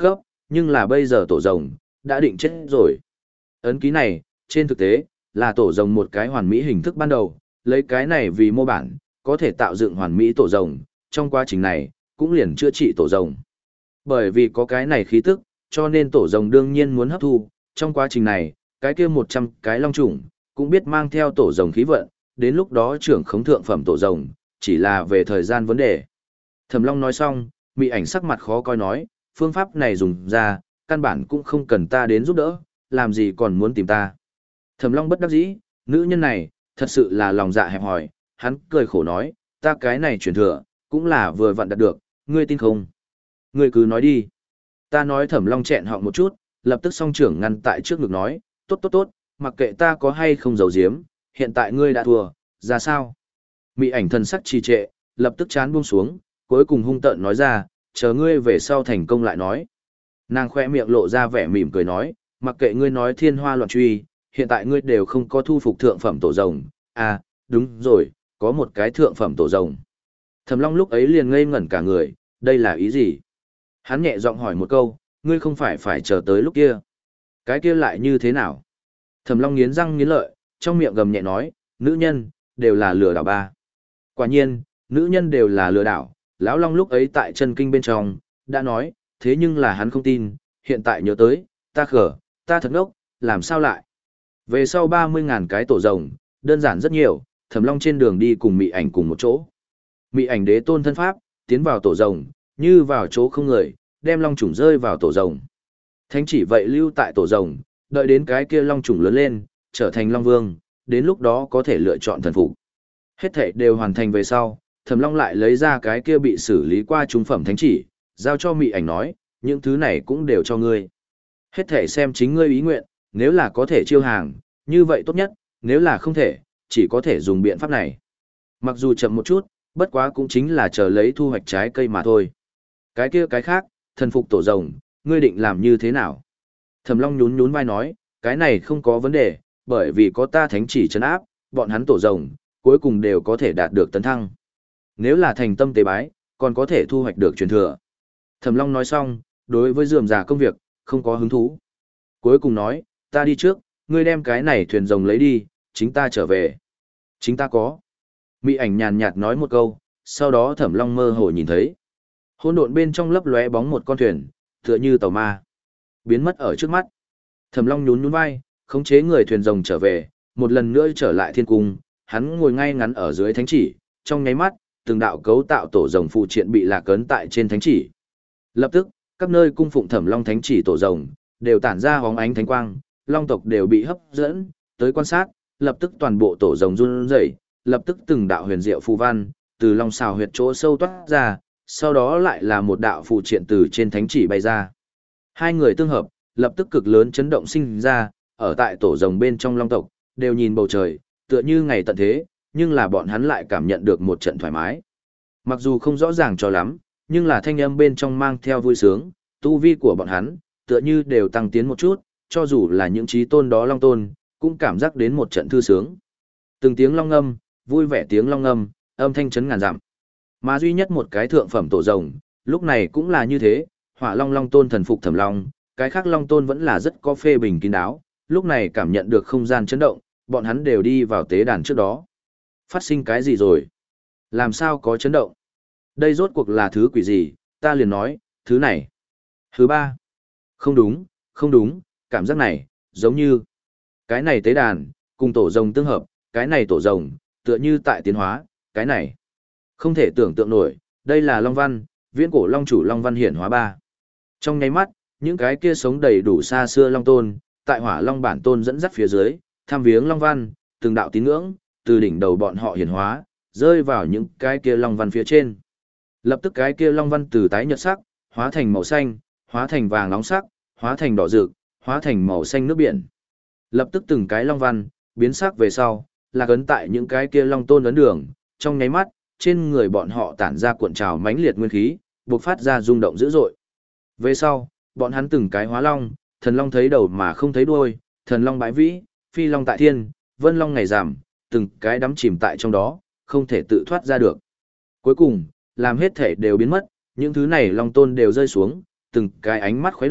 [SPEAKER 1] nhưng là bây giờ tổ rồng, đã định chết rồi. Ấn ký này, trên thực tế, là tổ rồng một cái hoàn mỹ hình thức ban đầu, lấy cái này vì mô bản, có thể tạo dựng hoàn mỹ tổ rồng, trong quá trình này, cũng liền chữa trị tổ rồng. Bởi vì có cái này khí tức, cho nên tổ rồng đương nhiên muốn hấp thu, trong quá trình này, cái kia một trăm cái long trùng, cũng biết mang theo tổ rồng khí vận, đến lúc đó trưởng khống thượng phẩm tổ rồng, chỉ là về thời gian vấn đề. Thẩm Long nói xong, Mị Ảnh sắc mặt khó coi nói, phương pháp này dùng ra, căn bản cũng không cần ta đến giúp đỡ, làm gì còn muốn tìm ta. Thẩm Long bất đắc dĩ, nữ nhân này, thật sự là lòng dạ hẹp hòi, hắn cười khổ nói, ta cái này truyền thừa, cũng là vừa vặn đạt được, ngươi tin không? Ngươi cứ nói đi. Ta nói Thẩm Long chẹn họng một chút, lập tức song trưởng ngăn tại trước ngực nói, tốt tốt tốt, mặc kệ ta có hay không giấu giếm, hiện tại ngươi đã thua, ra sao? Mị Ảnh thần sắc trì trệ, lập tức chán buông xuống, cuối cùng hung tợn nói ra, chờ ngươi về sau thành công lại nói. Nàng khoe miệng lộ ra vẻ mỉm cười nói, mặc kệ ngươi nói thiên hoa loạn truy, hiện tại ngươi đều không có thu phục thượng phẩm tổ rồng. À, đúng rồi, có một cái thượng phẩm tổ rồng. Thẩm Long lúc ấy liền ngây ngẩn cả người, đây là ý gì? Hắn nhẹ giọng hỏi một câu, ngươi không phải phải chờ tới lúc kia. Cái kia lại như thế nào? Thẩm Long nghiến răng nghiến lợi, trong miệng gầm nhẹ nói, nữ nhân, đều là lừa đảo ba. Quả nhiên, nữ nhân đều là lừa đảo, lão Long lúc ấy tại chân kinh bên trong, đã nói, thế nhưng là hắn không tin, hiện tại nhớ tới, ta khở, ta thật ngốc, làm sao lại? Về sau ba mươi ngàn cái tổ rồng, đơn giản rất nhiều, Thẩm Long trên đường đi cùng Mị Ảnh cùng một chỗ. Mị Ảnh đế tôn thân pháp, tiến vào tổ rồng, như vào chỗ không người, đem long trùng rơi vào tổ rồng. Thánh chỉ vậy lưu tại tổ rồng, đợi đến cái kia long trùng lớn lên, trở thành long vương, đến lúc đó có thể lựa chọn thần phục. Hết thảy đều hoàn thành về sau, Thẩm Long lại lấy ra cái kia bị xử lý qua trung phẩm thánh chỉ, giao cho Mị Ảnh nói, những thứ này cũng đều cho ngươi. Hết thảy xem chính ngươi ý nguyện, nếu là có thể chiêu hàng, như vậy tốt nhất, nếu là không thể, chỉ có thể dùng biện pháp này. Mặc dù chậm một chút, bất quá cũng chính là chờ lấy thu hoạch trái cây mà thôi. Cái kia cái khác, thần phục tổ rồng, ngươi định làm như thế nào? Thẩm Long nhún nhún vai nói, cái này không có vấn đề, bởi vì có ta thánh chỉ trấn áp, bọn hắn tổ rồng, cuối cùng đều có thể đạt được tấn thăng. Nếu là thành tâm tế bái, còn có thể thu hoạch được truyền thừa. Thẩm Long nói xong, đối với rườm rà công việc, không có hứng thú. Cuối cùng nói, ta đi trước, ngươi đem cái này thuyền rồng lấy đi, chính ta trở về. Chính ta có. Mị Ảnh nhàn nhạt nói một câu, sau đó Thẩm Long mơ hồ nhìn thấy. Hỗn độn bên trong lấp lóe bóng một con thuyền, tựa như tàu ma. Biến mất ở trước mắt. Thẩm Long nhún nhún vai, khống chế người thuyền rồng trở về, một lần nữa trở lại thiên cung, hắn ngồi ngay ngắn ở dưới thánh chỉ, trong nháy mắt, từng đạo cấu tạo tổ rồng phụ triện bị lạc ấn tại trên thánh chỉ. Lập tức, các nơi cung phụng Thẩm Long thánh chỉ tổ rồng đều tản ra hóng ánh thánh quang, long tộc đều bị hấp dẫn tới quan sát, lập tức toàn bộ tổ rồng run rẩy, lập tức từng đạo huyền diệu phù văn từ long xào huyệt chỗ sâu toát ra, sau đó lại là một đạo phụ triện từ trên thánh chỉ bay ra. Hai người tương hợp, lập tức cực lớn chấn động sinh ra, ở tại tổ rồng bên trong long tộc, đều nhìn bầu trời, tựa như ngày tận thế, nhưng là bọn hắn lại cảm nhận được một trận thoải mái. Mặc dù không rõ ràng cho lắm, nhưng là thanh âm bên trong mang theo vui sướng, tu vi của bọn hắn, tựa như đều tăng tiến một chút, cho dù là những trí tôn đó long tôn, cũng cảm giác đến một trận thư sướng. Từng tiếng long âm, vui vẻ tiếng long âm, âm thanh chấn ngàn dặm. Mà duy nhất một cái thượng phẩm tổ rồng, lúc này cũng là như thế, Hỏa Long Long Tôn thần phục Thẩm Long, cái khác Long Tôn vẫn là rất có phê bình kín đáo, lúc này cảm nhận được không gian chấn động, bọn hắn đều đi vào tế đàn trước đó. Phát sinh cái gì rồi? Làm sao có chấn động? Đây rốt cuộc là thứ quỷ gì? Ta liền nói, thứ này. Thứ ba. Không đúng, không đúng, cảm giác này, giống như cái này tế đàn, cùng tổ rồng tương hợp, cái này tổ rồng, tựa như tại tiến hóa, cái này. Không thể tưởng tượng nổi, đây là Long Văn, viễn cổ Long chủ Long Văn hiển hóa ba. Trong nháy mắt, những cái kia sống đầy đủ xa xưa Long Tôn, tại Hỏa Long bản tôn dẫn dắt phía dưới, tham viếng Long Văn, từng đạo tín ngưỡng, từ đỉnh đầu bọn họ hiển hóa, rơi vào những cái kia Long Văn phía trên. Lập tức cái kia Long Văn từ tái nhợt sắc, hóa thành màu xanh, hóa thành vàng nóng sắc, hóa thành đỏ rực, hóa thành màu xanh nước biển. Lập tức từng cái Long Văn, biến sắc về sau, là ấn tại những cái kia Long Tôn ấn đường, trong nháy mắt, trên người bọn họ tản ra cuộn trào mãnh liệt nguyên khí, bộc phát ra rung động dữ dội. Về sau, bọn hắn từng cái hóa long, thần long thấy đầu mà không thấy đuôi, thần long bãi vĩ, phi long tại thiên, vân long ngày giảm, từng cái đắm chìm tại trong đó, không thể tự thoát ra được. Cuối cùng, làm hết thể đều biến mất, những thứ này long tôn đều rơi xuống, từng cái ánh mắt khuấy động,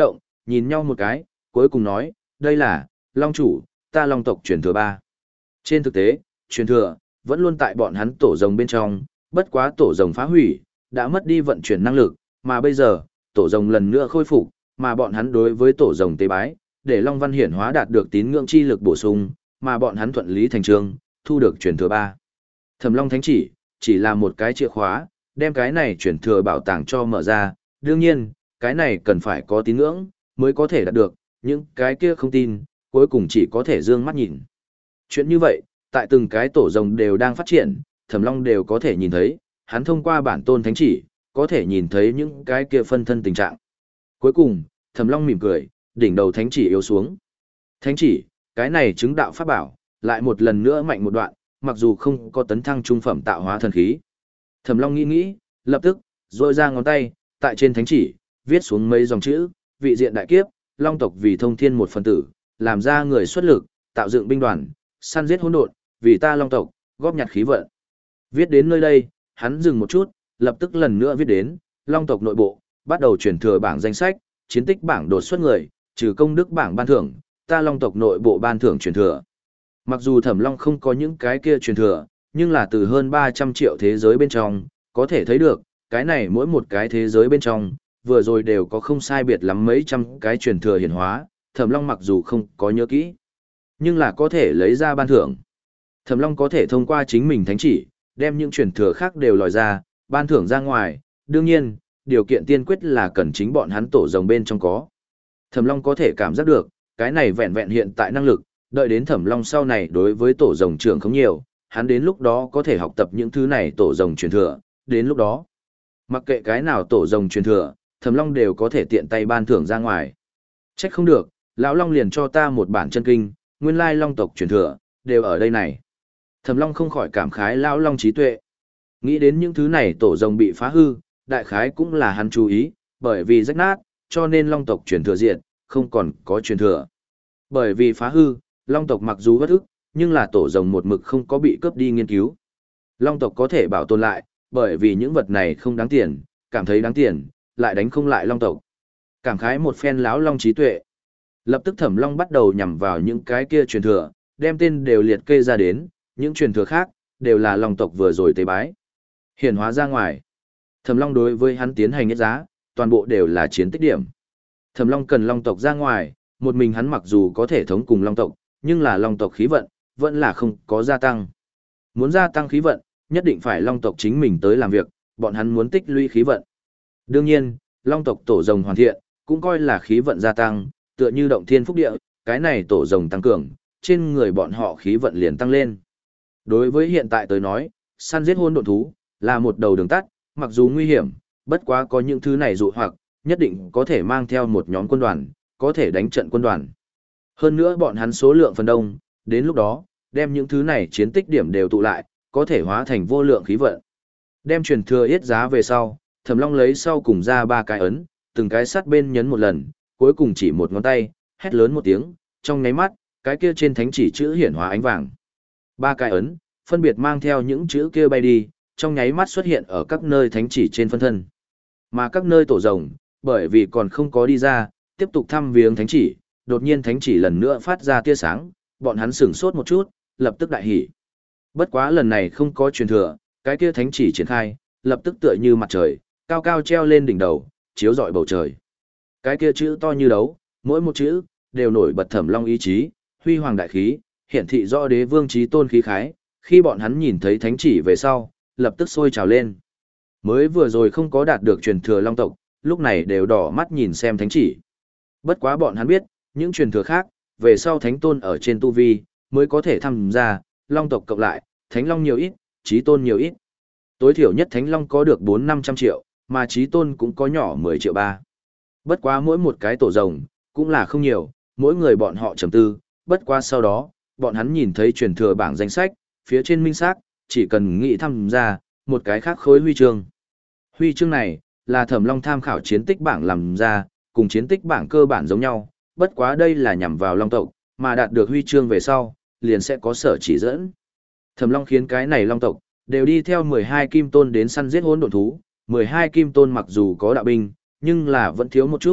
[SPEAKER 1] nhìn nhau một cái, cuối cùng nói, đây là, Long chủ, ta Long tộc truyền thừa ba. Trên thực tế, truyền thừa, vẫn luôn tại bọn hắn tổ rồng bên trong, bất quá tổ rồng phá hủy, đã mất đi vận chuyển năng lực, mà bây giờ, tổ rồng lần nữa khôi phục, mà bọn hắn đối với tổ rồng tế bái, để Long Văn hiển hóa đạt được tín ngưỡng chi lực bổ sung, mà bọn hắn thuận lý thành trương, thu được truyền thừa ba. Thẩm Long Thánh chỉ, chỉ là một cái chìa khóa, đem cái này truyền thừa bảo tàng cho mở ra, đương nhiên, cái này cần phải có tín ngưỡng, mới có thể đạt được, những cái kia không tin, cuối cùng chỉ có thể dương mắt nhìn. Chuyện như vậy, tại từng cái tổ rồng đều đang phát triển, Thẩm Long đều có thể nhìn thấy, hắn thông qua bản tôn thánh chỉ, có thể nhìn thấy những cái kia phân thân tình trạng. Cuối cùng, Thẩm Long mỉm cười, đỉnh đầu thánh chỉ yếu xuống. Thánh chỉ, cái này chứng đạo pháp bảo, lại một lần nữa mạnh một đoạn, mặc dù không có tấn thăng trung phẩm tạo hóa thần khí. Thẩm Long nghĩ nghĩ, lập tức, rôi ra ngón tay, tại trên thánh chỉ, viết xuống mấy dòng chữ, vị diện đại kiếp, Long tộc vì thông thiên một phần tử, làm ra người xuất lực, tạo dựng binh đoàn, săn giết hỗn độn, vì ta Long tộc, góp nhặt khí vận. Viết đến nơi đây, hắn dừng một chút, lập tức lần nữa viết đến, Long tộc nội bộ, bắt đầu chuyển thừa bảng danh sách, chiến tích bảng đột xuất người, trừ công đức bảng ban thưởng, ta Long tộc nội bộ ban thưởng truyền thừa. Mặc dù Thẩm Long không có những cái kia truyền thừa, nhưng là từ hơn ba trăm triệu thế giới bên trong, có thể thấy được, cái này mỗi một cái thế giới bên trong, vừa rồi đều có không sai biệt lắm mấy trăm cái truyền thừa hiển hóa, Thẩm Long mặc dù không có nhớ kỹ, nhưng là có thể lấy ra ban thưởng. Thẩm Long có thể thông qua chính mình thánh chỉ, đem những truyền thừa khác đều lòi ra, ban thưởng ra ngoài, đương nhiên, điều kiện tiên quyết là cần chính bọn hắn tổ rồng bên trong có. Thẩm Long có thể cảm giác được, cái này vẹn vẹn hiện tại năng lực, đợi đến Thẩm Long sau này đối với tổ rồng trưởng không nhiều, hắn đến lúc đó có thể học tập những thứ này tổ rồng truyền thừa, đến lúc đó, mặc kệ cái nào tổ rồng truyền thừa, Thẩm Long đều có thể tiện tay ban thưởng ra ngoài. Trách không được, lão Long liền cho ta một bản chân kinh, nguyên lai Long tộc truyền thừa, đều ở đây này. Thẩm Long không khỏi cảm khái lão Long trí tuệ. Nghĩ đến những thứ này tổ rồng bị phá hư, đại khái cũng là hắn chú ý, bởi vì rách nát, cho nên Long tộc truyền thừa diệt, không còn có truyền thừa. Bởi vì phá hư, Long tộc mặc dù bất ức, nhưng là tổ rồng một mực không có bị cướp đi nghiên cứu. Long tộc có thể bảo tồn lại, bởi vì những vật này không đáng tiền, cảm thấy đáng tiền, lại đánh không lại Long tộc. Cảm khái một phen lão Long trí tuệ. Lập tức Thẩm Long bắt đầu nhằm vào những cái kia truyền thừa, đem tên đều liệt kê ra đến, những truyền thừa khác, đều là Long tộc vừa rồi tế bái. Hiển hóa ra ngoài. Thẩm Long đối với hắn tiến hành nhất giá, toàn bộ đều là chiến tích điểm. Thẩm Long cần Long tộc ra ngoài, một mình hắn mặc dù có thể thống cùng Long tộc, nhưng là Long tộc khí vận, vẫn là không có gia tăng. Muốn gia tăng khí vận, nhất định phải Long tộc chính mình tới làm việc, bọn hắn muốn tích lũy khí vận. Đương nhiên, Long tộc tổ rồng hoàn thiện, cũng coi là khí vận gia tăng, tựa như động thiên phúc địa, cái này tổ rồng tăng cường, trên người bọn họ khí vận liền tăng lên. Đối với hiện tại tới nói, săn giết hỗn độn thú, là một đầu đường tắt, mặc dù nguy hiểm, bất quá có những thứ này dụ hoặc, nhất định có thể mang theo một nhóm quân đoàn, có thể đánh trận quân đoàn. Hơn nữa bọn hắn số lượng phần đông, đến lúc đó, đem những thứ này chiến tích điểm đều tụ lại, có thể hóa thành vô lượng khí vận. Đem truyền thừa yết giá về sau, Thẩm Long lấy sau cùng ra ba cái ấn, từng cái sát bên nhấn một lần, cuối cùng chỉ một ngón tay, hét lớn một tiếng, trong nháy mắt, cái kia trên thánh chỉ chữ hiển hóa ánh vàng. Ba cái ấn, phân biệt mang theo những chữ kia bay đi, trong nháy mắt xuất hiện ở các nơi thánh chỉ trên phân thân. Mà các nơi tổ rồng, bởi vì còn không có đi ra, tiếp tục thăm viếng thánh chỉ, đột nhiên thánh chỉ lần nữa phát ra tia sáng, bọn hắn sửng sốt một chút, lập tức đại hỉ. Bất quá lần này không có truyền thừa, cái kia thánh chỉ triển khai, lập tức tựa như mặt trời, cao cao treo lên đỉnh đầu, chiếu rọi bầu trời. Cái kia chữ to như đấu, mỗi một chữ đều nổi bật Thẩm Long ý chí, huy hoàng đại khí, hiển thị rõ đế vương chí tôn khí khái, khi bọn hắn nhìn thấy thánh chỉ về sau, lập tức sôi trào lên. Mới vừa rồi không có đạt được truyền thừa Long tộc, lúc này đều đỏ mắt nhìn xem thánh chỉ. Bất quá bọn hắn biết, những truyền thừa khác, về sau thánh tôn ở trên tu vi, mới có thể tham gia, Long tộc cộng lại, thánh long nhiều ít, chí tôn nhiều ít. Tối thiểu nhất thánh long có được bốn năm trăm triệu, mà chí tôn cũng có nhỏ mười triệu ba. Bất quá mỗi một cái tổ rồng, cũng là không nhiều, mỗi người bọn họ trầm tư, bất quá sau đó, bọn hắn nhìn thấy truyền thừa bảng danh sách, phía trên minh xác, chỉ cần nghĩ tham gia, một cái khác khối huy chương. Huy chương này, là Thẩm Long tham khảo chiến tích bảng làm ra, cùng chiến tích bảng cơ bản giống nhau, bất quá đây là nhằm vào Long tộc, mà đạt được huy chương về sau, liền sẽ có sở chỉ dẫn. Thẩm Long khiến cái này Long tộc, đều đi theo mười hai kim tôn đến săn giết hỗn độn thú, mười hai kim tôn mặc dù có đạo binh, nhưng là vẫn thiếu một chút,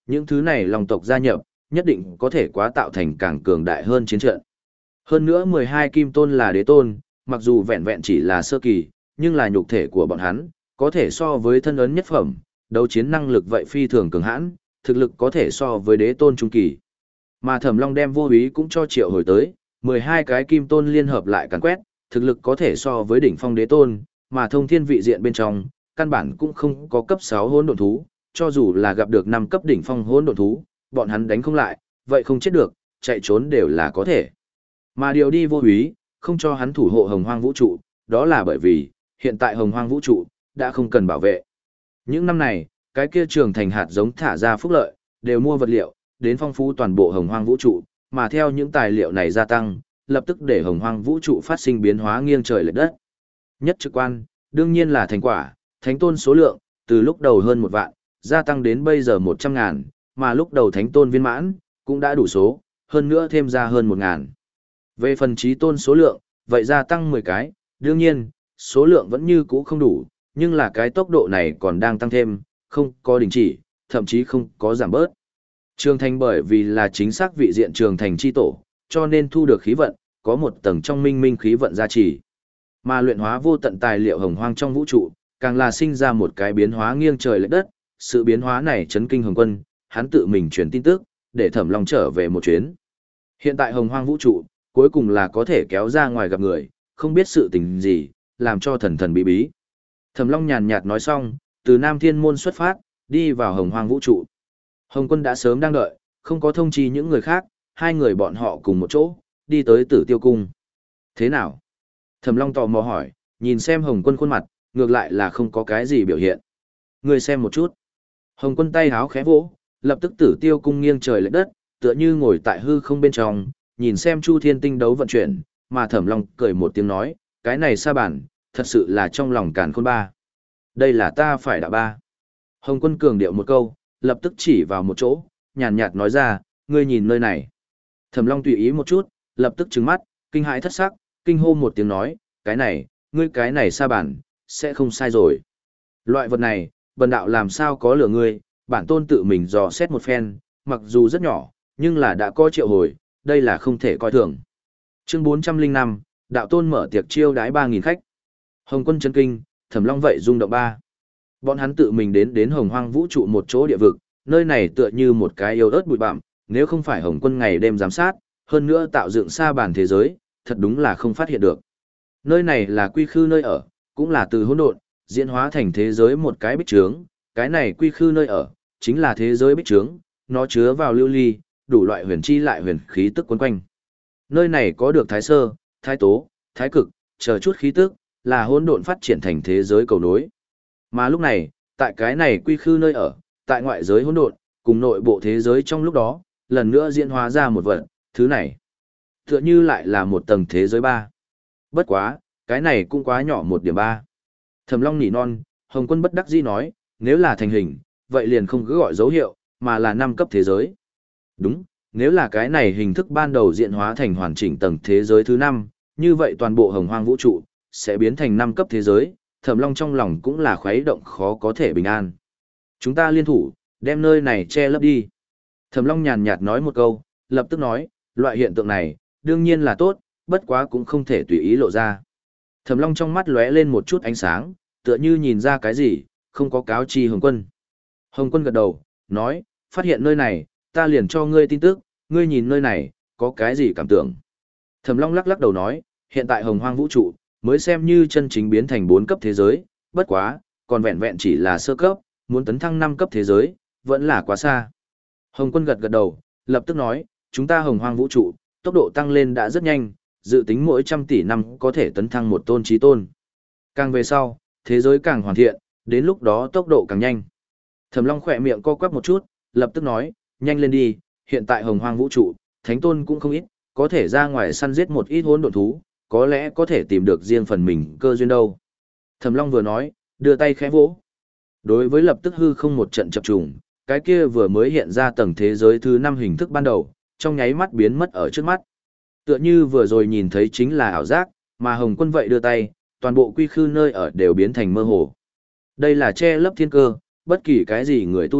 [SPEAKER 1] Những thứ này Long tộc gia nhập, nhất định có thể quá tạo thành càng cường đại hơn chiến trận. Hơn nữa mười hai kim tôn là đế tôn, mặc dù vẹn vẹn chỉ là sơ kỳ, nhưng là nhục thể của bọn hắn, có thể so với thân ấn nhất phẩm, đấu chiến năng lực vậy phi thường cường hãn, thực lực có thể so với đế tôn trung kỳ. Mà Thẩm Long đem vô úy cũng cho triệu hồi tới, mười hai cái kim tôn liên hợp lại càn quét, thực lực có thể so với đỉnh phong đế tôn, mà thông thiên vị diện bên trong, căn bản cũng không có cấp sáu hỗn độn thú, cho dù là gặp được năm cấp đỉnh phong hỗn độn thú, bọn hắn đánh không lại, vậy không chết được, chạy trốn đều là có thể. Mà điều đi vô úy, không cho hắn thủ hộ hồng hoang vũ trụ, đó là bởi vì, hiện tại hồng hoang vũ trụ, đã không cần bảo vệ. Những năm này, cái kia trường thành hạt giống thả ra phúc lợi, đều mua vật liệu, đến phong phú toàn bộ hồng hoang vũ trụ, mà theo những tài liệu này gia tăng, lập tức để hồng hoang vũ trụ phát sinh biến hóa nghiêng trời lệch đất. Nhất trực quan, đương nhiên là thành quả, thánh tôn số lượng, từ lúc đầu hơn một vạn, gia tăng đến bây giờ một trăm ngàn, mà lúc đầu thánh tôn viên mãn, cũng đã đủ số, hơn nữa thêm ra hơn một ngàn. Về phần trí tôn số lượng, vậy gia tăng mười cái, đương nhiên, số lượng vẫn như cũ không đủ, nhưng là cái tốc độ này còn đang tăng thêm, không có đình chỉ, thậm chí không có giảm bớt. Trường thành bởi vì là chính xác vị diện trường thành chi tổ, cho nên thu được khí vận, có một tầng trong minh minh khí vận gia trì. Mà luyện hóa vô tận tài liệu hồng hoang trong vũ trụ, càng là sinh ra một cái biến hóa nghiêng trời lệch đất, sự biến hóa này chấn kinh Hồng Quân, hắn tự mình truyền tin tức, để Thẩm Long trở về một chuyến. Hiện tại hồng hoang vũ trụ, cuối cùng là có thể kéo ra ngoài gặp người, không biết sự tình gì, làm cho thần thần bí bí. Thẩm Long nhàn nhạt nói xong, từ Nam Thiên Môn xuất phát, đi vào hồng hoang vũ trụ. Hồng Quân đã sớm đang đợi, không có thông chi những người khác, hai người bọn họ cùng một chỗ, đi tới Tử Tiêu Cung. Thế nào? Thẩm Long tò mò hỏi, nhìn xem Hồng Quân khuôn mặt, ngược lại là không có cái gì biểu hiện. Người xem một chút. Hồng Quân tay háo khẽ vỗ, lập tức Tử Tiêu Cung nghiêng trời lệch đất, tựa như ngồi tại hư không bên trong, nhìn xem Chu Thiên tinh đấu vận chuyển, mà Thẩm Long cười một tiếng nói, cái này sa bản, thật sự là trong lòng càn khôn ba. Đây là ta phải đã ba. Hồng Quân cường điệu một câu, lập tức chỉ vào một chỗ, nhàn nhạt nói ra, ngươi nhìn nơi này. Thẩm Long tùy ý một chút, lập tức trừng mắt, kinh hãi thất sắc, kinh hô một tiếng nói, cái này, ngươi cái này sa bản, sẽ không sai rồi. Loại vật này, bần đạo làm sao có lửa ngươi, bản tôn tự mình dò xét một phen, mặc dù rất nhỏ, nhưng là đã có triệu hồi, đây là không thể coi thường. Chương bốn trăm lẻ năm, đạo tôn mở tiệc chiêu đái ba nghìn khách. Hồng Quân chấn kinh, Thẩm Long vậy rung động ba. Bọn hắn tự mình đến đến hồng hoang vũ trụ một chỗ địa vực, nơi này tựa như một cái yêu ớt bụi bặm, nếu không phải Hồng Quân ngày đêm giám sát, hơn nữa tạo dựng sa bàn thế giới, thật đúng là không phát hiện được. Nơi này là quy khư nơi ở, cũng là từ hỗn độn diễn hóa thành thế giới một cái bích trướng, cái này quy khư nơi ở, chính là thế giới bích trướng, nó chứa vào lưu ly, đủ loại huyền chi lại huyền khí tức quấn quanh. Nơi này có được thái sơ, thái tố, thái cực, chờ chút khí tức, là hỗn độn phát triển thành thế giới cầu nối. Mà lúc này, tại cái này quy khư nơi ở, tại ngoại giới hỗn độn, cùng nội bộ thế giới trong lúc đó, lần nữa diễn hóa ra một vật, thứ này tựa như lại là một tầng thế giới ba. Bất quá, cái này cũng quá nhỏ một điểm ba. Thẩm Long nỉ non, Hồng Quân bất đắc dĩ nói, nếu là thành hình, vậy liền không cứ gọi dấu hiệu, mà là năm cấp thế giới. Đúng, nếu là cái này hình thức ban đầu diễn hóa thành hoàn chỉnh tầng thế giới thứ năm, như vậy toàn bộ hồng hoang vũ trụ sẽ biến thành năm cấp thế giới, Thẩm Long trong lòng cũng là khuấy động khó có thể bình an. Chúng ta liên thủ, đem nơi này che lấp đi. Thẩm Long nhàn nhạt nói một câu, lập tức nói, loại hiện tượng này, đương nhiên là tốt, bất quá cũng không thể tùy ý lộ ra. Thẩm Long trong mắt lóe lên một chút ánh sáng, tựa như nhìn ra cái gì, không có cáo chi Hồng Quân. Hồng Quân gật đầu, nói, phát hiện nơi này, ta liền cho ngươi tin tức, ngươi nhìn nơi này, có cái gì cảm tưởng. Thẩm Long lắc lắc đầu nói, hiện tại hồng hoang vũ trụ, mới xem như chân chính biến thành bốn cấp thế giới, bất quá, còn vẹn vẹn chỉ là sơ cấp, muốn tấn thăng năm cấp thế giới, vẫn là quá xa. Hồng Quân gật gật đầu, lập tức nói, chúng ta hồng hoang vũ trụ, tốc độ tăng lên đã rất nhanh, dự tính mỗi trăm tỷ năm có thể tấn thăng một tôn chí tôn. Càng về sau, thế giới càng hoàn thiện, đến lúc đó tốc độ càng nhanh. Thẩm Long khỏe miệng co quắp một chút, lập tức nói, nhanh lên đi, hiện tại hồng hoang vũ trụ, thánh tôn cũng không ít, có thể ra ngoài săn giết một ít hỗn độn thú, có lẽ có thể tìm được riêng phần mình cơ duyên đâu. Thẩm Long vừa nói, đưa tay khẽ vỗ. Đối với lập tức hư không một trận chập trùng, cái kia vừa mới hiện ra tầng thế giới thứ năm hình thức ban đầu, trong nháy mắt biến mất ở trước mắt. Tựa như vừa rồi nhìn thấy chính là ảo giác, mà Hồng Quân vậy đưa tay, toàn bộ quy khư nơi ở đều biến thành mơ hồ. Đây là che lấp thiên cơ, bất kỳ cái gì người tu đạo,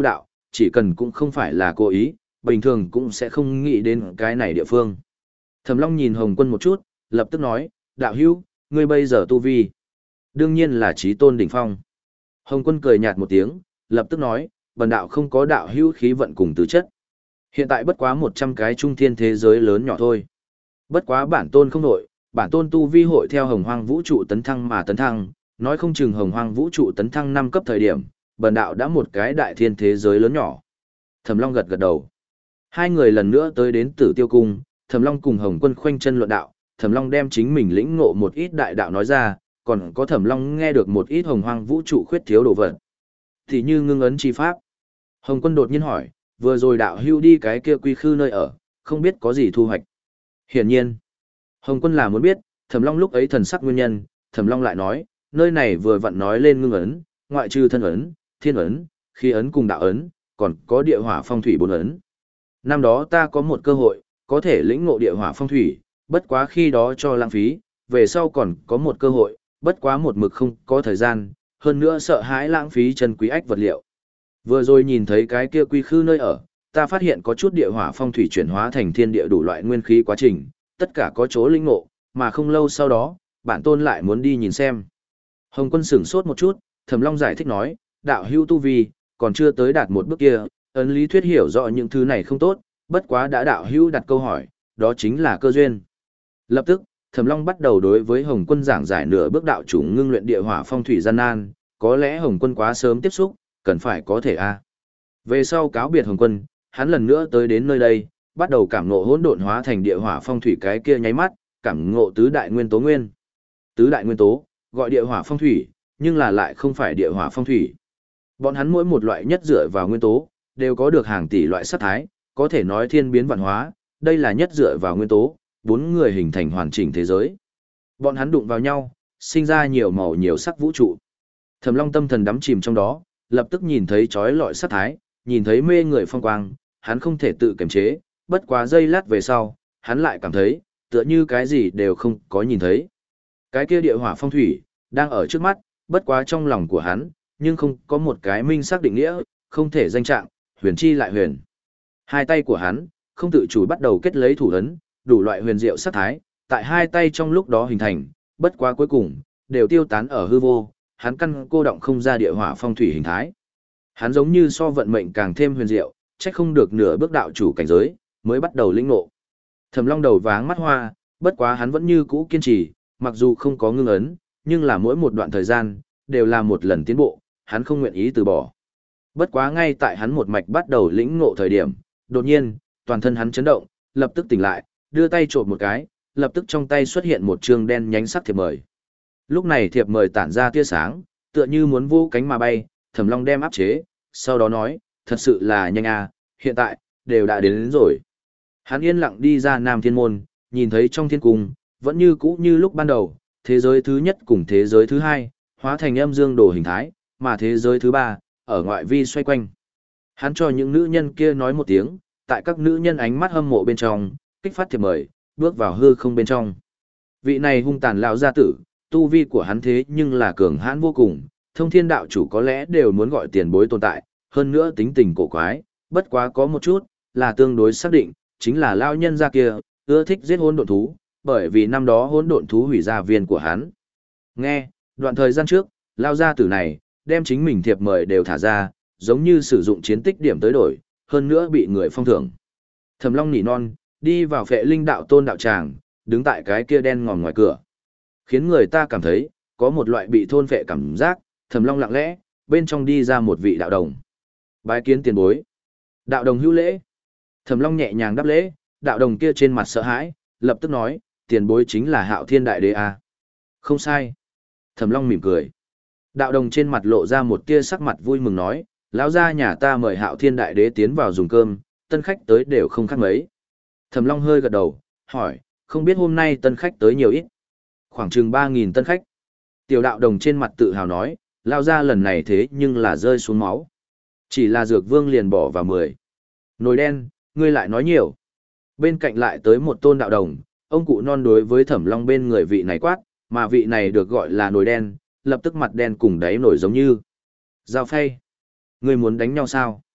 [SPEAKER 1] chỉ cần cũng không phải là cố ý, bình thường cũng sẽ không nghĩ đến cái này địa phương. Thẩm Long nhìn Hồng Quân một chút, lập tức nói, đạo hữu, ngươi bây giờ tu vi. Đương nhiên là chí tôn đỉnh phong. Hồng Quân cười nhạt một tiếng, lập tức nói, bần đạo không có đạo hữu khí vận cùng tứ chất. Hiện tại bất quá một trăm cái trung thiên thế giới lớn nhỏ thôi. Bất quá bản tôn không nổi, bản tôn tu vi hội theo hồng hoang vũ trụ tấn thăng mà tấn thăng, nói không chừng hồng hoang vũ trụ tấn thăng năm cấp thời điểm, bần đạo đã một cái đại thiên thế giới lớn nhỏ. Thẩm Long gật gật đầu. Hai người lần nữa tới đến Tử Tiêu Cung, Thẩm Long cùng Hồng Quân khoanh chân luận đạo, Thẩm Long đem chính mình lĩnh ngộ một ít đại đạo nói ra, còn có Thẩm Long nghe được một ít hồng hoang vũ trụ khuyết thiếu đồ vật. Thì như ngưng ấn chi pháp. Hồng Quân đột nhiên hỏi, vừa rồi đạo hưu đi cái kia quy khư nơi ở, không biết có gì thu hoạch. Hiển nhiên, Hồng Quân là muốn biết, Thẩm Long lúc ấy thần sắc nguyên nhân, Thẩm Long lại nói, nơi này vừa vặn nói lên ngưng ấn, ngoại trừ thân ấn, thiên ấn, khí ấn cùng đạo ấn, còn có địa hỏa phong thủy bốn ấn. Năm đó ta có một cơ hội, có thể lĩnh ngộ địa hỏa phong thủy, bất quá khi đó cho lãng phí, về sau còn có một cơ hội, bất quá một mực không có thời gian, hơn nữa sợ hãi lãng phí chân quý ách vật liệu. Vừa rồi nhìn thấy cái kia quy khư nơi ở, ta phát hiện có chút địa hỏa phong thủy chuyển hóa thành thiên địa đủ loại nguyên khí quá trình, tất cả có chỗ linh ngộ, mà không lâu sau đó, bản tôn lại muốn đi nhìn xem. Hồng Quân sửng sốt một chút, Thẩm Long giải thích nói, đạo hữu tu vi, còn chưa tới đạt một bước kia, ấn lý thuyết hiểu rõ những thứ này không tốt, bất quá đã đạo hữu đặt câu hỏi, đó chính là cơ duyên. Lập tức, Thẩm Long bắt đầu đối với Hồng Quân giảng giải nửa bước đạo chủ ngưng luyện địa hỏa phong thủy gian nan, có lẽ Hồng Quân quá sớm tiếp xúc, cần phải có thể a. Về sau cáo biệt Hồng Quân, hắn lần nữa tới đến nơi đây, bắt đầu cảm ngộ hỗn độn hóa thành địa hỏa phong thủy cái kia nháy mắt, cảm ngộ tứ đại nguyên tố nguyên. Tứ đại nguyên tố, gọi địa hỏa phong thủy, nhưng là lại không phải địa hỏa phong thủy. Bọn hắn mỗi một loại nhất dựa vào nguyên tố, đều có được hàng tỷ loại sắc thái, có thể nói thiên biến vạn hóa, đây là nhất dựa vào nguyên tố, bốn người hình thành hoàn chỉnh thế giới. Bọn hắn đụng vào nhau, sinh ra nhiều màu nhiều sắc vũ trụ. Thẩm Long tâm thần đắm chìm trong đó, lập tức nhìn thấy chói lọi sắc thái, nhìn thấy mê người phong quang, hắn không thể tự kiềm chế, bất quá giây lát về sau, hắn lại cảm thấy, tựa như cái gì đều không có nhìn thấy. Cái kia địa hỏa phong thủy, đang ở trước mắt, bất quá trong lòng của hắn, nhưng không có một cái minh xác định nghĩa, không thể danh trạng, huyền chi lại huyền. Hai tay của hắn, không tự chủ bắt đầu kết lấy thủ ấn, đủ loại huyền diệu sắc thái, tại hai tay trong lúc đó hình thành, bất quá cuối cùng, đều tiêu tán ở hư vô, hắn căn cô động không ra địa hỏa phong thủy hình thái. Hắn giống như so vận mệnh càng thêm huyền diệu, trách không được nửa bước đạo chủ cảnh giới, mới bắt đầu lĩnh ngộ. Thẩm Long đầu váng mắt hoa, bất quá hắn vẫn như cũ kiên trì, mặc dù không có ngưng ấn, nhưng là mỗi một đoạn thời gian, đều là một lần tiến bộ, hắn không nguyện ý từ bỏ. Bất quá ngay tại hắn một mạch bắt đầu lĩnh ngộ thời điểm, đột nhiên, toàn thân hắn chấn động, lập tức tỉnh lại, đưa tay trộm một cái, lập tức trong tay xuất hiện một trường đen nhánh sắc thiệp mời. Lúc này thiệp mời tản ra tia sáng, tựa như muốn vô cánh mà bay, Thẩm Long đem áp chế, sau đó nói, thật sự là nhanh à, hiện tại, đều đã đến, đến rồi. Hắn yên lặng đi ra Nam Thiên Môn, nhìn thấy trong thiên cung, vẫn như cũ như lúc ban đầu, thế giới thứ nhất cùng thế giới thứ hai, hóa thành âm dương đồ hình thái, mà thế giới thứ ba, ở ngoại vi xoay quanh. Hắn cho những nữ nhân kia nói một tiếng, tại các nữ nhân ánh mắt hâm mộ bên trong, kích phát thiệp mời, bước vào hư không bên trong. Vị này hung tàn lão gia tử, tu vi của hắn thế nhưng là cường hãn vô cùng, thông thiên đạo chủ có lẽ đều muốn gọi tiền bối tồn tại, hơn nữa tính tình cổ quái, bất quá có một chút, là tương đối xác định, chính là lão nhân gia kia, ưa thích giết hỗn độn thú, bởi vì năm đó hỗn độn thú hủy gia viên của hắn. Nghe, đoạn thời gian trước, lão gia tử này, đem chính mình thiệp mời đều thả ra, giống như sử dụng chiến tích điểm tới đổi, hơn nữa bị người phong thưởng. Thẩm Long nỉ non, đi vào Phệ Linh đạo tôn đạo tràng, đứng tại cái kia đen ngòm ngoài cửa. Khiến người ta cảm thấy, có một loại bị thôn phệ cảm giác, Thẩm Long lặng lẽ, bên trong đi ra một vị đạo đồng. Bái kiến tiền bối. Đạo đồng hữu lễ. Thẩm Long nhẹ nhàng đáp lễ, đạo đồng kia trên mặt sợ hãi, lập tức nói, tiền bối chính là Hạo Thiên Đại Đế à. Không sai. Thẩm Long mỉm cười. Đạo đồng trên mặt lộ ra một tia sắc mặt vui mừng nói, lão gia nhà ta mời Hạo Thiên Đại Đế tiến vào dùng cơm, tân khách tới đều không khác mấy. Thẩm Long hơi gật đầu, hỏi, không biết hôm nay tân khách tới nhiều ít? Khoảng chừng ba nghìn tân khách. Tiểu đạo đồng trên mặt tự hào nói, lão gia lần này thế nhưng là rơi xuống máu. Chỉ là Dược Vương liền bỏ vào mười. Nồi đen, ngươi lại nói nhiều. Bên cạnh lại tới một tôn đạo đồng, ông cụ non đối với Thẩm Long bên người vị này quát, mà vị này được gọi là nồi đen, lập tức mặt đen cùng đáy nổi giống như dao phay. Ngươi muốn đánh nhau sao?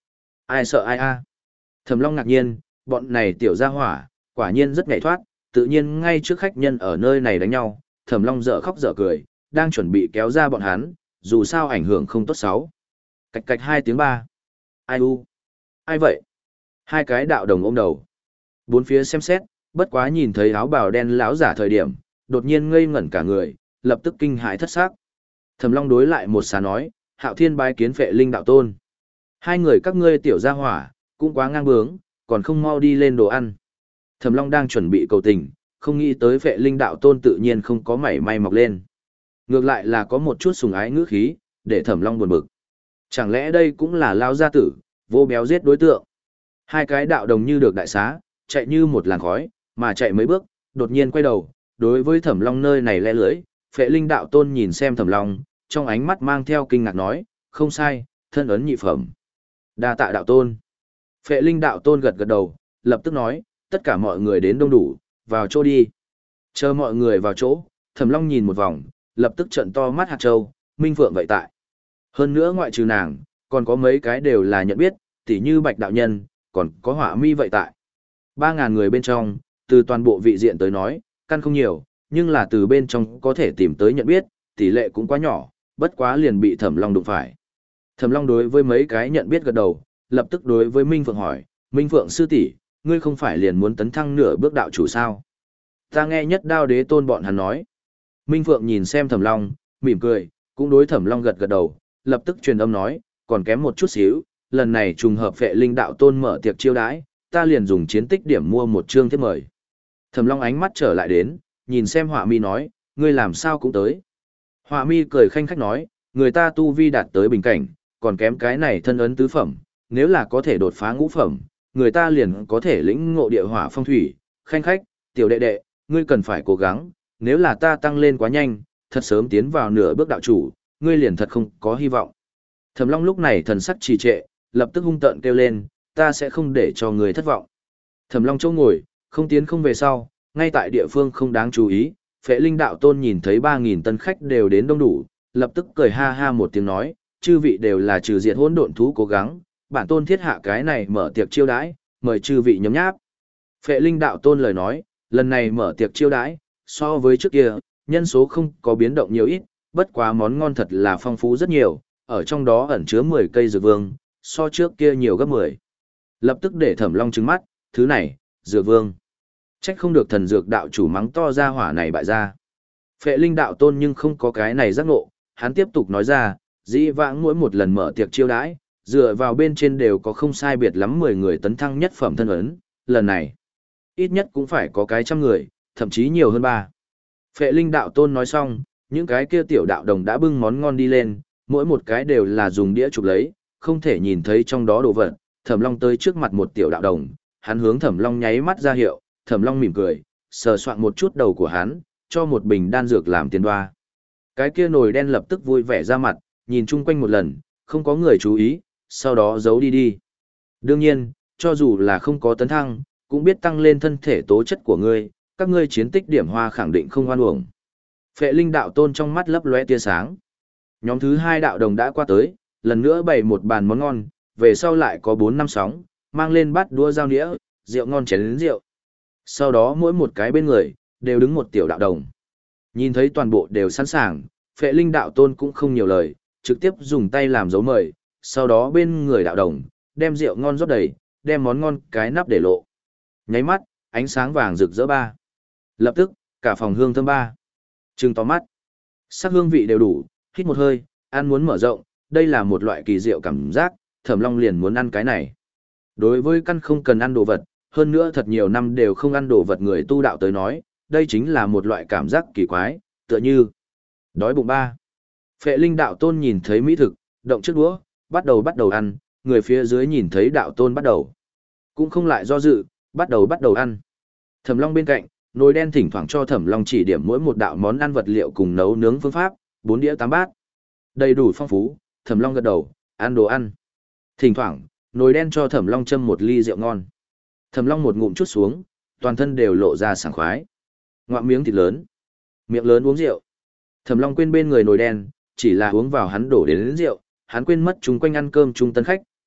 [SPEAKER 1] Ai sợ ai a? Thẩm Long ngạc nhiên, bọn này tiểu gia hỏa, quả nhiên rất nhảy thoát, tự nhiên ngay trước khách nhân ở nơi này đánh nhau, Thẩm Long dở khóc dở cười, đang chuẩn bị kéo ra bọn hắn, dù sao ảnh hưởng không tốt xấu. Cạch cạch hai tiếng ba. Ai u? Ai vậy? Hai cái đạo đồng ôm đầu. Bốn phía xem xét, bất quá nhìn thấy áo bào đen lão giả thời điểm, đột nhiên ngây ngẩn cả người, lập tức kinh hãi thất xác. Thẩm Long đối lại một xá nói, Hạo Thiên bái kiến Phệ Linh đạo tôn. Hai người các ngươi tiểu gia hỏa, cũng quá ngang bướng, còn không mau đi lên đồ ăn. Thẩm Long đang chuẩn bị cầu tình, không nghĩ tới Phệ Linh đạo tôn tự nhiên không có mảy may mọc lên. Ngược lại là có một chút sùng ái ngữ khí, để Thẩm Long buồn bực. Chẳng lẽ đây cũng là lao gia tử, vô béo giết đối tượng. Hai cái đạo đồng như được đại xá, chạy như một làn khói, mà chạy mấy bước, đột nhiên quay đầu, đối với Thẩm Long nơi này lẽ lưỡi, Phệ Linh đạo tôn nhìn xem Thẩm Long, trong ánh mắt mang theo kinh ngạc nói, không sai, thân ấn nhị phẩm. Đa tạ đạo tôn. Phệ Linh đạo tôn gật gật đầu, lập tức nói, tất cả mọi người đến đông đủ, vào chỗ đi. Chờ mọi người vào chỗ, Thẩm Long nhìn một vòng, lập tức trợn to mắt hạt châu, Minh Phượng vậy tại. Hơn nữa ngoại trừ nàng, còn có mấy cái đều là nhận biết, tỉ như Bạch đạo nhân, còn có Hỏa Mi vậy tại. Ba ngàn người bên trong, từ toàn bộ vị diện tới nói, căn không nhiều, nhưng là từ bên trong có thể tìm tới nhận biết, tỷ lệ cũng quá nhỏ, bất quá liền bị Thẩm Long đụng phải. Thẩm Long đối với mấy cái nhận biết gật đầu, lập tức đối với Minh Phượng hỏi, Minh Phượng sư tỷ, ngươi không phải liền muốn tấn thăng nửa bước đạo chủ sao? Ta nghe nhất đao đế tôn bọn hắn nói. Minh Phượng nhìn xem Thẩm Long, mỉm cười, cũng đối Thẩm Long gật gật đầu, lập tức truyền âm nói, còn kém một chút xíu, lần này trùng hợp Phệ Linh đạo tôn mở tiệc chiêu đãi, ta liền dùng chiến tích điểm mua một chương thiếp mời. Thẩm Long ánh mắt trở lại đến, nhìn xem Họa Mi nói, ngươi làm sao cũng tới. Họa Mi cười khanh khách nói, người ta tu vi đạt tới bình cảnh, còn kém cái này thân ấn tứ phẩm, nếu là có thể đột phá ngũ phẩm, người ta liền có thể lĩnh ngộ địa hỏa phong thủy, khanh khách, tiểu đệ đệ, ngươi cần phải cố gắng, nếu là ta tăng lên quá nhanh, thật sớm tiến vào nửa bước đạo chủ, ngươi liền thật không có hy vọng. Thẩm Long lúc này thần sắc trì trệ, lập tức hung tợn kêu lên, ta sẽ không để cho ngươi thất vọng. Thẩm Long chỗ ngồi, không tiến không về sau, ngay tại địa phương không đáng chú ý, Phệ Linh đạo tôn nhìn thấy ba nghìn tân khách đều đến đông đủ, lập tức cười ha ha một tiếng nói, chư vị đều là trừ diệt hỗn độn thú cố gắng, bản tôn thiết hạ cái này mở tiệc chiêu đãi, mời chư vị nhấm nháp. Phệ Linh đạo tôn lời nói, lần này mở tiệc chiêu đãi, so với trước kia, nhân số không có biến động nhiều ít, bất quá món ngon thật là phong phú rất nhiều, ở trong đó ẩn chứa mười cây dược vương, so trước kia nhiều gấp mười. Lập tức để Thẩm Long trừng mắt, thứ này, dược vương. Trách không được thần dược đạo chủ mắng to ra hỏa này bại ra. Phệ Linh đạo tôn nhưng không có cái này giác ngộ, hắn tiếp tục nói ra, dĩ vãng mỗi một lần mở tiệc chiêu đãi, dựa vào bên trên đều có không sai biệt lắm mười người tấn thăng nhất phẩm thân ấn, lần này, ít nhất cũng phải có cái trăm người, thậm chí nhiều hơn ba. Phệ Linh đạo tôn nói xong, những cái kia tiểu đạo đồng đã bưng món ngon đi lên, mỗi một cái đều là dùng đĩa chụp lấy, không thể nhìn thấy trong đó đồ vật. Thẩm Long tới trước mặt một tiểu đạo đồng, hắn hướng Thẩm Long nháy mắt ra hiệu, Thẩm Long mỉm cười, sờ soạn một chút đầu của hắn, cho một bình đan dược làm tiền đoa. Cái kia nồi đen lập tức vui vẻ ra mặt, nhìn chung quanh một lần, không có người chú ý, sau đó giấu đi đi. Đương nhiên, cho dù là không có tấn thăng, cũng biết tăng lên thân thể tố chất của ngươi, các ngươi chiến tích điểm hoa khẳng định không hoan uổng. Phệ Linh đạo tôn trong mắt lấp lóe tia sáng. Nhóm thứ hai đạo đồng đã qua tới, lần nữa bày một bàn món ngon, về sau lại có bốn năm sóng, mang lên bát đũa dao nĩa, rượu ngon chén lớn rượu. Sau đó mỗi một cái bên người, đều đứng một tiểu đạo đồng. Nhìn thấy toàn bộ đều sẵn sàng, Phệ Linh đạo tôn cũng không nhiều lời, trực tiếp dùng tay làm dấu mời, sau đó bên người đạo đồng, đem rượu ngon rót đầy, đem món ngon cái nắp để lộ. Nháy mắt, ánh sáng vàng rực rỡ ba. Lập tức, cả phòng hương thơm ba. Trừng to mắt. Sắc hương vị đều đủ, hít một hơi, ăn muốn mở rộng, đây là một loại kỳ diệu cảm giác, Thẩm Long liền muốn ăn cái này. Đối với căn không cần ăn đồ vật, hơn nữa thật nhiều năm đều không ăn đồ vật người tu đạo tới nói, đây chính là một loại cảm giác kỳ quái, tựa như đói bụng ba. Phệ Linh đạo tôn nhìn thấy mỹ thực, động chiếc đũa, bắt đầu bắt đầu ăn, người phía dưới nhìn thấy đạo tôn bắt đầu, cũng không lại do dự, bắt đầu bắt đầu ăn. Thẩm Long bên cạnh, nồi đen thỉnh thoảng cho Thẩm Long chỉ điểm mỗi một đạo món ăn vật liệu cùng nấu nướng phương pháp, bốn đĩa tám bát. Đầy đủ phong phú, Thẩm Long gật đầu, ăn đồ ăn. Thỉnh thoảng, nồi đen cho Thẩm Long châm một ly rượu ngon. Thẩm Long một ngụm chút xuống, toàn thân đều lộ ra sảng khoái. Ngoạm miếng thịt lớn, miệng lớn uống rượu. Thẩm Long quên bên người nồi đen, chỉ là uống vào hắn đổ đến, đến rượu, hắn quên mất chúng quanh ăn cơm chung tân khách,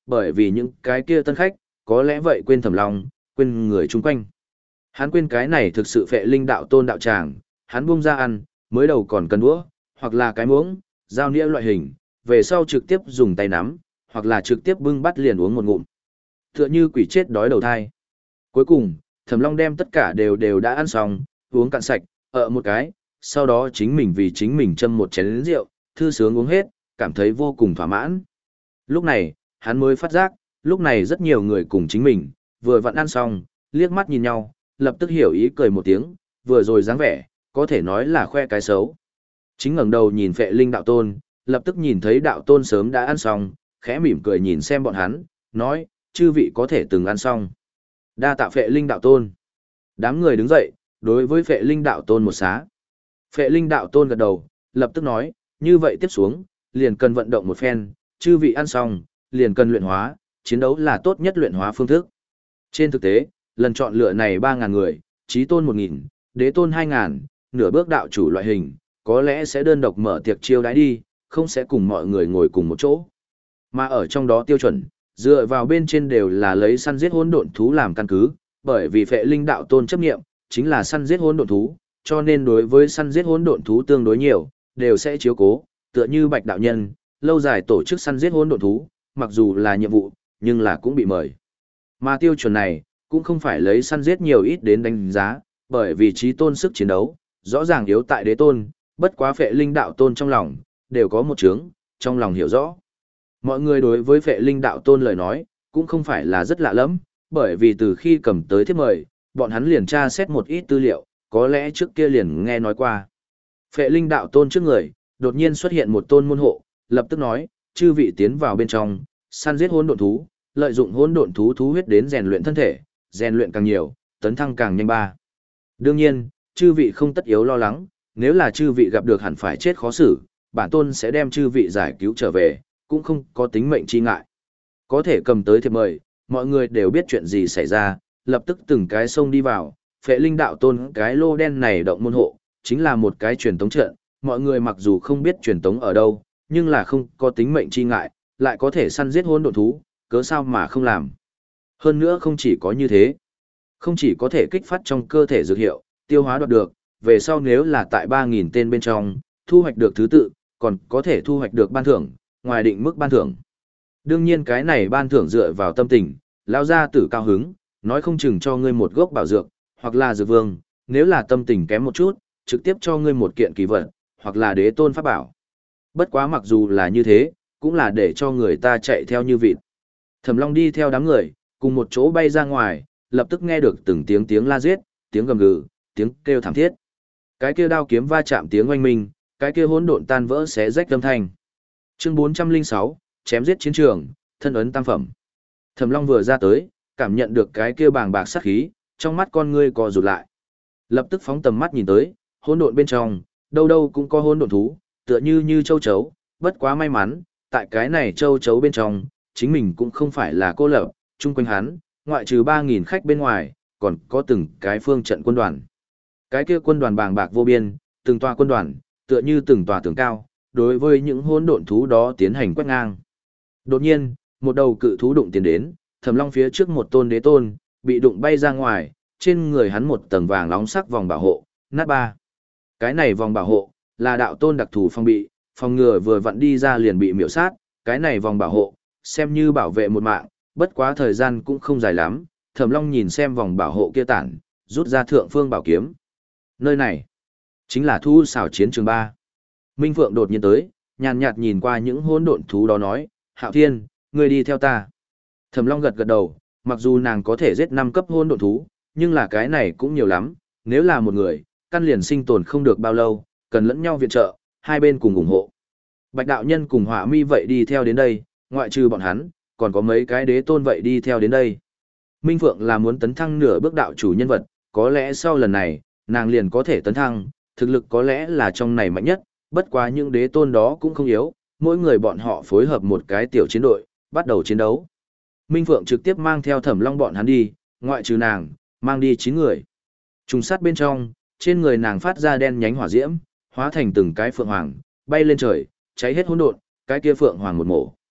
[SPEAKER 1] bởi vì những cái kia tân khách, có lẽ vậy quên Thẩm Long, quên người chung quanh. Hắn quên cái này thực sự phệ linh đạo tôn đạo tràng, hắn buông ra ăn, mới đầu còn cần đũa, hoặc là cái muỗng, dao nĩa loại hình, về sau trực tiếp dùng tay nắm, hoặc là trực tiếp bưng bắt liền uống một ngụm. Tựa như quỷ chết đói đầu thai. Cuối cùng, Thẩm Long đem tất cả đều đều đã ăn xong, uống cạn sạch, ở một cái, sau đó chính mình vì chính mình châm một chén rượu, thư sướng uống hết, cảm thấy vô cùng thỏa mãn. Lúc này, hắn mới phát giác, lúc này rất nhiều người cùng chính mình, vừa vặn ăn xong, liếc mắt nhìn nhau, lập tức hiểu ý cười một tiếng, vừa rồi dáng vẻ, có thể nói là khoe cái xấu. Chính ngẩng đầu nhìn Phệ Linh đạo tôn, lập tức nhìn thấy đạo tôn sớm đã ăn xong, khẽ mỉm cười nhìn xem bọn hắn, nói, chư vị có thể từng ăn xong. Đa tạ Phệ Linh đạo tôn. Đám người đứng dậy, đối với Phệ Linh đạo tôn một xá. Phệ Linh đạo tôn gật đầu, lập tức nói, như vậy tiếp xuống, liền cần vận động một phen, chư vị ăn xong, liền cần luyện hóa, chiến đấu là tốt nhất luyện hóa phương thức. Trên thực tế, lần chọn lựa này ba ngàn người, trí tôn một nghìn, đế tôn hai ngàn, nửa bước đạo chủ loại hình, có lẽ sẽ đơn độc mở tiệc chiêu đãi đi, không sẽ cùng mọi người ngồi cùng một chỗ. Mà ở trong đó tiêu chuẩn, dựa vào bên trên đều là lấy săn giết hỗn độn thú làm căn cứ, bởi vì Phệ Linh đạo tôn chấp nghiệm, chính là săn giết hỗn độn thú, cho nên đối với săn giết hỗn độn thú tương đối nhiều, đều sẽ chiếu cố, tựa như Bạch đạo nhân, lâu dài tổ chức săn giết hỗn độn thú, mặc dù là nhiệm vụ, nhưng là cũng bị mời. Mà tiêu chuẩn này, cũng không phải lấy săn giết nhiều ít đến đánh giá, bởi vì trí tôn sức chiến đấu, rõ ràng yếu tại đế tôn, bất quá Phệ Linh đạo tôn trong lòng, đều có một chướng, trong lòng hiểu rõ. Mọi người đối với Phệ Linh đạo tôn lời nói, cũng không phải là rất lạ lắm, bởi vì từ khi cầm tới thiếp mời, bọn hắn liền tra xét một ít tư liệu, có lẽ trước kia liền nghe nói qua. Phệ Linh đạo tôn trước người, đột nhiên xuất hiện một tôn môn hộ, lập tức nói, chư vị tiến vào bên trong, săn giết hỗn độn thú, lợi dụng hỗn độn thú thú huyết đến rèn luyện thân thể, rèn luyện càng nhiều, tấn thăng càng nhanh ba. Đương nhiên, chư vị không tất yếu lo lắng, nếu là chư vị gặp được hẳn phải chết khó xử, bản tôn sẽ đem chư vị giải cứu trở về, cũng không có tính mệnh chi ngại. Có thể cầm tới thiệp mời, mọi người đều biết chuyện gì xảy ra, lập tức từng cái xông đi vào, Phệ Linh đạo tôn cái lô đen này động môn hộ, chính là một cái truyền tống trận, mọi người mặc dù không biết truyền tống ở đâu, nhưng là không có tính mệnh chi ngại, lại có thể săn giết hỗn độn thú, cớ sao mà không làm. Hơn nữa không chỉ có như thế, không chỉ có thể kích phát trong cơ thể dược hiệu, tiêu hóa đoạt được, về sau nếu là tại ba nghìn tên bên trong, thu hoạch được thứ tự, còn có thể thu hoạch được ban thưởng, ngoài định mức ban thưởng. Đương nhiên cái này ban thưởng dựa vào tâm tình, lão gia tử cao hứng, nói không chừng cho ngươi một gốc bảo dược, hoặc là dược vương, nếu là tâm tình kém một chút, trực tiếp cho ngươi một kiện kỳ vật, hoặc là đế tôn pháp bảo. Bất quá mặc dù là như thế, cũng là để cho người ta chạy theo như vịt. Thẩm Long đi theo đám người, cùng một chỗ bay ra ngoài, lập tức nghe được từng tiếng tiếng la giết, tiếng gầm gừ, tiếng kêu thảm thiết. Cái kia đao kiếm va chạm tiếng oanh minh, cái kia hỗn độn tan vỡ xé rách âm thanh. Chương bốn trăm lẻ sáu, chém giết chiến trường, thân ấn tam phẩm. Thẩm Long vừa ra tới, cảm nhận được cái kia bàng bạc sát khí, trong mắt con ngươi co rụt lại. Lập tức phóng tầm mắt nhìn tới, hỗn độn bên trong, đâu đâu cũng có hỗn độn thú, tựa như như châu chấu, bất quá may mắn, tại cái này châu chấu bên trong, chính mình cũng không phải là cô lập, chung quanh hắn, ngoại trừ ba nghìn khách bên ngoài, còn có từng cái phương trận quân đoàn. Cái kia quân đoàn bàng bạc vô biên, từng tòa quân đoàn, tựa như từng tòa tường cao, đối với những hỗn độn thú đó tiến hành quét ngang. Đột nhiên, một đầu cự thú đụng tiến đến, Thẩm Long phía trước một tôn đế tôn, bị đụng bay ra ngoài, trên người hắn một tầng vàng nóng sắc vòng bảo hộ, nát ba. Cái này vòng bảo hộ, là đạo tôn đặc thù phong bị, phòng ngừa vừa vặn đi ra liền bị miểu sát, cái này vòng bảo hộ, xem như bảo vệ một mạng, bất quá thời gian cũng không dài lắm, Thẩm Long nhìn xem vòng bảo hộ kia tản, rút ra thượng phương bảo kiếm. Nơi này, chính là thu xảo chiến trường ba. Minh Phượng đột nhiên tới, nhàn nhạt nhìn qua những hỗn độn thú đó nói, Hạo Thiên, ngươi đi theo ta. Thẩm Long gật gật đầu, mặc dù nàng có thể giết năm cấp hỗn độn thú, nhưng là cái này cũng nhiều lắm, nếu là một người, căn liền sinh tồn không được bao lâu, cần lẫn nhau viện trợ, hai bên cùng ủng hộ. Bạch đạo nhân cùng Hỏa Mi vậy đi theo đến đây, ngoại trừ bọn hắn, còn có mấy cái đế tôn vậy đi theo đến đây. Minh Phượng là muốn tấn thăng nửa bước đạo chủ nhân vật, có lẽ sau lần này, nàng liền có thể tấn thăng, thực lực có lẽ là trong này mạnh nhất, bất quá những đế tôn đó cũng không yếu, mỗi người bọn họ phối hợp một cái tiểu chiến đội, bắt đầu chiến đấu. Minh Phượng trực tiếp mang theo Thẩm Long bọn hắn đi, ngoại trừ nàng, mang đi chín người. Trùng sát bên trong, trên người nàng phát ra đen nhánh hỏa diễm, hóa thành từng cái phượng hoàng, bay lên trời, cháy hết hỗn độn, cái kia phượng hoàng một mổ.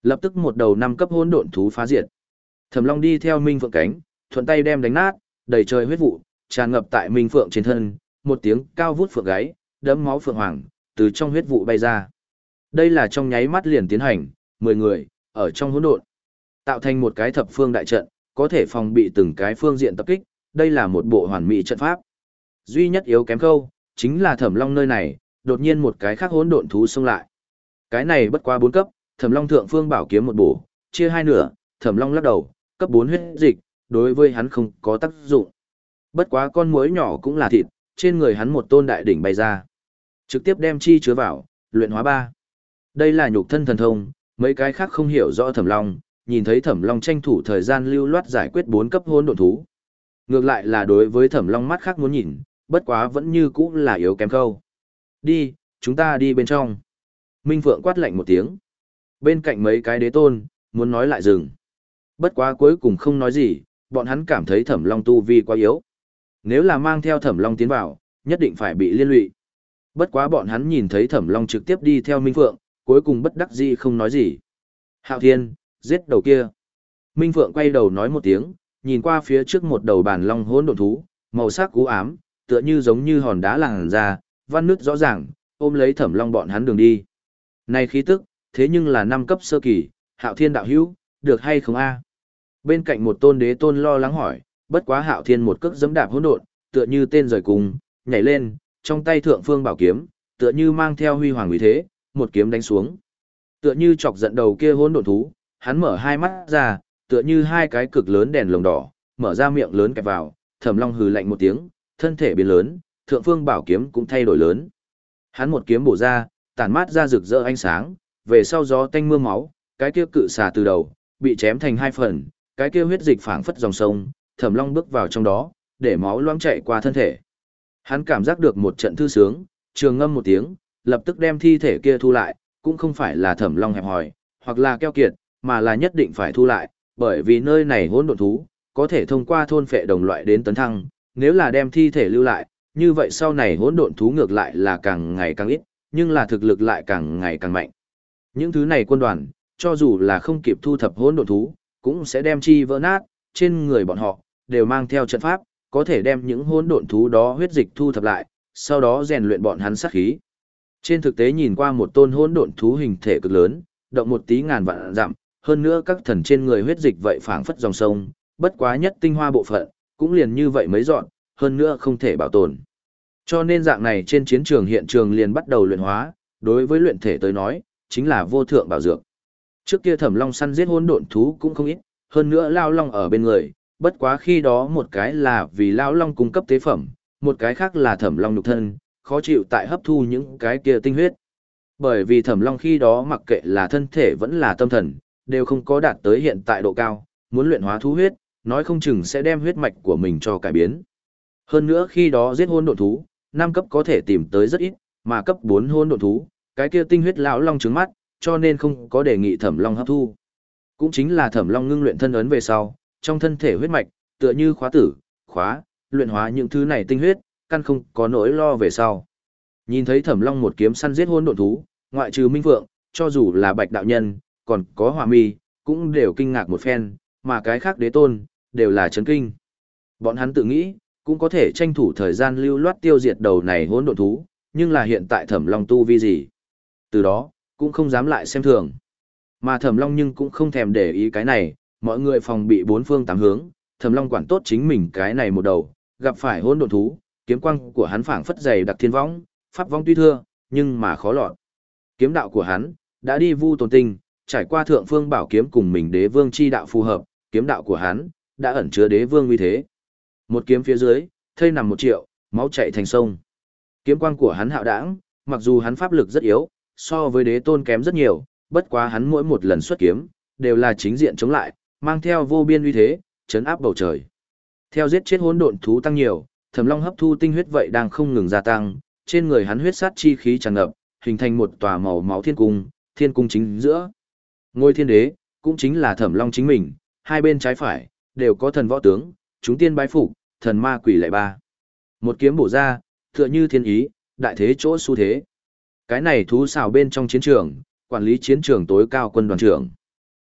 [SPEAKER 1] Lập tức một đầu năm cấp hỗn độn thú phá diệt. Thẩm Long đi theo Minh Phượng cánh, thuận tay đem đánh nát, đầy trời huyết vụ tràn ngập tại Minh Phượng trên thân, một tiếng cao vút phượng gáy, đẫm máu phượng hoàng từ trong huyết vụ bay ra. Đây là trong nháy mắt liền tiến hành, mười người ở trong hỗn độn, tạo thành một cái thập phương đại trận, có thể phòng bị từng cái phương diện tập kích, đây là một bộ hoàn mỹ trận pháp. Duy nhất yếu kém khâu, chính là Thẩm Long nơi này, đột nhiên một cái khác hỗn độn thú xông lại. Cái này bất quá bốn cấp, Thẩm Long thượng phương bảo kiếm một bổ, chia hai nửa, Thẩm Long lắc đầu, cấp bốn huyết dịch, đối với hắn không có tác dụng. Bất quá con muỗi nhỏ cũng là thịt, trên người hắn một tôn đại đỉnh bay ra, trực tiếp đem chi chứa vào, luyện hóa ba. Đây là nhục thân thần thông, mấy cái khác không hiểu rõ Thẩm Long, nhìn thấy Thẩm Long tranh thủ thời gian lưu loát giải quyết bốn cấp hỗn độn thú. Ngược lại là đối với Thẩm Long mắt khác muốn nhìn, bất quá vẫn như cũ là yếu kém khâu. Đi, chúng ta đi bên trong. Minh Phượng quát lạnh một tiếng. Bên cạnh mấy cái đế tôn, muốn nói lại dừng. Bất quá cuối cùng không nói gì, bọn hắn cảm thấy Thẩm Long tu vi quá yếu. Nếu là mang theo Thẩm Long tiến vào, nhất định phải bị liên lụy. Bất quá bọn hắn nhìn thấy Thẩm Long trực tiếp đi theo Minh Phượng, cuối cùng bất đắc dĩ không nói gì. Hạo Thiên, giết đầu kia. Minh Phượng quay đầu nói một tiếng, nhìn qua phía trước một đầu bàn long hỗn độn thú, màu sắc u ám, tựa như giống như hòn đá làn ra, văn nước rõ ràng, ôm lấy Thẩm Long bọn hắn đường đi. Này khí tức, thế nhưng là năm cấp sơ kỳ, Hạo Thiên đạo hữu, được hay không a? Bên cạnh một tôn đế tôn lo lắng hỏi, bất quá Hạo Thiên một cước giẫm đạp hỗn độn, tựa như tên rời cùng, nhảy lên, trong tay thượng phương bảo kiếm, tựa như mang theo huy hoàng uy thế, một kiếm đánh xuống. Tựa như chọc giận đầu kia hỗn độn thú, hắn mở hai mắt ra, tựa như hai cái cực lớn đèn lồng đỏ, mở ra miệng lớn kẹp vào, Thẩm Long hừ lạnh một tiếng, thân thể biến lớn, thượng phương bảo kiếm cũng thay đổi lớn. Hắn một kiếm bổ ra, tản mát ra rực rỡ ánh sáng, về sau gió tanh mưa máu, cái kia cự xà từ đầu, bị chém thành hai phần, cái kia huyết dịch phảng phất dòng sông, Thẩm Long bước vào trong đó, để máu loãng chạy qua thân thể. Hắn cảm giác được một trận thư sướng, trường ngâm một tiếng, lập tức đem thi thể kia thu lại, cũng không phải là Thẩm Long hẹp hòi, hoặc là keo kiệt, mà là nhất định phải thu lại, bởi vì nơi này hỗn độn thú, có thể thông qua thôn phệ đồng loại đến tấn thăng, nếu là đem thi thể lưu lại, như vậy sau này hỗn độn thú ngược lại là càng ngày càng ít, nhưng là thực lực lại càng ngày càng mạnh. Những thứ này quân đoàn, cho dù là không kịp thu thập hỗn độn thú, cũng sẽ đem chi vỡ nát, trên người bọn họ đều mang theo trận pháp, có thể đem những hỗn độn thú đó huyết dịch thu thập lại, sau đó rèn luyện bọn hắn sát khí. Trên thực tế nhìn qua một tôn hỗn độn thú hình thể cực lớn, động một tí ngàn vạn dặm, hơn nữa các thần trên người huyết dịch vậy phảng phất dòng sông, bất quá nhất tinh hoa bộ phận, cũng liền như vậy mấy dọn, hơn nữa không thể bảo tồn. Cho nên dạng này trên chiến trường hiện trường liền bắt đầu luyện hóa, đối với luyện thể tới nói, chính là vô thượng bảo dược. Trước kia Thẩm Long săn giết hỗn độn thú cũng không ít, hơn nữa Lao Long ở bên người, bất quá khi đó một cái là vì Lao Long cung cấp tế phẩm, một cái khác là Thẩm Long nhục thân, khó chịu tại hấp thu những cái kia tinh huyết. Bởi vì Thẩm Long khi đó mặc kệ là thân thể vẫn là tâm thần, đều không có đạt tới hiện tại độ cao, muốn luyện hóa thú huyết, nói không chừng sẽ đem huyết mạch của mình cho cải biến. Hơn nữa khi đó giết hỗn độn thú, năm cấp có thể tìm tới rất ít, mà cấp bốn hỗn độn thú, cái kia tinh huyết lão long trứng mắt, cho nên không có đề nghị Thẩm Long hấp thu. Cũng chính là Thẩm Long ngưng luyện thân ấn về sau, trong thân thể huyết mạch, tựa như khóa tử, khóa, luyện hóa những thứ này tinh huyết, căn không có nỗi lo về sau. Nhìn thấy Thẩm Long một kiếm săn giết hỗn độn thú, ngoại trừ Minh Phượng, cho dù là Bạch đạo nhân, còn có Hỏa Mi, cũng đều kinh ngạc một phen, mà cái khác đế tôn, đều là chấn kinh. Bọn hắn tự nghĩ, cũng có thể tranh thủ thời gian lưu loát tiêu diệt đầu này hỗn độn thú, nhưng là hiện tại Thẩm Long tu vi gì? Từ đó, cũng không dám lại xem thường. Mà Thẩm Long nhưng cũng không thèm để ý cái này, mọi người phòng bị bốn phương tám hướng, Thẩm Long quản tốt chính mình cái này một đầu, gặp phải hỗn độn thú, kiếm quang của hắn phảng phất dày đặc thiên võng, pháp vong tuy thưa, nhưng mà khó lọt. Kiếm đạo của hắn đã đi vu tồn tinh, trải qua thượng phương bảo kiếm cùng mình đế vương chi đạo phù hợp, kiếm đạo của hắn đã ẩn chứa đế vương uy thế. Một kiếm phía dưới, thây nằm một triệu, máu chảy thành sông. Kiếm quang của hắn hạo đãng, mặc dù hắn pháp lực rất yếu, so với đế tôn kém rất nhiều, bất quá hắn mỗi một lần xuất kiếm, đều là chính diện chống lại, mang theo vô biên uy thế, chấn áp bầu trời. Theo giết chết hỗn độn thú tăng nhiều, Thẩm Long hấp thu tinh huyết vậy đang không ngừng gia tăng, trên người hắn huyết sát chi khí tràn ngập, hình thành một tòa màu máu thiên cung, thiên cung chính giữa. Ngôi thiên đế, cũng chính là Thẩm Long chính mình, hai bên trái phải, đều có thần võ tướng, chúng tiên bái phục, thần ma quỷ lệ ba. Một kiếm bổ ra, tựa như thiên ý, đại thế chỗ xu thế. Cái này thú xào bên trong chiến trường, quản lý chiến trường tối cao quân đoàn trưởng.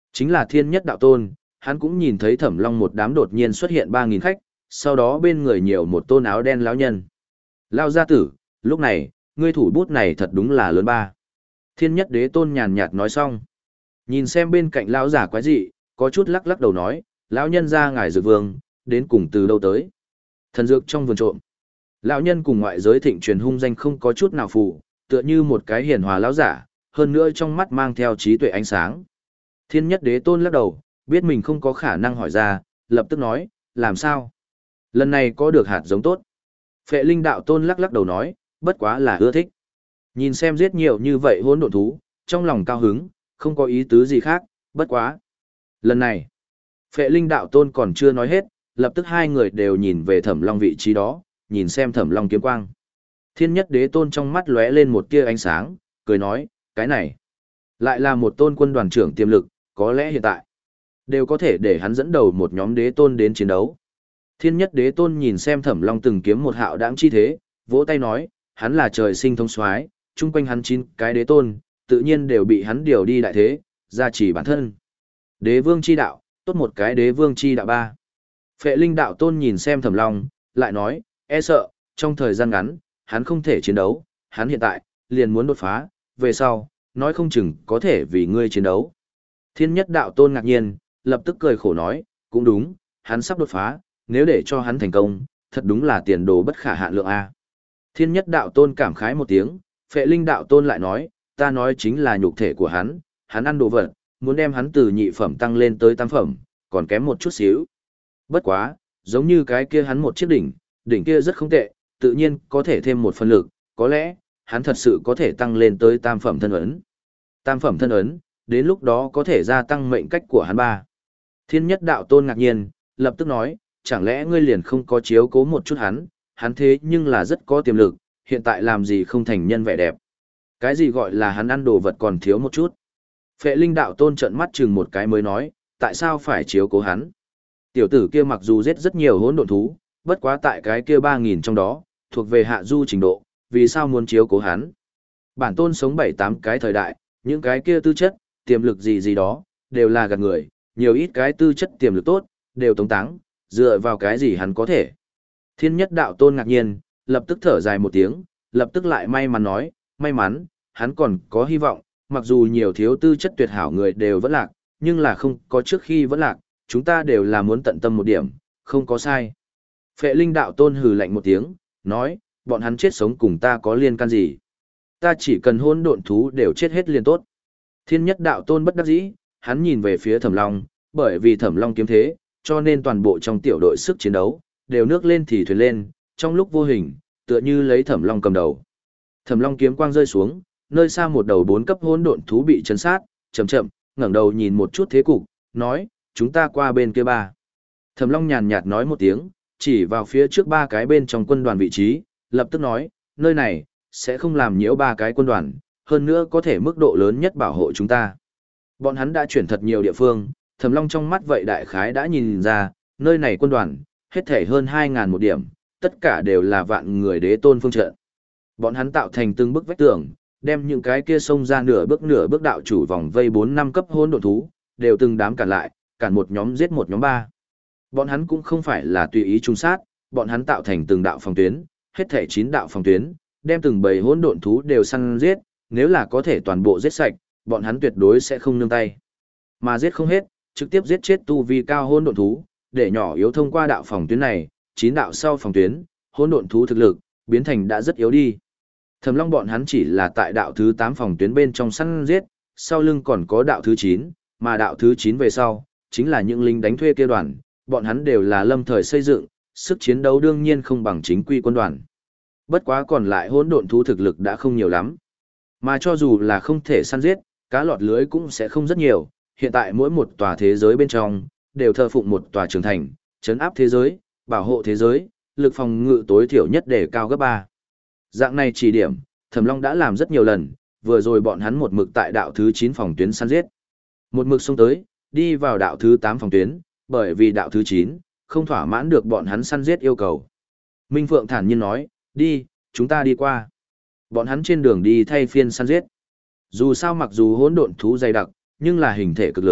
[SPEAKER 1] Chính là thiên nhất đạo tôn, hắn cũng nhìn thấy thẩm long một đám đột nhiên xuất hiện ba nghìn khách, sau đó bên người nhiều một tôn áo đen lão nhân. Lao gia tử, lúc này, ngươi thủ bút này thật đúng là lớn ba. Thiên nhất đế tôn nhàn nhạt nói xong. Nhìn xem bên cạnh lão giả quái dị, có chút lắc lắc đầu nói, lão nhân ra ngài dược vương, đến cùng từ đâu tới. Thần dược trong vườn trộm. Lão nhân cùng ngoại giới thịnh truyền hung danh không có chút nào phụ, tựa như một cái hiền hòa lão giả, hơn nữa trong mắt mang theo trí tuệ ánh sáng. Thiên nhất đế tôn lắc đầu, biết mình không có khả năng hỏi ra, lập tức nói, làm sao? Lần này có được hạt giống tốt. Phệ linh đạo tôn lắc lắc đầu nói, bất quá là ưa thích. Nhìn xem giết nhiều như vậy hỗn độn thú, trong lòng cao hứng, không có ý tứ gì khác, bất quá. Lần này, Phệ linh đạo tôn còn chưa nói hết, lập tức hai người đều nhìn về thẩm long vị trí đó, nhìn xem thẩm long kiếm quang. Thiên nhất đế tôn trong mắt lóe lên một tia ánh sáng, cười nói, cái này, lại là một tôn quân đoàn trưởng tiềm lực, có lẽ hiện tại, đều có thể để hắn dẫn đầu một nhóm đế tôn đến chiến đấu. Thiên nhất đế tôn nhìn xem thẩm long từng kiếm một hạo đãng chi thế, vỗ tay nói, hắn là trời sinh thông soái, chung quanh hắn chín cái đế tôn, tự nhiên đều bị hắn điều đi đại thế, gia trì bản thân. Đế vương chi đạo, tốt một cái đế vương chi đạo ba. Phệ linh đạo tôn nhìn xem thẩm long, lại nói, e sợ, trong thời gian ngắn, hắn không thể chiến đấu, hắn hiện tại, liền muốn đột phá, về sau, nói không chừng có thể vì ngươi chiến đấu. Thiên nhất đạo tôn ngạc nhiên, lập tức cười khổ nói, cũng đúng, hắn sắp đột phá, nếu để cho hắn thành công, thật đúng là tiền đồ bất khả hạn lượng A. Thiên nhất đạo tôn cảm khái một tiếng, phệ linh đạo tôn lại nói, ta nói chính là nhục thể của hắn, hắn ăn đồ vật, muốn đem hắn từ nhị phẩm tăng lên tới tam phẩm, còn kém một chút xíu. Bất quá, giống như cái kia hắn một chiếc đỉnh, đỉnh kia rất không tệ, tự nhiên có thể thêm một phần lực, có lẽ, hắn thật sự có thể tăng lên tới tam phẩm thân ấn. Tam phẩm thân ấn, đến lúc đó có thể gia tăng mệnh cách của hắn ba. Thiên nhất đạo tôn ngạc nhiên, lập tức nói, chẳng lẽ ngươi liền không có chiếu cố một chút hắn, hắn thế nhưng là rất có tiềm lực, hiện tại làm gì không thành nhân vẻ đẹp. Cái gì gọi là hắn ăn đồ vật còn thiếu một chút. Phệ linh đạo tôn trợn mắt chừng một cái mới nói, tại sao phải chiếu cố hắn. Tiểu tử kia mặc dù giết rất nhiều hỗn độn thú, bất quá tại cái kia ba nghìn trong đó, thuộc về hạ du trình độ, vì sao muốn chiếu cố hắn. Bản tôn sống bảy tám cái thời đại, những cái kia tư chất, tiềm lực gì gì đó, đều là gạt người, nhiều ít cái tư chất tiềm lực tốt, đều tống táng, dựa vào cái gì hắn có thể. Thiên nhất đạo tôn ngạc nhiên, lập tức thở dài một tiếng, lập tức lại may mắn nói, may mắn, hắn còn có hy vọng, mặc dù nhiều thiếu tư chất tuyệt hảo người đều vẫn lạc, nhưng là không có trước khi vẫn lạc, chúng ta đều là muốn tận tâm một điểm, không có sai. Phệ linh đạo tôn hừ lạnh một tiếng, nói, bọn hắn chết sống cùng ta có liên can gì. Ta chỉ cần hỗn độn thú đều chết hết liền tốt. Thiên nhất đạo tôn bất đắc dĩ, hắn nhìn về phía thẩm long, bởi vì thẩm long kiếm thế, cho nên toàn bộ trong tiểu đội sức chiến đấu, đều nước lên thì thuyền lên, trong lúc vô hình, tựa như lấy thẩm long cầm đầu. Thẩm long kiếm quang rơi xuống, nơi xa một đầu bốn cấp hỗn độn thú bị chấn sát, chậm chậm, ngẩng đầu nhìn một chút thế cục, nói, chúng ta qua bên kia ba. Thẩm long nhàn nhạt nói một tiếng, chỉ vào phía trước ba cái bên trong quân đoàn vị trí, lập tức nói, nơi này, sẽ không làm nhiễu ba cái quân đoàn, hơn nữa có thể mức độ lớn nhất bảo hộ chúng ta. Bọn hắn đã chuyển thật nhiều địa phương, Thẩm Long trong mắt vậy đại khái đã nhìn ra, nơi này quân đoàn, hết thể hơn hai nghìn một điểm, tất cả đều là vạn người đế tôn phương trận. Bọn hắn tạo thành từng bức vách tường, đem những cái kia xông ra nửa bước nửa bước đạo chủ vòng vây bốn năm cấp hỗn độn thú, đều từng đám cản lại, cản một nhóm giết một nhóm ba. Bọn hắn cũng không phải là tùy ý trung sát, bọn hắn tạo thành từng đạo phòng tuyến, hết thể chín đạo phòng tuyến, đem từng bầy hỗn độn thú đều săn giết, nếu là có thể toàn bộ giết sạch, bọn hắn tuyệt đối sẽ không nương tay. Mà giết không hết, trực tiếp giết chết tu vi cao hỗn độn thú, để nhỏ yếu thông qua đạo phòng tuyến này, chín đạo sau phòng tuyến, hỗn độn thú thực lực biến thành đã rất yếu đi. Thẩm Long bọn hắn chỉ là tại đạo thứ tám phòng tuyến bên trong săn giết, sau lưng còn có đạo thứ chín, mà đạo thứ chín về sau, chính là những lính đánh thuê kia đoàn, bọn hắn đều là lâm thời xây dựng, sức chiến đấu đương nhiên không bằng chính quy quân đoàn. Bất quá còn lại hỗn độn thú thực lực đã không nhiều lắm. Mà cho dù là không thể săn giết, cá lọt lưới cũng sẽ không rất nhiều, hiện tại mỗi một tòa thế giới bên trong, đều thờ phụng một tòa trường thành, trấn áp thế giới, bảo hộ thế giới, lực phòng ngự tối thiểu nhất để cao gấp ba. Dạng này chỉ điểm, Thẩm Long đã làm rất nhiều lần, vừa rồi bọn hắn một mực tại đạo thứ chín phòng tuyến săn giết. Một mực xông tới, đi vào đạo thứ tám phòng tuyến, bởi vì đạo thứ chín không thỏa mãn được bọn hắn săn giết yêu cầu. Minh Phượng thản nhiên nói, đi, chúng ta đi qua. Bọn hắn trên đường đi thay phiên săn giết. Dù sao mặc dù hỗn độn thú dày đặc, nhưng là hình thể cực lớn,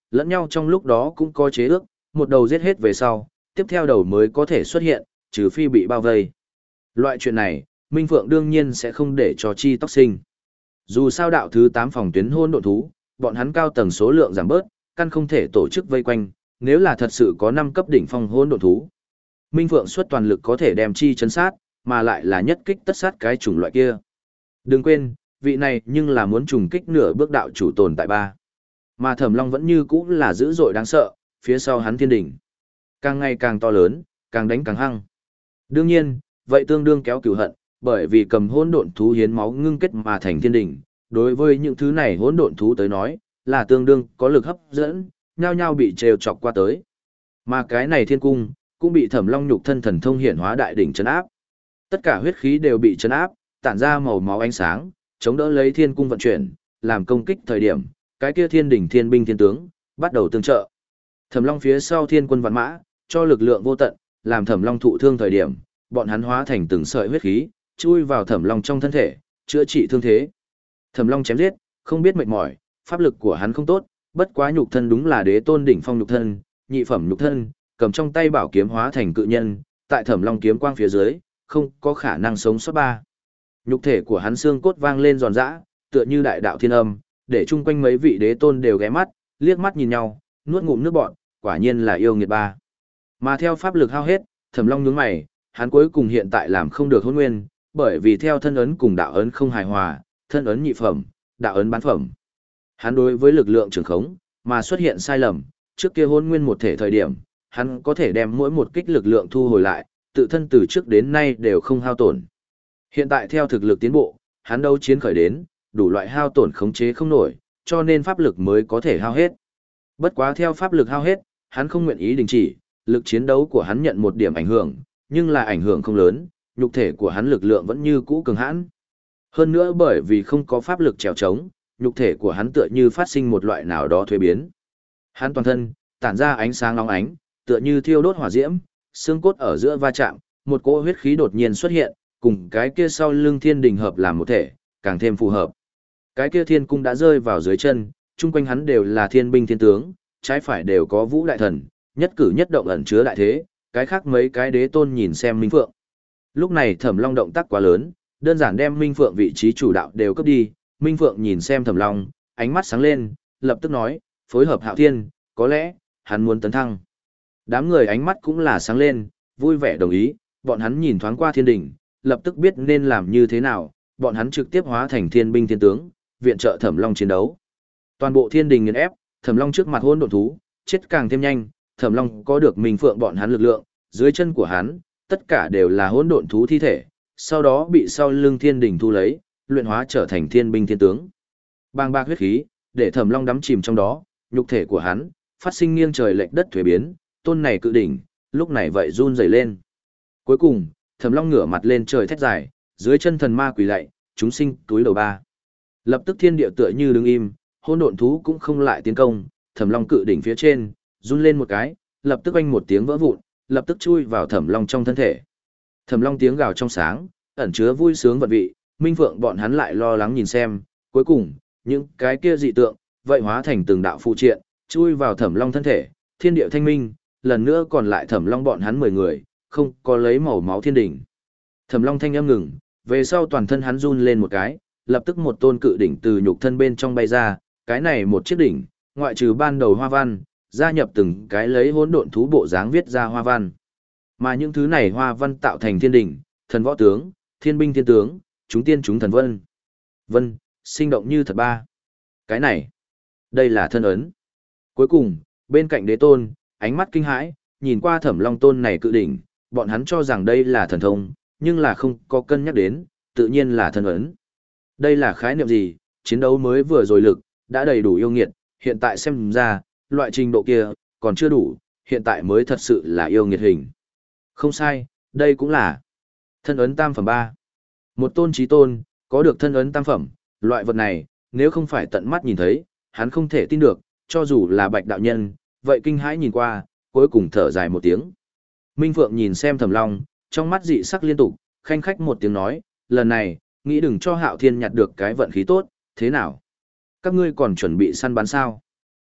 [SPEAKER 1] lẫn nhau trong lúc đó cũng có chế ước, một đầu giết hết về sau, tiếp theo đầu mới có thể xuất hiện, trừ phi bị bao vây. Loại chuyện này, Minh Phượng đương nhiên sẽ không để cho chi tóc sinh. Dù sao đạo thứ tám phòng tuyến hôn độn thú, bọn hắn cao tầng số lượng giảm bớt, căn không thể tổ chức vây quanh, nếu là thật sự có năm cấp đỉnh phong hôn độn thú. Minh Phượng xuất toàn lực có thể đem chi chấn sát, mà lại là nhất kích tất sát cái chủng loại kia. Đừng quên, vị này nhưng là muốn trùng kích nửa bước đạo chủ tồn tại ba. Mà Thẩm Long vẫn như cũ là dữ dội đáng sợ, phía sau hắn thiên đỉnh. Càng ngày càng to lớn, càng đánh càng hăng. Đương nhiên, vậy tương đương kéo cửu hận, bởi vì cầm hỗn độn thú hiến máu ngưng kết mà thành thiên đỉnh, đối với những thứ này hỗn độn thú tới nói, là tương đương có lực hấp dẫn, nhao nhao bị trêu chọc qua tới. Mà cái này thiên cung, cũng bị Thẩm Long nhục thân thần thông hiển hóa đại đỉnh trấn áp. Tất cả huyết khí đều bị trấn áp, tản ra màu máu ánh sáng, chống đỡ lấy thiên cung vận chuyển, làm công kích thời điểm, cái kia thiên đỉnh thiên binh thiên tướng, bắt đầu tương trợ. Thẩm Long phía sau thiên quân vạn mã, cho lực lượng vô tận, làm Thẩm Long thụ thương thời điểm, bọn hắn hóa thành từng sợi huyết khí, chui vào Thẩm Long trong thân thể, chữa trị thương thế. Thẩm Long chém giết, không biết mệt mỏi, pháp lực của hắn không tốt, bất quá nhục thân đúng là đế tôn đỉnh phong nhục thân, nhị phẩm nhục thân, cầm trong tay bảo kiếm hóa thành cự nhân, tại Thẩm Long kiếm quang phía dưới, không có khả năng sống sót ba. Nhục thể của hắn xương cốt vang lên giòn giã, tựa như đại đạo thiên âm, để chung quanh mấy vị đế tôn đều ghé mắt, liếc mắt nhìn nhau, nuốt ngụm nước bọt, quả nhiên là yêu nghiệt ba. Mà theo pháp lực hao hết, Thẩm Long nhướng mày, hắn cuối cùng hiện tại làm không được hôn nguyên, bởi vì theo thân ấn cùng đạo ấn không hài hòa, thân ấn nhị phẩm, đạo ấn bán phẩm. Hắn đối với lực lượng trường khống, mà xuất hiện sai lầm, trước kia hôn nguyên một thể thời điểm, hắn có thể đem mỗi một kích lực lượng thu hồi lại, tự thân từ trước đến nay đều không hao tổn. Hiện tại theo thực lực tiến bộ, hắn đấu chiến khởi đến, đủ loại hao tổn khống chế không nổi, cho nên pháp lực mới có thể hao hết. Bất quá theo pháp lực hao hết, hắn không nguyện ý đình chỉ, lực chiến đấu của hắn nhận một điểm ảnh hưởng, nhưng là ảnh hưởng không lớn, nhục thể của hắn lực lượng vẫn như cũ cường hãn. Hơn nữa bởi vì không có pháp lực trèo trống, nhục thể của hắn tựa như phát sinh một loại nào đó thuế biến. Hắn toàn thân tản ra ánh sáng nóng ánh, tựa như thiêu đốt hỏa diễm, xương cốt ở giữa va chạm, một cỗ huyết khí đột nhiên xuất hiện, cùng cái kia sau lưng thiên đình hợp làm một thể, càng thêm phù hợp. Cái kia thiên cung đã rơi vào dưới chân, chung quanh hắn đều là thiên binh thiên tướng, trái phải đều có vũ đại thần, nhất cử nhất động ẩn chứa đại thế, cái khác mấy cái đế tôn nhìn xem Minh Phượng. Lúc này Thẩm Long động tác quá lớn, đơn giản đem Minh Phượng vị trí chủ đạo đều cướp đi, Minh Phượng nhìn xem Thẩm Long, ánh mắt sáng lên, lập tức nói, phối hợp Hạo Thiên, có lẽ, hắn muốn tấn thăng. Đám người ánh mắt cũng là sáng lên, vui vẻ đồng ý, bọn hắn nhìn thoáng qua thiên đỉnh, lập tức biết nên làm như thế nào, bọn hắn trực tiếp hóa thành thiên binh thiên tướng, viện trợ Thẩm Long chiến đấu. Toàn bộ thiên đình nghiền ép, Thẩm Long trước mặt hỗn độn thú, chết càng thêm nhanh, Thẩm Long có được Minh Phượng bọn hắn lực lượng, dưới chân của hắn, tất cả đều là hỗn độn thú thi thể, sau đó bị sau lưng thiên đình thu lấy, luyện hóa trở thành thiên binh thiên tướng. Bàng bạc huyết khí, để Thẩm Long đắm chìm trong đó, nhục thể của hắn phát sinh nghiêng trời lệch đất thuế biến, tôn này cự đỉnh, lúc này vậy run rẩy lên. Cuối cùng, Thẩm Long ngửa mặt lên trời thét dài, dưới chân thần ma quỳ lạy, chúng sinh túi đầu ba. Lập tức thiên địa tựa như đứng im, hỗn độn thú cũng không lại tiến công, Thẩm Long cự đỉnh phía trên, run lên một cái, lập tức oanh một tiếng vỡ vụn, lập tức chui vào Thẩm Long trong thân thể. Thẩm Long tiếng gào trong sáng, ẩn chứa vui sướng vận vị, Minh Phượng bọn hắn lại lo lắng nhìn xem, cuối cùng, những cái kia dị tượng, vậy hóa thành từng đạo phụ triện, chui vào Thẩm Long thân thể, thiên địa thanh minh, lần nữa còn lại Thẩm Long bọn hắn mười người, không có lấy màu máu thiên đỉnh. Thẩm Long thanh âm ngừng, về sau toàn thân hắn run lên một cái, lập tức một tôn cự đỉnh từ nhục thân bên trong bay ra, cái này một chiếc đỉnh, ngoại trừ ban đầu hoa văn, gia nhập từng cái lấy hỗn độn thú bộ dáng viết ra hoa văn. Mà những thứ này hoa văn tạo thành thiên đỉnh, thần võ tướng, thiên binh thiên tướng, chúng tiên chúng thần vân. Vân, sinh động như thật ba. Cái này, đây là thân ấn. Cuối cùng, bên cạnh đế tôn, ánh mắt kinh hãi, nhìn qua Thẩm Long tôn này cự đỉnh, bọn hắn cho rằng đây là thần thông, nhưng là không có cân nhắc đến, tự nhiên là thân ấn. Đây là khái niệm gì, chiến đấu mới vừa rồi lực, đã đầy đủ yêu nghiệt, hiện tại xem ra, loại trình độ kia, còn chưa đủ, hiện tại mới thật sự là yêu nghiệt hình. Không sai, đây cũng là thân ấn tam phẩm ba. Một tôn trí tôn, có được thân ấn tam phẩm, loại vật này, nếu không phải tận mắt nhìn thấy, hắn không thể tin được, cho dù là bạch đạo nhân, vậy kinh hãi nhìn qua, cuối cùng thở dài một tiếng. Minh Phượng nhìn xem Thẩm Long, trong mắt dị sắc liên tục, khanh khách một tiếng nói, lần này, nghĩ đừng cho Hạo Thiên nhặt được cái vận khí tốt, thế nào? Các ngươi còn chuẩn bị săn bắn sao?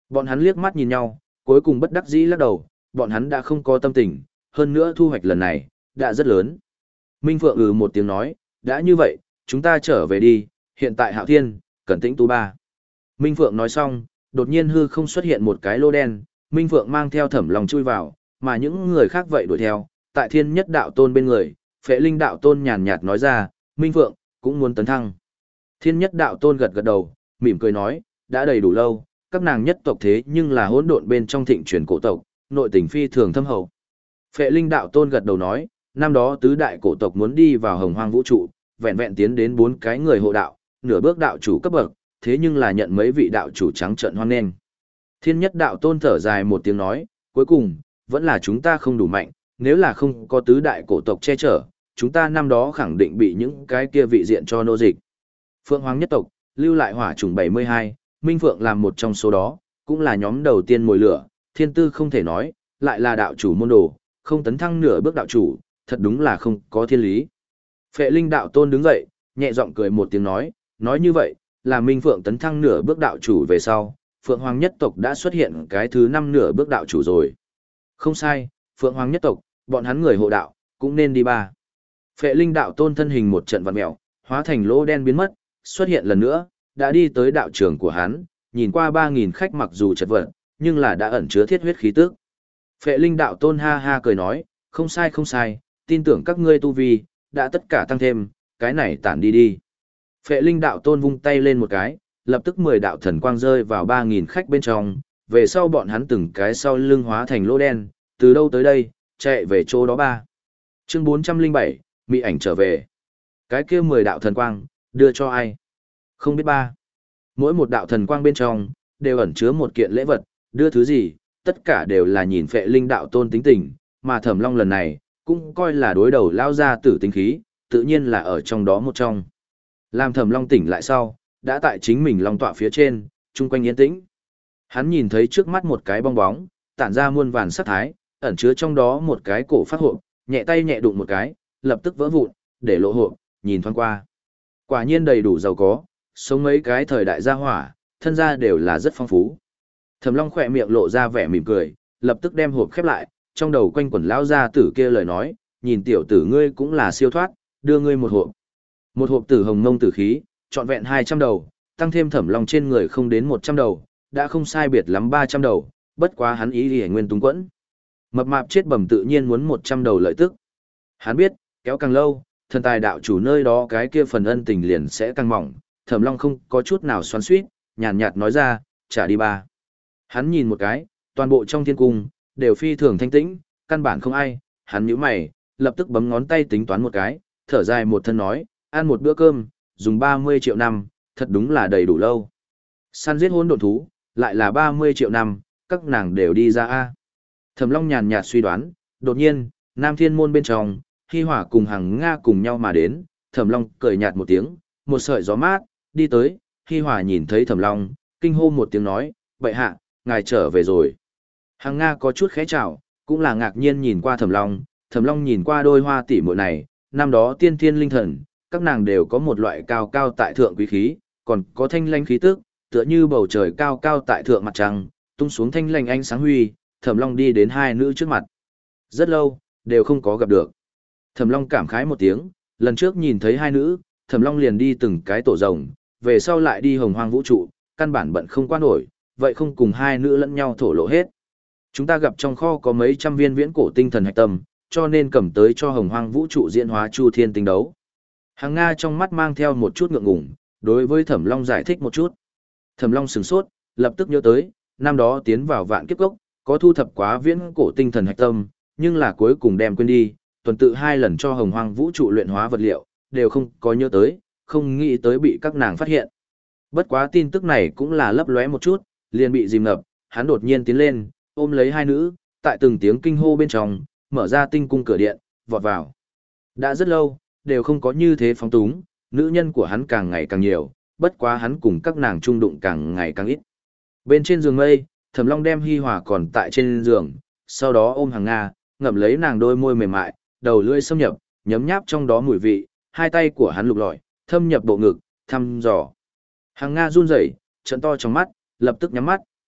[SPEAKER 1] Bọn hắn liếc mắt nhìn nhau, cuối cùng bất đắc dĩ lắc đầu, bọn hắn đã không có tâm tình, hơn nữa thu hoạch lần này, đã rất lớn. Minh Phượng ừ một tiếng nói, đã như vậy, chúng ta trở về đi, hiện tại Hạo Thiên, cẩn tĩnh tu ba. Minh Phượng nói xong, đột nhiên hư không xuất hiện một cái lô đen, Minh Phượng mang theo Thẩm Long chui vào, mà những người khác vậy đuổi theo, tại Thiên Nhất Đạo Tôn bên người, Phệ Linh Đạo Tôn nhàn nhạt nói ra, Minh Phượng, cũng muốn tấn thăng. Thiên Nhất Đạo Tôn gật gật đầu, mỉm cười nói, đã đầy đủ lâu, các nàng nhất tộc thế nhưng là hỗn độn bên trong thịnh truyền cổ tộc, nội tình phi thường thâm hậu. Phệ Linh Đạo Tôn gật đầu nói, năm đó tứ đại cổ tộc muốn đi vào hồng hoang vũ trụ, vẹn vẹn tiến đến bốn cái người hộ đạo, nửa bước đạo chủ cấp bậc, thế nhưng là nhận mấy vị đạo chủ trắng trợn hoan nghênh. Thiên Nhất Đạo Tôn thở dài một tiếng nói, cuối cùng, vẫn là chúng ta không đủ mạnh, nếu là không có tứ đại cổ tộc che chở, chúng ta năm đó khẳng định bị những cái kia vị diện cho nô dịch. Phượng Hoàng nhất tộc, lưu lại hỏa trùng bảy mươi hai, Minh Phượng làm một trong số đó, cũng là nhóm đầu tiên mồi lửa, thiên tư không thể nói, lại là đạo chủ môn đồ, không tấn thăng nửa bước đạo chủ, thật đúng là không có thiên lý. Phệ Linh Đạo Tôn đứng dậy, nhẹ giọng cười một tiếng nói, nói như vậy, là Minh Phượng tấn thăng nửa bước đạo chủ về sau, Phượng Hoàng nhất tộc đã xuất hiện cái thứ năm nửa bước đạo chủ rồi. Không sai, Phượng Hoàng nhất tộc, bọn hắn người hộ đạo, cũng nên đi ba. Phệ Linh Đạo Tôn thân hình một trận vặn mèo, hóa thành lỗ đen biến mất, xuất hiện lần nữa, đã đi tới đạo trường của hắn, nhìn qua ba nghìn khách mặc dù chật vật, nhưng là đã ẩn chứa thiết huyết khí tức. Phệ Linh Đạo Tôn ha ha cười nói, không sai không sai, tin tưởng các ngươi tu vi, đã tất cả tăng thêm, cái này tản đi đi. Phệ Linh Đạo Tôn vung tay lên một cái, lập tức mười đạo thần quang rơi vào ba nghìn khách bên trong, về sau bọn hắn từng cái sau lưng hóa thành lỗ đen, từ đâu tới đây, chạy về chỗ đó ba. Chương bốn trăm linh bảy, Mị ảnh trở về. Cái kia mười đạo thần quang, đưa cho ai? Không biết ba. Mỗi một đạo thần quang bên trong, đều ẩn chứa một kiện lễ vật, đưa thứ gì, tất cả đều là nhìn Phệ Linh Đạo Tôn tính tình, mà Thẩm Long lần này, cũng coi là đối đầu lao ra tử tính khí, tự nhiên là ở trong đó một trong. Làm Thẩm Long tỉnh lại sau, đã tại chính mình long tọa phía trên, chung quanh yên tĩnh. Hắn nhìn thấy trước mắt một cái bong bóng, tản ra muôn vàn sắc thái, ẩn chứa trong đó một cái cổ phát hộp, nhẹ tay nhẹ đụng một cái, lập tức vỡ vụn, để lộ hộp, nhìn thoáng qua. Quả nhiên đầy đủ giàu có, sống mấy cái thời đại gia hỏa, thân gia đều là rất phong phú. Thẩm Long khỏe miệng lộ ra vẻ mỉm cười, lập tức đem hộp khép lại, trong đầu quanh quẩn lão gia tử kia lời nói, nhìn tiểu tử ngươi cũng là siêu thoát, đưa ngươi một hộp. Một hộp tử hồng mông tử khí, trọn vẹn hai trăm đầu, tăng thêm Thẩm Long trên người không đến một trăm đầu, đã không sai biệt lắm ba trăm đầu, bất quá hắn ý liễu nguyên túng quẫn. Mập mạp chết bẩm tự nhiên muốn một trăm đầu lợi tức. Hắn biết, kéo càng lâu, thần tài đạo chủ nơi đó cái kia phần ân tình liền sẽ càng mỏng, Thẩm Long không có chút nào xoắn xuýt, nhàn nhạt nói ra, trả đi ba. Hắn nhìn một cái, toàn bộ trong thiên cung, đều phi thường thanh tĩnh, căn bản không ai, hắn nhíu mày, lập tức bấm ngón tay tính toán một cái, thở dài một thân nói, ăn một bữa cơm, dùng ba mươi triệu năm, thật đúng là đầy đủ lâu. Săn giết hỗn độn thú, lại là ba mươi triệu năm, các nàng đều đi ra a. Thẩm Long nhàn nhạt suy đoán, đột nhiên, Nam Thiên môn bên trong, Hi Hỏa cùng Hằng Nga cùng nhau mà đến, Thẩm Long cười nhạt một tiếng, một sợi gió mát, đi tới, Hi Hỏa nhìn thấy Thẩm Long, kinh hô một tiếng nói, "Bệ hạ, ngài trở về rồi." Hằng Nga có chút khẽ chào, cũng là ngạc nhiên nhìn qua Thẩm Long, Thẩm Long nhìn qua đôi hoa tỷ muội này, năm đó tiên thiên linh thần, các nàng đều có một loại cao cao tại thượng quý khí, còn có thanh lãnh khí tức, tựa như bầu trời cao cao tại thượng mặt trăng, tung xuống thanh lãnh ánh sáng huy, Thẩm Long đi đến hai nữ trước mặt. Rất lâu, đều không có gặp được. Thẩm Long cảm khái một tiếng, lần trước nhìn thấy hai nữ, Thẩm Long liền đi từng cái tổ rồng, về sau lại đi hồng hoang vũ trụ, căn bản bận không qua nổi, vậy không cùng hai nữ lẫn nhau thổ lộ hết. Chúng ta gặp trong kho có mấy trăm viên viễn cổ tinh thần hạch tâm, cho nên cầm tới cho hồng hoang vũ trụ diễn hóa chu thiên tinh đấu. Hằng Nga trong mắt mang theo một chút ngượng ngùng, đối với Thẩm Long giải thích một chút. Thẩm Long sửng sốt, lập tức nhớ tới, năm đó tiến vào vạn kiếp cốc, có thu thập quá viễn cổ tinh thần hạch tâm, nhưng là cuối cùng đem quên đi, tuần tự hai lần cho hồng hoang vũ trụ luyện hóa vật liệu, đều không có nhớ tới, không nghĩ tới bị các nàng phát hiện. Bất quá tin tức này cũng là lấp lóe một chút, liền bị dìm ngập, hắn đột nhiên tiến lên, ôm lấy hai nữ, tại từng tiếng kinh hô bên trong, mở ra tinh cung cửa điện, vọt vào. Đã rất lâu, đều không có như thế phóng túng, nữ nhân của hắn càng ngày càng nhiều, bất quá hắn cùng các nàng chung đụng càng ngày càng ít. Bên trên giường mây, Thẩm Long đem Hi Hòa còn tại trên giường, sau đó ôm Hằng Nga, ngậm lấy nàng đôi môi mềm mại, đầu lưỡi xâm nhập, nhấm nháp trong đó mùi vị, hai tay của hắn lục lọi, thâm nhập bộ ngực, thăm dò. Hằng Nga run rẩy, trợn to trong mắt, lập tức nhắm mắt,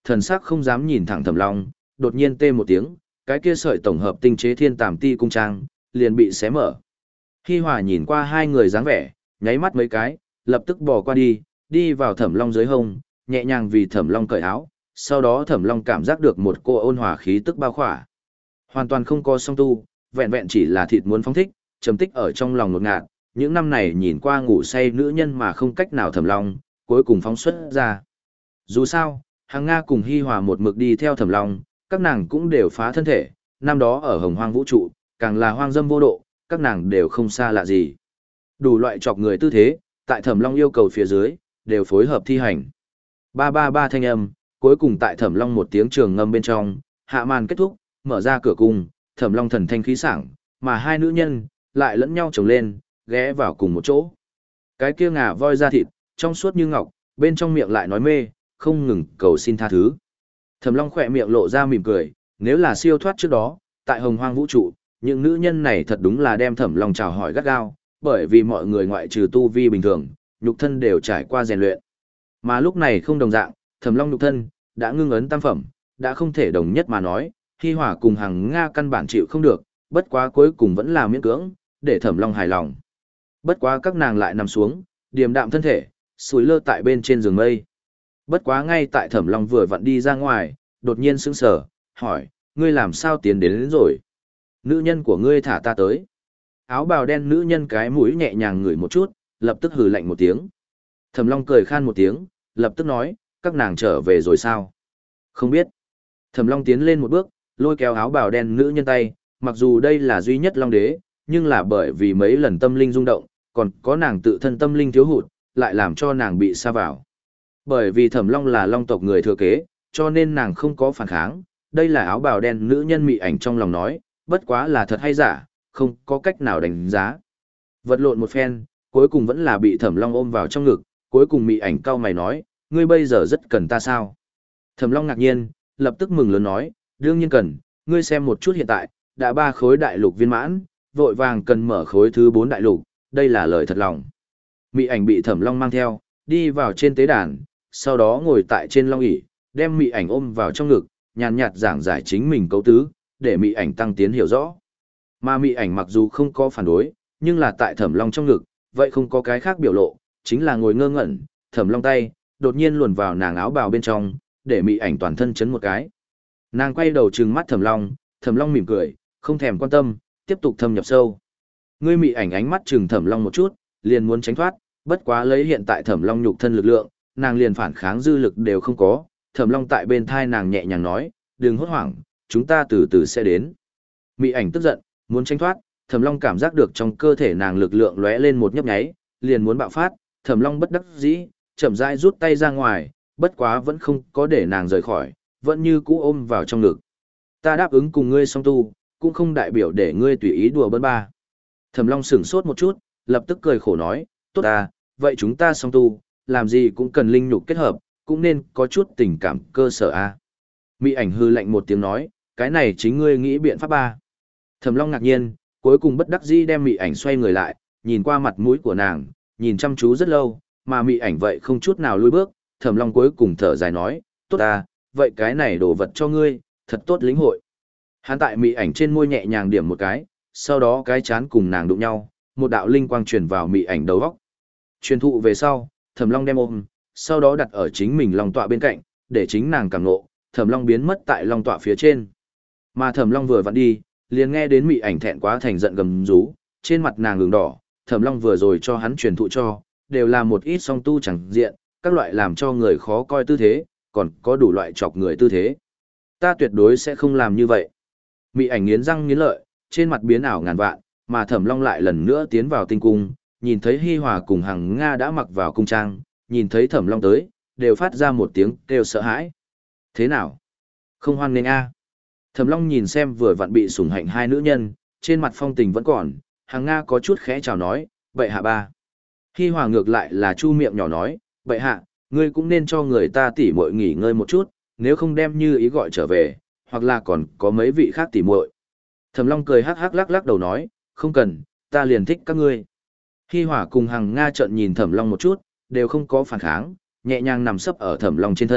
[SPEAKER 1] thần sắc không dám nhìn thẳng Thẩm Long, đột nhiên tê một tiếng, cái kia sợi tổng hợp tinh chế thiên tàm ti cung trang, liền bị xé mở. Hi Hòa nhìn qua hai người dáng vẻ, nháy mắt mấy cái, lập tức bỏ qua đi, đi vào Thẩm Long dưới hông, nhẹ nhàng vì Thẩm Long cởi áo, sau đó Thẩm Long cảm giác được một cô ôn hòa khí tức bao khỏa. Hoàn toàn không có song tu, vẹn vẹn chỉ là thịt muốn phóng thích, trầm tích ở trong lòng ngột ngạt, những năm này nhìn qua ngủ say nữ nhân mà không cách nào Thẩm Long, cuối cùng phóng xuất ra. Dù sao, Hàng Nga cùng Hi Hòa một mực đi theo Thẩm Long, các nàng cũng đều phá thân thể, năm đó ở Hồng Hoang vũ trụ, càng là hoang dâm vô độ, các nàng đều không xa lạ gì. Đủ loại chọc người tư thế, tại Thẩm Long yêu cầu phía dưới, đều phối hợp thi hành. Ba ba ba thanh âm, cuối cùng tại Thẩm Long một tiếng trường ngâm bên trong, hạ màn kết thúc, mở ra cửa cung, Thẩm Long thần thanh khí sảng, mà hai nữ nhân lại lẫn nhau chồng lên, ghé vào cùng một chỗ. Cái kia ngà voi da thịt, trong suốt như ngọc, bên trong miệng lại nói mê, không ngừng cầu xin tha thứ. Thẩm Long khỏe miệng lộ ra mỉm cười, nếu là siêu thoát trước đó, tại Hồng Hoang vũ trụ, những nữ nhân này thật đúng là đem Thẩm Long chào hỏi gắt gao, bởi vì mọi người ngoại trừ tu vi bình thường, nhục thân đều trải qua rèn luyện. Mà lúc này không đồng dạng, Thẩm Long nhục thân đã ngưng ấn tam phẩm, đã không thể đồng nhất mà nói, Hi Hòa cùng Hằng Nga căn bản chịu không được, bất quá cuối cùng vẫn là miễn cưỡng, để Thẩm Long hài lòng. Bất quá các nàng lại nằm xuống, điềm đạm thân thể, sủi lơ tại bên trên giường mây. Bất quá ngay tại Thẩm Long vừa vặn đi ra ngoài, đột nhiên sững sờ, hỏi, ngươi làm sao tiến đến, đến rồi? Nữ nhân của ngươi thả ta tới. Áo bào đen nữ nhân cái mũi nhẹ nhàng ngửi một chút, lập tức hừ lạnh một tiếng. Thẩm Long cười khan một tiếng, lập tức nói, các nàng trở về rồi sao? Không biết. Thẩm Long tiến lên một bước, lôi kéo áo bào đen nữ nhân tay, mặc dù đây là duy nhất Long Đế, nhưng là bởi vì mấy lần tâm linh rung động, còn có nàng tự thân tâm linh thiếu hụt, lại làm cho nàng bị sa vào. Bởi vì Thẩm Long là Long tộc người thừa kế, cho nên nàng không có phản kháng, đây là áo bào đen nữ nhân mị ảnh trong lòng nói, bất quá là thật hay giả, không có cách nào đánh giá. Vật lộn một phen, cuối cùng vẫn là bị Thẩm Long ôm vào trong ngực, cuối cùng mị ảnh cau mày nói, ngươi bây giờ rất cần ta sao? Thẩm Long ngạc nhiên, lập tức mừng lớn nói, đương nhiên cần, ngươi xem một chút hiện tại, đã ba khối đại lục viên mãn, vội vàng cần mở khối thứ bốn đại lục, đây là lời thật lòng. Mị ảnh bị Thẩm Long mang theo, đi vào trên tế đàn, sau đó ngồi tại trên long ỷ, đem mị ảnh ôm vào trong ngực, nhàn nhạt giảng giải chính mình cấu tứ, để mị ảnh tăng tiến hiểu rõ. Mà mị ảnh mặc dù không có phản đối, nhưng là tại Thẩm Long trong ngực, vậy không có cái khác biểu lộ, chính là ngồi ngơ ngẩn, Thẩm Long tay đột nhiên luồn vào nàng áo bào bên trong, để mị ảnh toàn thân chấn một cái. Nàng quay đầu trừng mắt Thẩm Long, Thẩm Long mỉm cười, không thèm quan tâm, tiếp tục thâm nhập sâu. Ngươi mị ảnh ánh mắt trừng Thẩm Long một chút, liền muốn tránh thoát, bất quá lấy hiện tại Thẩm Long nhục thân lực lượng, nàng liền phản kháng dư lực đều không có. Thẩm Long tại bên thai nàng nhẹ nhàng nói, đừng hốt hoảng, chúng ta từ từ sẽ đến. Mị ảnh tức giận, muốn tránh thoát, Thẩm Long cảm giác được trong cơ thể nàng lực lượng lóe lên một nhấp nháy, liền muốn bạo phát, Thẩm Long bất đắc dĩ, chậm rãi rút tay ra ngoài, bất quá vẫn không có để nàng rời khỏi, vẫn như cũ ôm vào trong ngực. Ta đáp ứng cùng ngươi song tu, cũng không đại biểu để ngươi tùy ý đùa bỡn ba. Thẩm Long sững sốt một chút, lập tức cười khổ nói, tốt à, vậy chúng ta song tu, làm gì cũng cần linh nhục kết hợp, cũng nên có chút tình cảm cơ sở a. À. Mị ảnh hư lạnh một tiếng nói, cái này chính ngươi nghĩ biện pháp ba. Thẩm Long ngạc nhiên, cuối cùng bất đắc dĩ đem mị ảnh xoay người lại, nhìn qua mặt mũi của nàng, nhìn chăm chú rất lâu, mà mị ảnh vậy không chút nào lùi bước, Thẩm Long cuối cùng thở dài nói, tốt à, vậy cái này đồ vật cho ngươi, thật tốt lĩnh hội. Hắn tại mị ảnh trên môi nhẹ nhàng điểm một cái, sau đó cái chán cùng nàng đụng nhau, một đạo linh quang truyền vào mị ảnh đầu óc. Truyền thụ về sau, Thẩm Long đem ôm, sau đó đặt ở chính mình long tọa bên cạnh, để chính nàng cảm ngộ, Thẩm Long biến mất tại long tọa phía trên. Mà Thẩm Long vừa vặn đi, liền nghe đến mị ảnh thẹn quá thành giận gầm rú, trên mặt nàng ửng đỏ, Thẩm Long vừa rồi cho hắn truyền thụ cho, đều là một ít song tu chẳng diện, các loại làm cho người khó coi tư thế, còn có đủ loại chọc người tư thế. Ta tuyệt đối sẽ không làm như vậy. Mị ảnh nghiến răng nghiến lợi, trên mặt biến ảo ngàn vạn, mà Thẩm Long lại lần nữa tiến vào tinh cung, nhìn thấy Hi Hòa cùng Hằng Nga đã mặc vào cung trang, nhìn thấy Thẩm Long tới, đều phát ra một tiếng kêu sợ hãi. Thế nào? Không hoan nghênh a? Thẩm Long nhìn xem vừa vặn bị sủng hạnh hai nữ nhân, trên mặt phong tình vẫn còn, Hằng Nga có chút khẽ chào nói, bệ hạ ba. Hi Hòa ngược lại là chu miệng nhỏ nói, bệ hạ, ngươi cũng nên cho người ta tỉ muội nghỉ ngơi một chút, nếu không đem Như Ý gọi trở về, hoặc là còn có mấy vị khác tỉ muội. Thẩm Long cười hắc hắc lắc lắc đầu nói, không cần, ta liền thích các ngươi. Hi Hòa cùng Hằng Nga trợn nhìn Thẩm Long một chút, đều không có phản kháng, nhẹ nhàng nằm sấp ở Thẩm Long trên thân,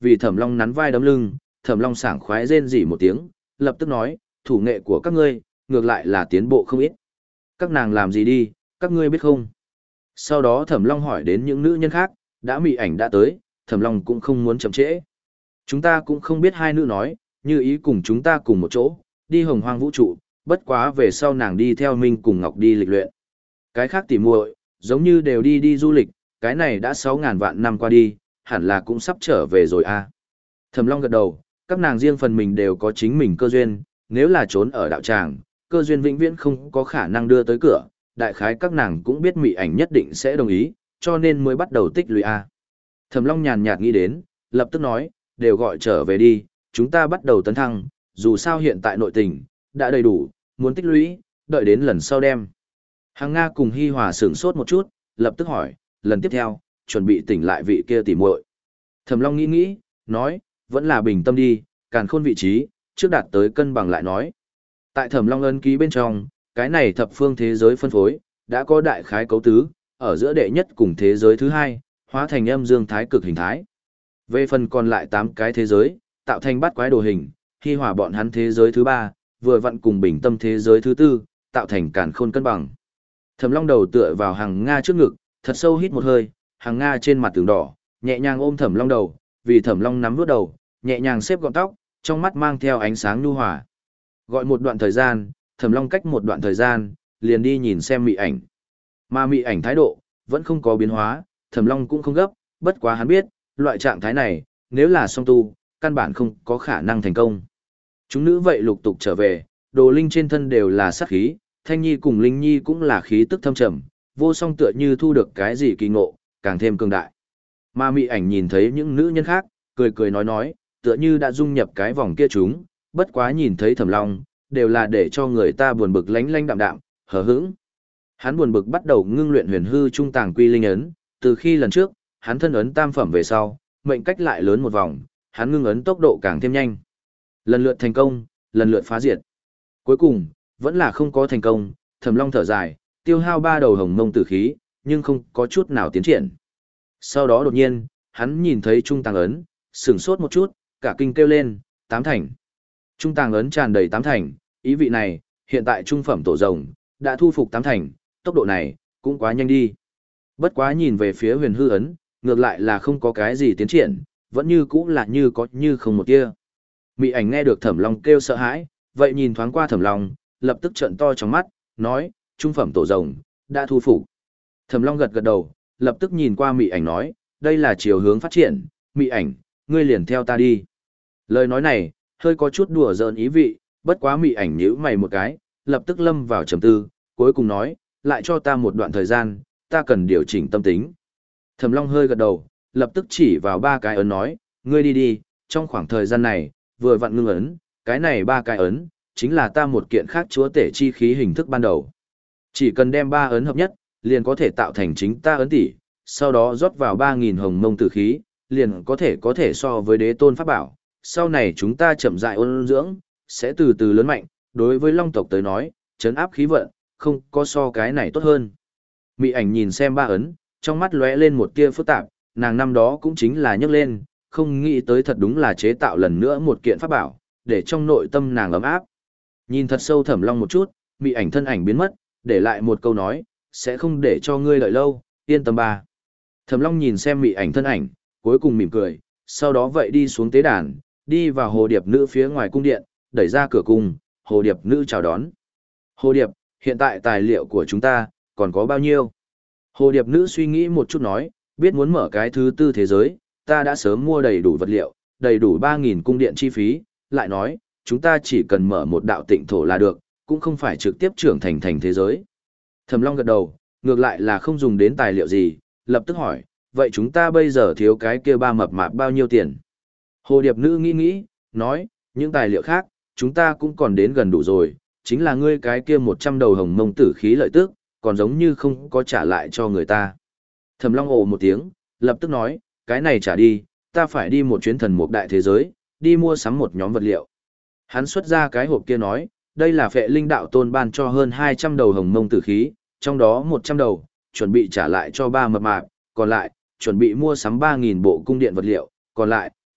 [SPEAKER 1] vì Thẩm Long nắn vai đấm lưng, Thẩm Long sảng khoái rên rỉ một tiếng, lập tức nói, thủ nghệ của các ngươi, ngược lại là tiến bộ không ít. Các nàng làm gì đi, các ngươi biết không? Sau đó Thẩm Long hỏi đến những nữ nhân khác, đã mị ảnh đã tới, Thẩm Long cũng không muốn chậm trễ. Chúng ta cũng không biết hai nữ nói, như ý cùng chúng ta cùng một chỗ, đi hồng hoang vũ trụ, bất quá về sau nàng đi theo Minh cùng Ngọc đi lịch luyện. Cái khác tỉ muội, giống như đều đi đi du lịch, cái này đã sáu ngàn vạn năm qua đi, hẳn là cũng sắp trở về rồi à. Thẩm Long gật đầu, các nàng riêng phần mình đều có chính mình cơ duyên, nếu là trốn ở đạo tràng, cơ duyên vĩnh viễn không có khả năng đưa tới cửa, đại khái các nàng cũng biết mị ảnh nhất định sẽ đồng ý, cho nên mới bắt đầu tích lũy a. Thẩm Long nhàn nhạt nghĩ đến, lập tức nói, đều gọi trở về đi, chúng ta bắt đầu tấn thăng, dù sao hiện tại nội tình đã đầy đủ, muốn tích lũy, đợi đến lần sau đem. Hàng Nga cùng Hi Hòa sửng sốt một chút, lập tức hỏi, lần tiếp theo, chuẩn bị tỉnh lại vị kia tỉ muội. Thẩm Long nghĩ nghĩ, nói, vẫn là bình tâm đi, càn khôn vị trí, trước đạt tới cân bằng lại nói. Tại Thẩm Long ấn ký bên trong, cái này thập phương thế giới phân phối, đã có đại khái cấu tứ, ở giữa đệ nhất cùng thế giới thứ hai, hóa thành âm dương thái cực hình thái. Về phần còn lại tám cái thế giới, tạo thành bát quái đồ hình, khi hòa bọn hắn thế giới thứ ba, vừa vặn cùng bình tâm thế giới thứ tư, tạo thành càn khôn cân bằng. Thẩm Long đầu tựa vào Hàng Nga trước ngực, thật sâu hít một hơi, Hàng Nga trên mặt tường đỏ, nhẹ nhàng ôm Thẩm Long đầu, vì Thẩm Long nắm vuốt đầu, nhẹ nhàng xếp gọn tóc, trong mắt mang theo ánh sáng nhu hòa. Gọi một đoạn thời gian, Thẩm Long cách một đoạn thời gian, liền đi nhìn xem mị ảnh. Mà mị ảnh thái độ, vẫn không có biến hóa, Thẩm Long cũng không gấp, bất quá hắn biết, loại trạng thái này, nếu là song tu, căn bản không có khả năng thành công. Chúng nữ vậy lục tục trở về, đồ linh trên thân đều là sát khí, Thanh Nhi cùng Linh Nhi cũng là khí tức thâm trầm, vô song tựa như thu được cái gì kỳ ngộ, càng thêm cường đại. Mà mị ảnh nhìn thấy những nữ nhân khác, cười cười nói nói, tựa như đã dung nhập cái vòng kia chúng, bất quá nhìn thấy Thẩm Long, đều là để cho người ta buồn bực lánh lánh đạm đạm, hờ hững. Hắn buồn bực bắt đầu ngưng luyện huyền hư trung tàng quy linh ấn, từ khi lần trước, hắn thân ấn tam phẩm về sau, mệnh cách lại lớn một vòng, hắn ngưng ấn tốc độ càng thêm nhanh. Lần lượt thành công, lần lượt phá diệt. Cuối cùng, vẫn là không có thành công, Thẩm Long thở dài, tiêu hao ba đầu hồng mông tử khí, nhưng không có chút nào tiến triển. Sau đó đột nhiên, hắn nhìn thấy trung tàng ấn, sửng sốt một chút, cả kinh kêu lên, tám thành. Trung tàng ấn tràn đầy tám thành, ý vị này, hiện tại trung phẩm tổ rồng, đã thu phục tám thành, tốc độ này, cũng quá nhanh đi. Bất quá nhìn về phía huyền hư ấn, ngược lại là không có cái gì tiến triển, vẫn như cũ là như có như không một tia. Mị ảnh nghe được Thẩm Long kêu sợ hãi, vậy nhìn thoáng qua Thẩm Long, lập tức trợn to trong mắt, nói, trung phẩm tổ rồng, đã thu phục. Thẩm Long gật gật đầu, lập tức nhìn qua Mị ảnh nói, đây là chiều hướng phát triển, Mị ảnh, ngươi liền theo ta đi. Lời nói này, hơi có chút đùa giỡn ý vị, bất quá Mị ảnh nhíu mày một cái, lập tức lâm vào trầm tư, cuối cùng nói, lại cho ta một đoạn thời gian, ta cần điều chỉnh tâm tính. Thẩm Long hơi gật đầu, lập tức chỉ vào ba cái ấn nói, ngươi đi đi, trong khoảng thời gian này, vừa vặn ngưng ấn, cái này ba cái ấn, chính là ta một kiện khác chúa tể chi khí hình thức ban đầu. Chỉ cần đem ba ấn hợp nhất, liền có thể tạo thành chính ta ấn tỷ, sau đó rót vào ba nghìn hồng mông tử khí, liền có thể có thể so với đế tôn pháp bảo. Sau này chúng ta chậm rãi ôn dưỡng, sẽ từ từ lớn mạnh, đối với long tộc tới nói, chấn áp khí vận, không có so cái này tốt hơn. Mị ảnh nhìn xem ba ấn, trong mắt lóe lên một tia phức tạp, nàng năm đó cũng chính là nhấc lên, không nghĩ tới thật đúng là chế tạo lần nữa một kiện pháp bảo, để trong nội tâm nàng ấm áp. Nhìn thật sâu Thẩm Long một chút, mị ảnh thân ảnh biến mất, để lại một câu nói, sẽ không để cho ngươi đợi lâu, yên tâm ba. Thẩm Long nhìn xem mị ảnh thân ảnh, cuối cùng mỉm cười, sau đó vậy đi xuống tế đàn, đi vào hồ điệp nữ phía ngoài cung điện, đẩy ra cửa cung, hồ điệp nữ chào đón. Hồ điệp, hiện tại tài liệu của chúng ta, còn có bao nhiêu? Hồ điệp nữ suy nghĩ một chút nói, biết muốn mở cái thứ tư thế giới, ta đã sớm mua đầy đủ vật liệu, đầy đủ ba nghìn cung điện chi phí, lại nói, chúng ta chỉ cần mở một đạo tịnh thổ là được, cũng không phải trực tiếp trưởng thành thành thế giới. Thẩm Long gật đầu, ngược lại là không dùng đến tài liệu gì, lập tức hỏi, vậy chúng ta bây giờ thiếu cái kia ba mập mạp bao nhiêu tiền? Hồ điệp nữ nghĩ nghĩ, nói, những tài liệu khác, chúng ta cũng còn đến gần đủ rồi, chính là ngươi cái kia một trăm đầu hồng mông tử khí lợi tức, còn giống như không có trả lại cho người ta. Thẩm Long ồ một tiếng, lập tức nói, cái này trả đi, ta phải đi một chuyến thần mục đại thế giới, đi mua sắm một nhóm vật liệu. Hắn xuất ra cái hộp kia nói, đây là phệ linh đạo tôn ban cho hơn hai trăm đầu hồng mông tử khí, trong đó một trăm đầu, chuẩn bị trả lại cho ba mập mạp, còn lại, chuẩn bị mua sắm ba nghìn bộ cung điện vật liệu, còn lại,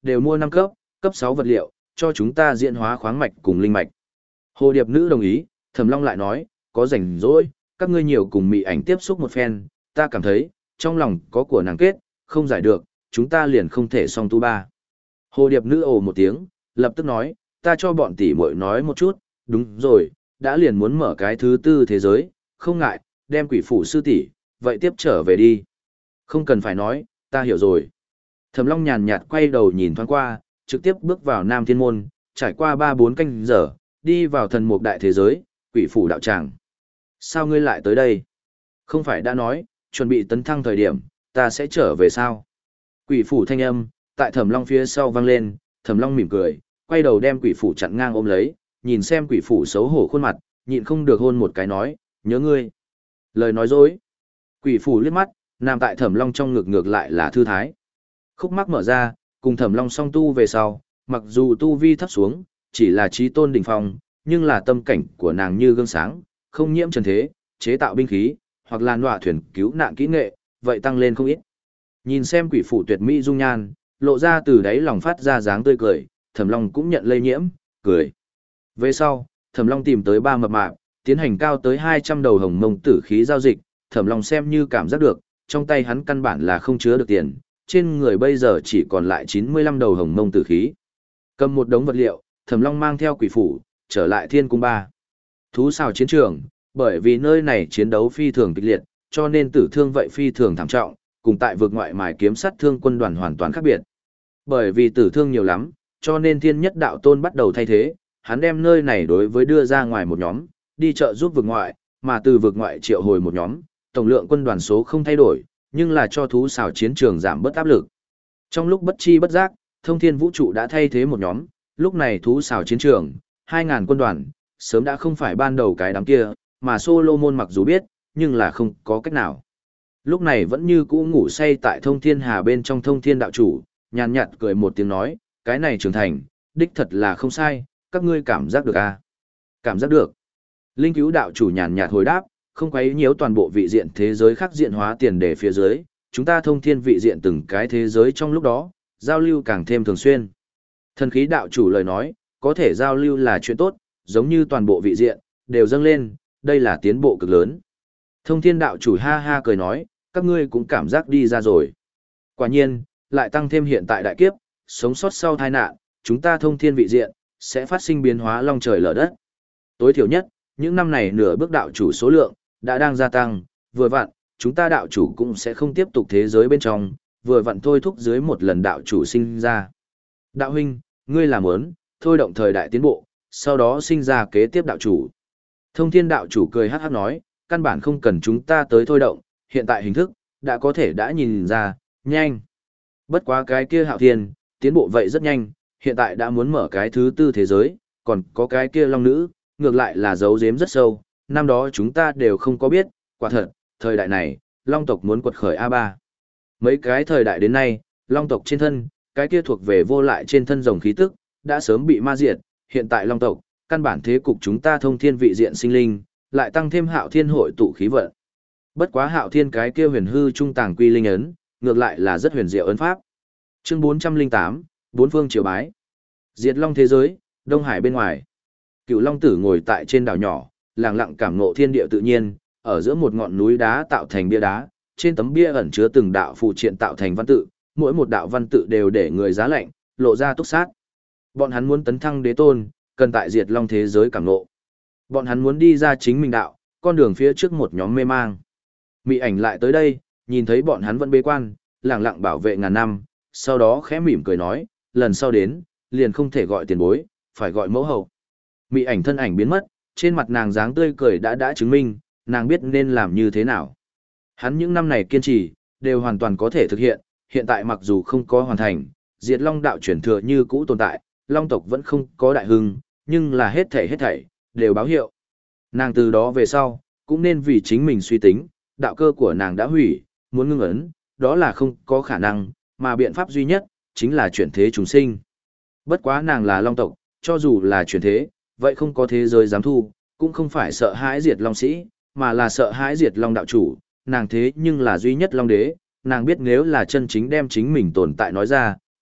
[SPEAKER 1] đều mua năm cấp, cấp sáu vật liệu, cho chúng ta diễn hóa khoáng mạch cùng linh mạch. Hồ điệp nữ đồng ý, Thẩm Long lại nói, có rảnh rỗi, các ngươi nhiều cùng mị ảnh tiếp xúc một phen, ta cảm thấy, trong lòng có của nàng kết, không giải được, chúng ta liền không thể song tu ba. Hồ điệp nữ ồ một tiếng, lập tức nói, ta cho bọn tỷ muội nói một chút, đúng rồi, đã liền muốn mở cái thứ tư thế giới, không ngại, đem quỷ phủ sư tỷ, vậy tiếp trở về đi. Không cần phải nói, ta hiểu rồi. Thẩm Long nhàn nhạt quay đầu nhìn thoáng qua, trực tiếp bước vào Nam Thiên Môn, trải qua ba bốn canh giờ, đi vào thần mục đại thế giới, quỷ phủ đạo tràng. Sao ngươi lại tới đây? Không phải đã nói, chuẩn bị tấn thăng thời điểm, ta sẽ trở về sao? Quỷ phủ thanh âm, tại Thẩm Long phía sau vang lên, Thẩm Long mỉm cười, quay đầu đem quỷ phủ chặn ngang ôm lấy, nhìn xem quỷ phủ xấu hổ khuôn mặt, nhịn không được hôn một cái nói, nhớ ngươi. Lời nói dối. Quỷ phủ liếc mắt, nằm tại Thẩm Long trong ngực ngược lại là thư thái. Khúc mắc mở ra, cùng Thẩm Long song tu về sau, mặc dù tu vi thấp xuống, chỉ là trí tôn đỉnh phong, nhưng là tâm cảnh của nàng như gương sáng, không nhiễm trần thế, chế tạo binh khí, hoặc là nọa thuyền cứu nạn kỹ nghệ, vậy tăng lên không ít. Nhìn xem quỷ phủ tuyệt mỹ dung nhan, lộ ra từ đáy lòng phát ra dáng tươi cười, Thẩm Long cũng nhận lây nhiễm, cười. Về sau, Thẩm Long tìm tới ba mập mạp, tiến hành cao tới hai trăm đầu hồng mông tử khí giao dịch, Thẩm Long xem như cảm giác được, trong tay hắn căn bản là không chứa được tiền, trên người bây giờ chỉ còn lại chín mươi lăm đầu hồng mông tử khí. Cầm một đống vật liệu, Thẩm Long mang theo quỷ phủ, trở lại Thiên Cung ba. Thú xào chiến trường, bởi vì nơi này chiến đấu phi thường kịch liệt, cho nên tử thương vậy phi thường thảm trọng, cùng tại vực ngoại mài kiếm sát thương quân đoàn hoàn toàn khác biệt. Bởi vì tử thương nhiều lắm, cho nên Thiên Nhất Đạo Tôn bắt đầu thay thế, hắn đem nơi này đối với đưa ra ngoài một nhóm, đi chợ giúp vực ngoại, mà từ vực ngoại triệu hồi một nhóm, tổng lượng quân đoàn số không thay đổi, nhưng là cho thú xào chiến trường giảm bớt áp lực. Trong lúc bất chi bất giác, Thông Thiên Vũ trụ đã thay thế một nhóm, lúc này thú xào chiến trường, hai ngàn quân đoàn, sớm đã không phải ban đầu cái đám kia, mà Solomon mặc dù biết, nhưng là không có cách nào. Lúc này vẫn như cũ ngủ say tại Thông Thiên Hà bên trong Thông Thiên đạo chủ, nhàn nhạt cười một tiếng nói, cái này trưởng thành, đích thật là không sai, các ngươi cảm giác được à? Cảm giác được. Linh cứu đạo chủ nhàn nhạt hồi đáp, không quấy nhiễu toàn bộ vị diện thế giới khác diện hóa tiền đề phía dưới, chúng ta thông thiên vị diện từng cái thế giới trong lúc đó, giao lưu càng thêm thường xuyên. Thần khí đạo chủ lời nói, có thể giao lưu là chuyện tốt, giống như toàn bộ vị diện, đều dâng lên, đây là tiến bộ cực lớn. Thông thiên đạo chủ ha ha cười nói, các ngươi cũng cảm giác đi ra rồi. Quả nhiên, lại tăng thêm hiện tại đại kiếp, sống sót sau tai nạn, chúng ta thông thiên vị diện, sẽ phát sinh biến hóa long trời lở đất. Tối thiểu nhất, những năm này nửa bước đạo chủ số lượng, đã đang gia tăng, vừa vặn, chúng ta đạo chủ cũng sẽ không tiếp tục thế giới bên trong, vừa vặn thôi thúc dưới một lần đạo chủ sinh ra. Đạo huynh, ngươi làm ớn, thôi động thời đại tiến bộ, sau đó sinh ra kế tiếp đạo chủ. Thông thiên đạo chủ cười hát hát nói, căn bản không cần chúng ta tới thôi động, hiện tại hình thức, đã có thể đã nhìn ra, nhanh. Bất quá cái kia hạo thiên, tiến bộ vậy rất nhanh, hiện tại đã muốn mở cái thứ tư thế giới, còn có cái kia long nữ, ngược lại là giấu giếm rất sâu, năm đó chúng ta đều không có biết, quả thật, thời đại này, long tộc muốn quật khởi a ba. Mấy cái thời đại đến nay, long tộc trên thân, cái kia thuộc về vô lại trên thân rồng khí tức, đã sớm bị ma diệt, hiện tại long tộc, căn bản thế cục chúng ta thông thiên vị diện sinh linh, lại tăng thêm hạo thiên hội tụ khí vận. Bất quá hạo thiên cái kia huyền hư trung tàng quy linh ấn, ngược lại là rất huyền diệu ấn pháp. Chương bốn trăm lẻ tám, bốn phương triều bái. Diệt long thế giới, Đông Hải bên ngoài. Cựu long tử ngồi tại trên đảo nhỏ, lặng lặng cảm ngộ thiên địa tự nhiên, ở giữa một ngọn núi đá tạo thành bia đá, trên tấm bia ẩn chứa từng đạo phù triện tạo thành văn tự, mỗi một đạo văn tự đều để người giá lạnh, lộ ra túc sát. Bọn hắn muốn tấn thăng đế tôn, cần tại diệt long thế giới cảm ngộ. Bọn hắn muốn đi ra chính mình đạo, con đường phía trước một nhóm mê mang. Mị ảnh lại tới đây, nhìn thấy bọn hắn vẫn bế quan, lặng lặng bảo vệ ngàn năm, sau đó khẽ mỉm cười nói, lần sau đến, liền không thể gọi tiền bối, phải gọi mẫu hậu. Mị ảnh thân ảnh biến mất, trên mặt nàng dáng tươi cười đã đã chứng minh, nàng biết nên làm như thế nào. Hắn những năm này kiên trì, đều hoàn toàn có thể thực hiện, hiện tại mặc dù không có hoàn thành, diệt long đạo truyền thừa như cũ tồn tại, long tộc vẫn không có đại hưng, nhưng là hết thảy hết thảy, đều báo hiệu. Nàng từ đó về sau, cũng nên vì chính mình suy tính, đạo cơ của nàng đã hủy, muốn ngưng ấn, đó là không có khả năng, mà biện pháp duy nhất, chính là chuyển thế chúng sinh. Bất quá nàng là long tộc, cho dù là chuyển thế, vậy không có thế giới dám thu, cũng không phải sợ hãi diệt long sĩ, mà là sợ hãi diệt long đạo chủ, nàng thế nhưng là duy nhất long đế, nàng biết nếu là chân chính đem chính mình tồn tại nói ra,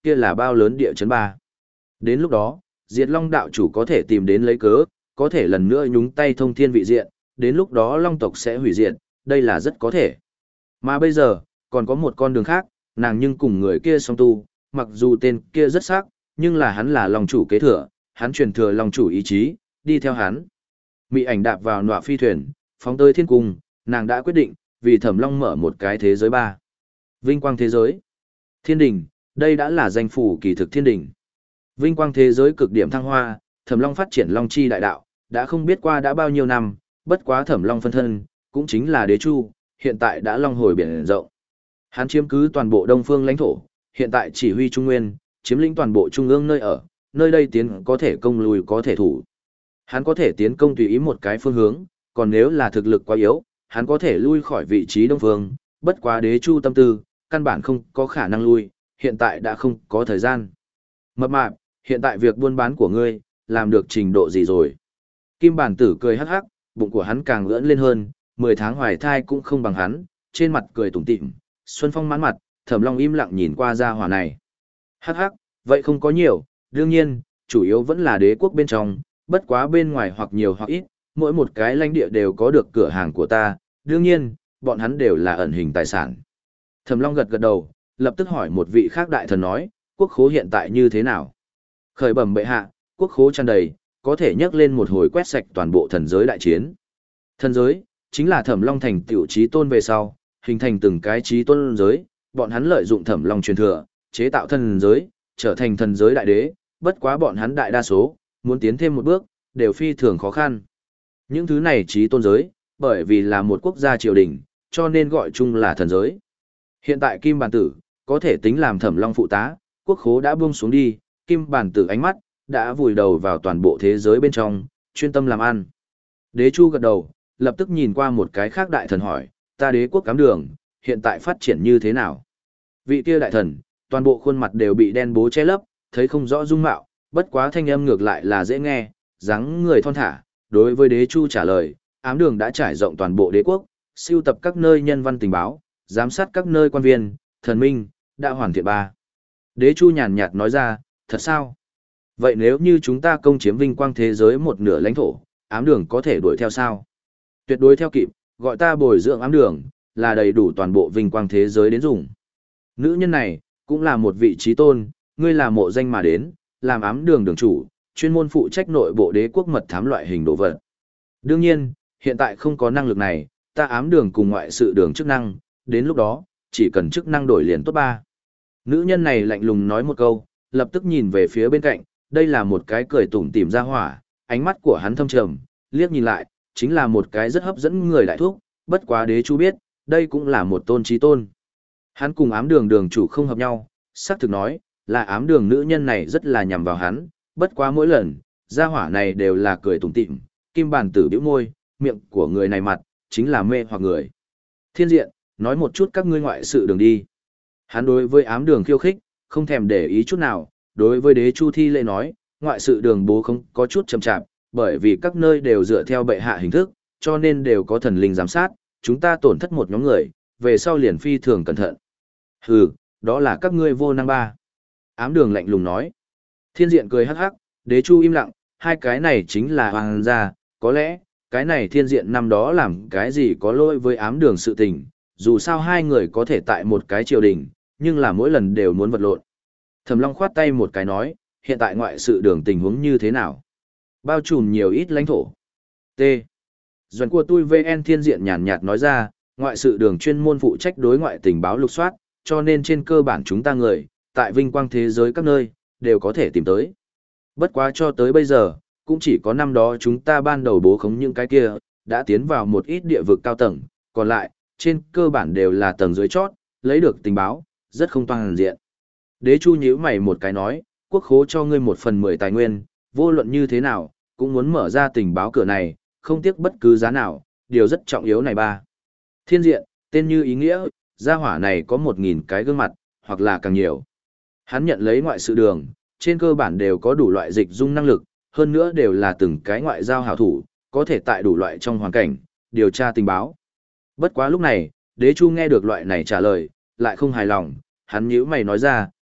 [SPEAKER 1] kia là bao lớn địa chấn ba. Đến lúc đó, Diệt Long đạo chủ có thể tìm đến lấy cớ, có thể lần nữa nhúng tay thông thiên vị diện, đến lúc đó Long tộc sẽ hủy diệt, đây là rất có thể. Mà bây giờ, còn có một con đường khác, nàng nhưng cùng người kia song tu, mặc dù tên kia rất sắc, nhưng là hắn là Long chủ kế thừa, hắn truyền thừa Long chủ ý chí, đi theo hắn. Mị ảnh đạp vào nọa phi thuyền, phóng tới thiên cung, nàng đã quyết định, vì Thẩm Long mở một cái thế giới ba. Vinh quang thế giới. Thiên đình, đây đã là danh phủ kỳ thực thiên đình. Vinh quang thế giới cực điểm thăng hoa, Thẩm Long phát triển Long chi đại đạo, đã không biết qua đã bao nhiêu năm, bất quá Thẩm Long phân thân, cũng chính là Đế Chu, hiện tại đã long hồi biển rộng. Hắn chiếm cứ toàn bộ Đông Phương lãnh thổ, hiện tại chỉ huy Trung Nguyên, chiếm lĩnh toàn bộ trung ương nơi ở, nơi đây tiến có thể công lùi có thể thủ. Hắn có thể tiến công tùy ý một cái phương hướng, còn nếu là thực lực quá yếu, hắn có thể lui khỏi vị trí Đông Phương, bất quá Đế Chu tâm tư, căn bản không có khả năng lui, hiện tại đã không có thời gian. Mập mạp, hiện tại việc buôn bán của ngươi, làm được trình độ gì rồi? Kim Bản Tử cười hắc hắc, bụng của hắn càng ưỡn lên hơn, mười tháng hoài thai cũng không bằng hắn, trên mặt cười tủm tỉm, Xuân Phong mãn mặt, Thẩm Long im lặng nhìn qua gia hỏa này. Hắc hắc, vậy không có nhiều, đương nhiên, chủ yếu vẫn là đế quốc bên trong, bất quá bên ngoài hoặc nhiều hoặc ít, mỗi một cái lãnh địa đều có được cửa hàng của ta, đương nhiên, bọn hắn đều là ẩn hình tài sản. Thẩm Long gật gật đầu, lập tức hỏi một vị khác đại thần nói, quốc khố hiện tại như thế nào? Khởi bẩm bệ hạ, quốc khố tràn đầy, có thể nhắc lên một hồi quét sạch toàn bộ thần giới đại chiến. Thần giới, chính là Thẩm Long thành tiểu chí tôn về sau, hình thành từng cái chí tôn giới, bọn hắn lợi dụng Thẩm Long truyền thừa, chế tạo thần giới, trở thành thần giới đại đế, bất quá bọn hắn đại đa số, muốn tiến thêm một bước, đều phi thường khó khăn. Những thứ này chí tôn giới, bởi vì là một quốc gia triều đình, cho nên gọi chung là thần giới. Hiện tại Kim Bản Tử, có thể tính làm Thẩm Long phụ tá, quốc khố đã buông xuống đi, Kim Bản Tử ánh mắt, đã vùi đầu vào toàn bộ thế giới bên trong, chuyên tâm làm ăn. Đế Chu gật đầu, lập tức nhìn qua một cái khác đại thần hỏi, ta đế quốc cắm đường, hiện tại phát triển như thế nào? Vị kia đại thần, toàn bộ khuôn mặt đều bị đen bố che lấp, thấy không rõ dung mạo, bất quá thanh âm ngược lại là dễ nghe, dáng người thon thả, đối với Đế Chu trả lời, ám đường đã trải rộng toàn bộ đế quốc, siêu tập các nơi nhân văn tình báo, giám sát các nơi quan viên, thần minh, đã hoàn thiện ba. Đế Chu nhàn nhạt nói ra, thật sao? Vậy nếu như chúng ta công chiếm vinh quang thế giới một nửa lãnh thổ, ám đường có thể đuổi theo sao? Tuyệt đối theo kịp, gọi ta bồi dưỡng ám đường, là đầy đủ toàn bộ vinh quang thế giới đến dùng. Nữ nhân này, cũng là một vị trí tôn, ngươi là mộ danh mà đến, làm ám đường đường chủ, chuyên môn phụ trách nội bộ đế quốc mật thám loại hình đồ vật. Đương nhiên, hiện tại không có năng lực này, ta ám đường cùng ngoại sự đường chức năng, đến lúc đó, chỉ cần chức năng đổi liền tốt ba. Nữ nhân này lạnh lùng nói một câu, lập tức nhìn về phía bên cạnh, đây là một cái cười tủm tỉm ra hỏa, ánh mắt của hắn thâm trầm, liếc nhìn lại, chính là một cái rất hấp dẫn người đại thúc, bất quá Đế Chu biết, đây cũng là một tôn trí tôn. Hắn cùng ám đường đường chủ không hợp nhau, xác thực nói, là ám đường nữ nhân này rất là nhằm vào hắn, bất quá mỗi lần, gia hỏa này đều là cười tủm tỉm, Kim Bản Tử bĩu môi, miệng của người này mặt, chính là mê hoặc người. Thiên diện, nói một chút các ngươi ngoại sự đường đi. Hắn đối với ám đường khiêu khích, không thèm để ý chút nào, đối với Đế Chu thi lễ nói, ngoại sự đường bố không có chút chậm chạp, bởi vì các nơi đều dựa theo bệ hạ hình thức, cho nên đều có thần linh giám sát, chúng ta tổn thất một nhóm người, về sau liền phi thường cẩn thận. Hừ, đó là các ngươi vô năng ba. Ám đường lạnh lùng nói. Thiên diện cười hắc hắc, Đế Chu im lặng, hai cái này chính là hoàng gia, có lẽ, cái này thiên diện năm đó làm cái gì có lỗi với ám đường sự tình, dù sao hai người có thể tại một cái triều đình, nhưng là mỗi lần đều muốn vật lộn. Thẩm Long khoát tay một cái nói, hiện tại ngoại sự đường tình huống như thế nào? Bao trùm nhiều ít lãnh thổ. T. Doãn của tôi vê en thiên diện nhàn nhạt nói ra, ngoại sự đường chuyên môn phụ trách đối ngoại tình báo lục soát, cho nên trên cơ bản chúng ta người, tại vinh quang thế giới các nơi, đều có thể tìm tới. Bất quá cho tới bây giờ, cũng chỉ có năm đó chúng ta ban đầu bố khống những cái kia, đã tiến vào một ít địa vực cao tầng, còn lại, trên cơ bản đều là tầng dưới chót, lấy được tình báo, rất không toàn diện. Đế Chu nhíu mày một cái nói, quốc khố cho ngươi một phần mười tài nguyên, vô luận như thế nào, cũng muốn mở ra tình báo cửa này, không tiếc bất cứ giá nào, điều rất trọng yếu này ba. Thiên diện, tên như ý nghĩa, gia hỏa này có một nghìn cái gương mặt, hoặc là càng nhiều. Hắn nhận lấy ngoại sự đường, trên cơ bản đều có đủ loại dịch dung năng lực, hơn nữa đều là từng cái ngoại giao hảo thủ, có thể tại đủ loại trong hoàn cảnh, điều tra tình báo. Bất quá lúc này, Đế Chu nghe được loại này trả lời, lại không hài lòng, hắn nhíu mày nói ra,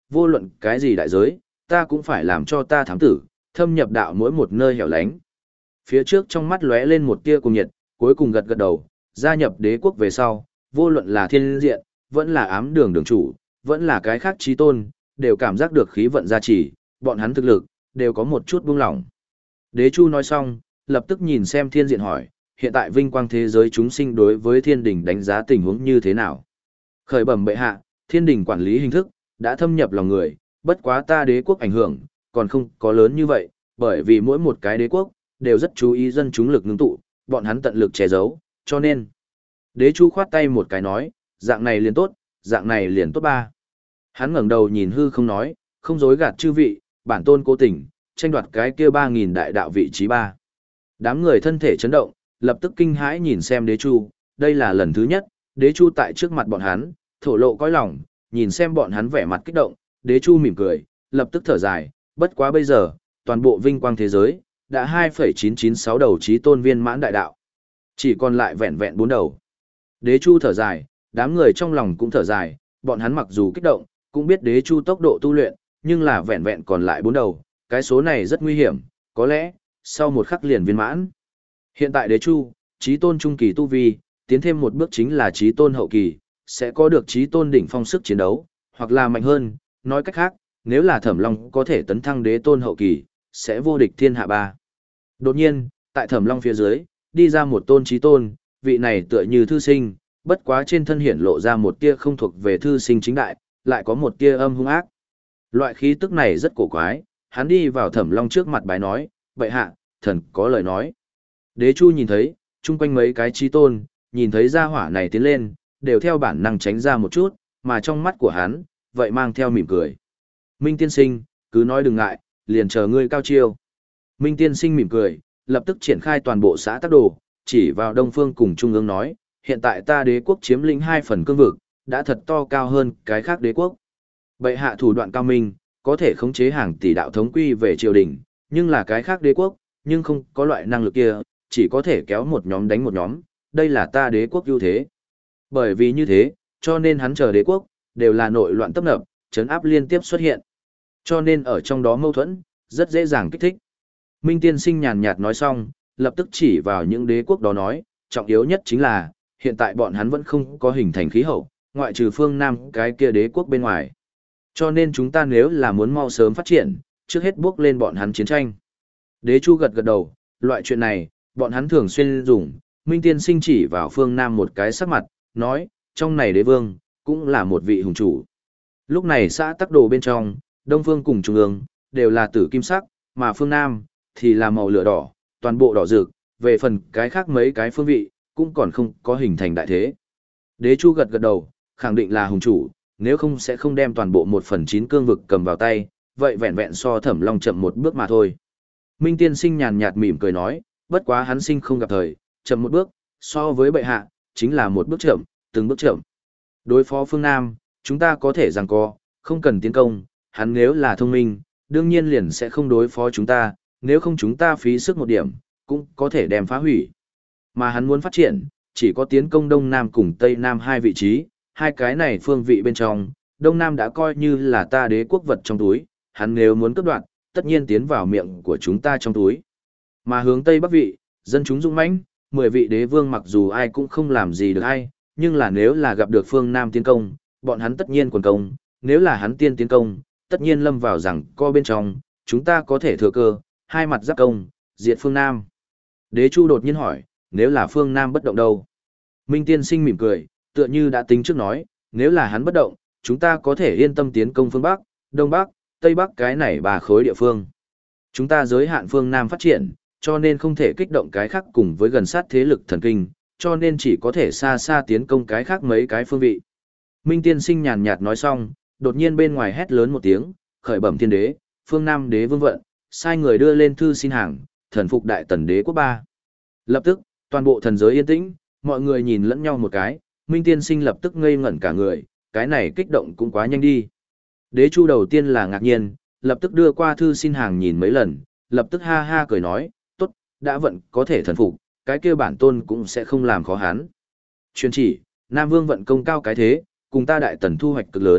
[SPEAKER 1] vô luận cái gì đại giới, ta cũng phải làm cho ta thám tử, thâm nhập đạo mỗi một nơi hẻo lánh. Phía trước trong mắt lóe lên một tia cùng nhiệt, cuối cùng gật gật đầu, gia nhập đế quốc về sau, vô luận là thiên diện, vẫn là ám đường đường chủ, vẫn là cái khác chí tôn, đều cảm giác được khí vận gia trì, bọn hắn thực lực, đều có một chút buông lỏng. Đế Chu nói xong, lập tức nhìn xem thiên diện hỏi, hiện tại vinh quang thế giới chúng sinh đối với thiên đình đánh giá tình huống như thế nào? Khởi bẩm bệ hạ, thiên đình quản lý hình thức, đã thâm nhập lòng người, bất quá ta đế quốc ảnh hưởng, còn không có lớn như vậy, bởi vì mỗi một cái đế quốc, đều rất chú ý dân chúng lực ngưng tụ, bọn hắn tận lực che giấu, cho nên. Đế Chu khoát tay một cái nói, dạng này liền tốt, dạng này liền tốt ba. Hắn ngẩng đầu nhìn hư không nói, không dối gạt chư vị, bản tôn cố tình, tranh đoạt cái kia ba nghìn đại đạo vị trí ba. Đám người thân thể chấn động, lập tức kinh hãi nhìn xem Đế Chu, đây là lần thứ nhất, Đế Chu tại trước mặt bọn hắn, thổ lộ cõi lòng, nhìn xem bọn hắn vẻ mặt kích động, Đế Chu mỉm cười, lập tức thở dài, bất quá bây giờ, toàn bộ vinh quang thế giới, đã hai phẩy chín chín sáu đầu chí tôn viên mãn đại đạo. Chỉ còn lại vẹn vẹn bốn đầu. Đế Chu thở dài, đám người trong lòng cũng thở dài, bọn hắn mặc dù kích động, cũng biết Đế Chu tốc độ tu luyện, nhưng là vẹn vẹn còn lại bốn đầu, cái số này rất nguy hiểm, có lẽ, sau một khắc liền viên mãn. Hiện tại Đế Chu, chí tôn trung kỳ tu vi, tiến thêm một bước chính là chí tôn hậu kỳ, sẽ có được chí tôn đỉnh phong sức chiến đấu, hoặc là mạnh hơn, nói cách khác, nếu là Thẩm Long có thể tấn thăng đế tôn hậu kỳ, sẽ vô địch thiên hạ ba. Đột nhiên, tại Thẩm Long phía dưới, đi ra một tôn chí tôn, vị này tựa như thư sinh, bất quá trên thân hiển lộ ra một tia không thuộc về thư sinh chính đại, lại có một tia âm hung ác. Loại khí tức này rất cổ quái, hắn đi vào Thẩm Long trước mặt bái nói, "Bệ hạ, thần có lời nói." Đế Chu nhìn thấy, chung quanh mấy cái chí tôn, nhìn thấy gia hỏa này tiến lên, đều theo bản năng tránh ra một chút, mà trong mắt của hắn, vậy mang theo mỉm cười. "Minh tiên sinh, cứ nói đừng ngại, liền chờ ngươi cao chiêu." Minh tiên sinh mỉm cười, lập tức triển khai toàn bộ xã tắc đồ, chỉ vào Đông Phương cùng Trung ương nói, hiện tại ta đế quốc chiếm lĩnh hai phần cương vực, đã thật to cao hơn cái khác đế quốc. Bệ hạ thủ đoạn cao minh, có thể khống chế hàng tỷ đạo thống quy về triều đình, nhưng là cái khác đế quốc, nhưng không có loại năng lực kia, chỉ có thể kéo một nhóm đánh một nhóm, đây là ta đế quốc ưu thế. Bởi vì như thế, cho nên hắn chờ đế quốc, đều là nội loạn tấp nập, chấn áp liên tiếp xuất hiện. Cho nên ở trong đó mâu thuẫn, rất dễ dàng kích thích. Minh tiên sinh nhàn nhạt nói xong, lập tức chỉ vào những đế quốc đó nói, trọng yếu nhất chính là, hiện tại bọn hắn vẫn không có hình thành khí hậu, ngoại trừ phương Nam cái kia đế quốc bên ngoài. Cho nên chúng ta nếu là muốn mau sớm phát triển, trước hết bước lên bọn hắn chiến tranh. Đế Chu gật gật đầu, loại chuyện này, bọn hắn thường xuyên dùng, Minh tiên sinh chỉ vào phương Nam một cái sắc mặt, nói, trong này đế vương, cũng là một vị hùng chủ. Lúc này xã tắc đồ bên trong, Đông Phương cùng Trung ương, đều là tử kim sắc, mà phương Nam, thì là màu lửa đỏ, toàn bộ đỏ rực, về phần cái khác mấy cái phương vị, cũng còn không có hình thành đại thế. Đế Chu gật gật đầu, khẳng định là hùng chủ, nếu không sẽ không đem toàn bộ một phần chín cương vực cầm vào tay, vậy vẹn vẹn so Thẩm Long chậm một bước mà thôi. Minh tiên sinh nhàn nhạt mỉm cười nói, bất quá hắn sinh không gặp thời, chậm một bước, so với bệ hạ, chính là một bước chậm, từng bước chậm. Đối phó phương Nam, chúng ta có thể giằng co, không cần tiến công, hắn nếu là thông minh, đương nhiên liền sẽ không đối phó chúng ta, nếu không chúng ta phí sức một điểm, cũng có thể đem phá hủy. Mà hắn muốn phát triển, chỉ có tiến công Đông Nam cùng Tây Nam hai vị trí, hai cái này phương vị bên trong, Đông Nam đã coi như là ta đế quốc vật trong túi, hắn nếu muốn cướp đoạt, tất nhiên tiến vào miệng của chúng ta trong túi. Mà hướng Tây Bắc vị, dân chúng dũng mãnh, mười vị đế vương mặc dù ai cũng không làm gì được ai, nhưng là nếu là gặp được phương Nam tiến công, bọn hắn tất nhiên quần công, nếu là hắn tiên tiến công, tất nhiên lâm vào rằng co bên trong, chúng ta có thể thừa cơ, hai mặt giáp công, diệt phương Nam. Đế Chu đột nhiên hỏi, nếu là phương Nam bất động đâu? Minh tiên sinh mỉm cười, tựa như đã tính trước nói, nếu là hắn bất động, chúng ta có thể yên tâm tiến công phương Bắc, Đông Bắc, Tây Bắc cái này ba khối địa phương. Chúng ta giới hạn phương Nam phát triển, cho nên không thể kích động cái khác cùng với gần sát thế lực thần kinh, cho nên chỉ có thể xa xa tiến công cái khác mấy cái phương vị. Minh tiên sinh nhàn nhạt nói xong, đột nhiên bên ngoài hét lớn một tiếng, khởi bẩm thiên đế, phương Nam đế vương vận, sai người đưa lên thư xin hàng, thần phục đại tần đế quốc ba. Lập tức, toàn bộ thần giới yên tĩnh, mọi người nhìn lẫn nhau một cái, Minh tiên sinh lập tức ngây ngẩn cả người, cái này kích động cũng quá nhanh đi. Đế Chu đầu tiên là ngạc nhiên, lập tức đưa qua thư xin hàng nhìn mấy lần, lập tức ha ha cười nói, tốt, đã vận có thể thần phục, cái kia bản tôn cũng sẽ không làm khó hắn. Chuyên chỉ, Nam Vương vận công cao cái thế, cùng ta đại tần thu hoạch cực lớn,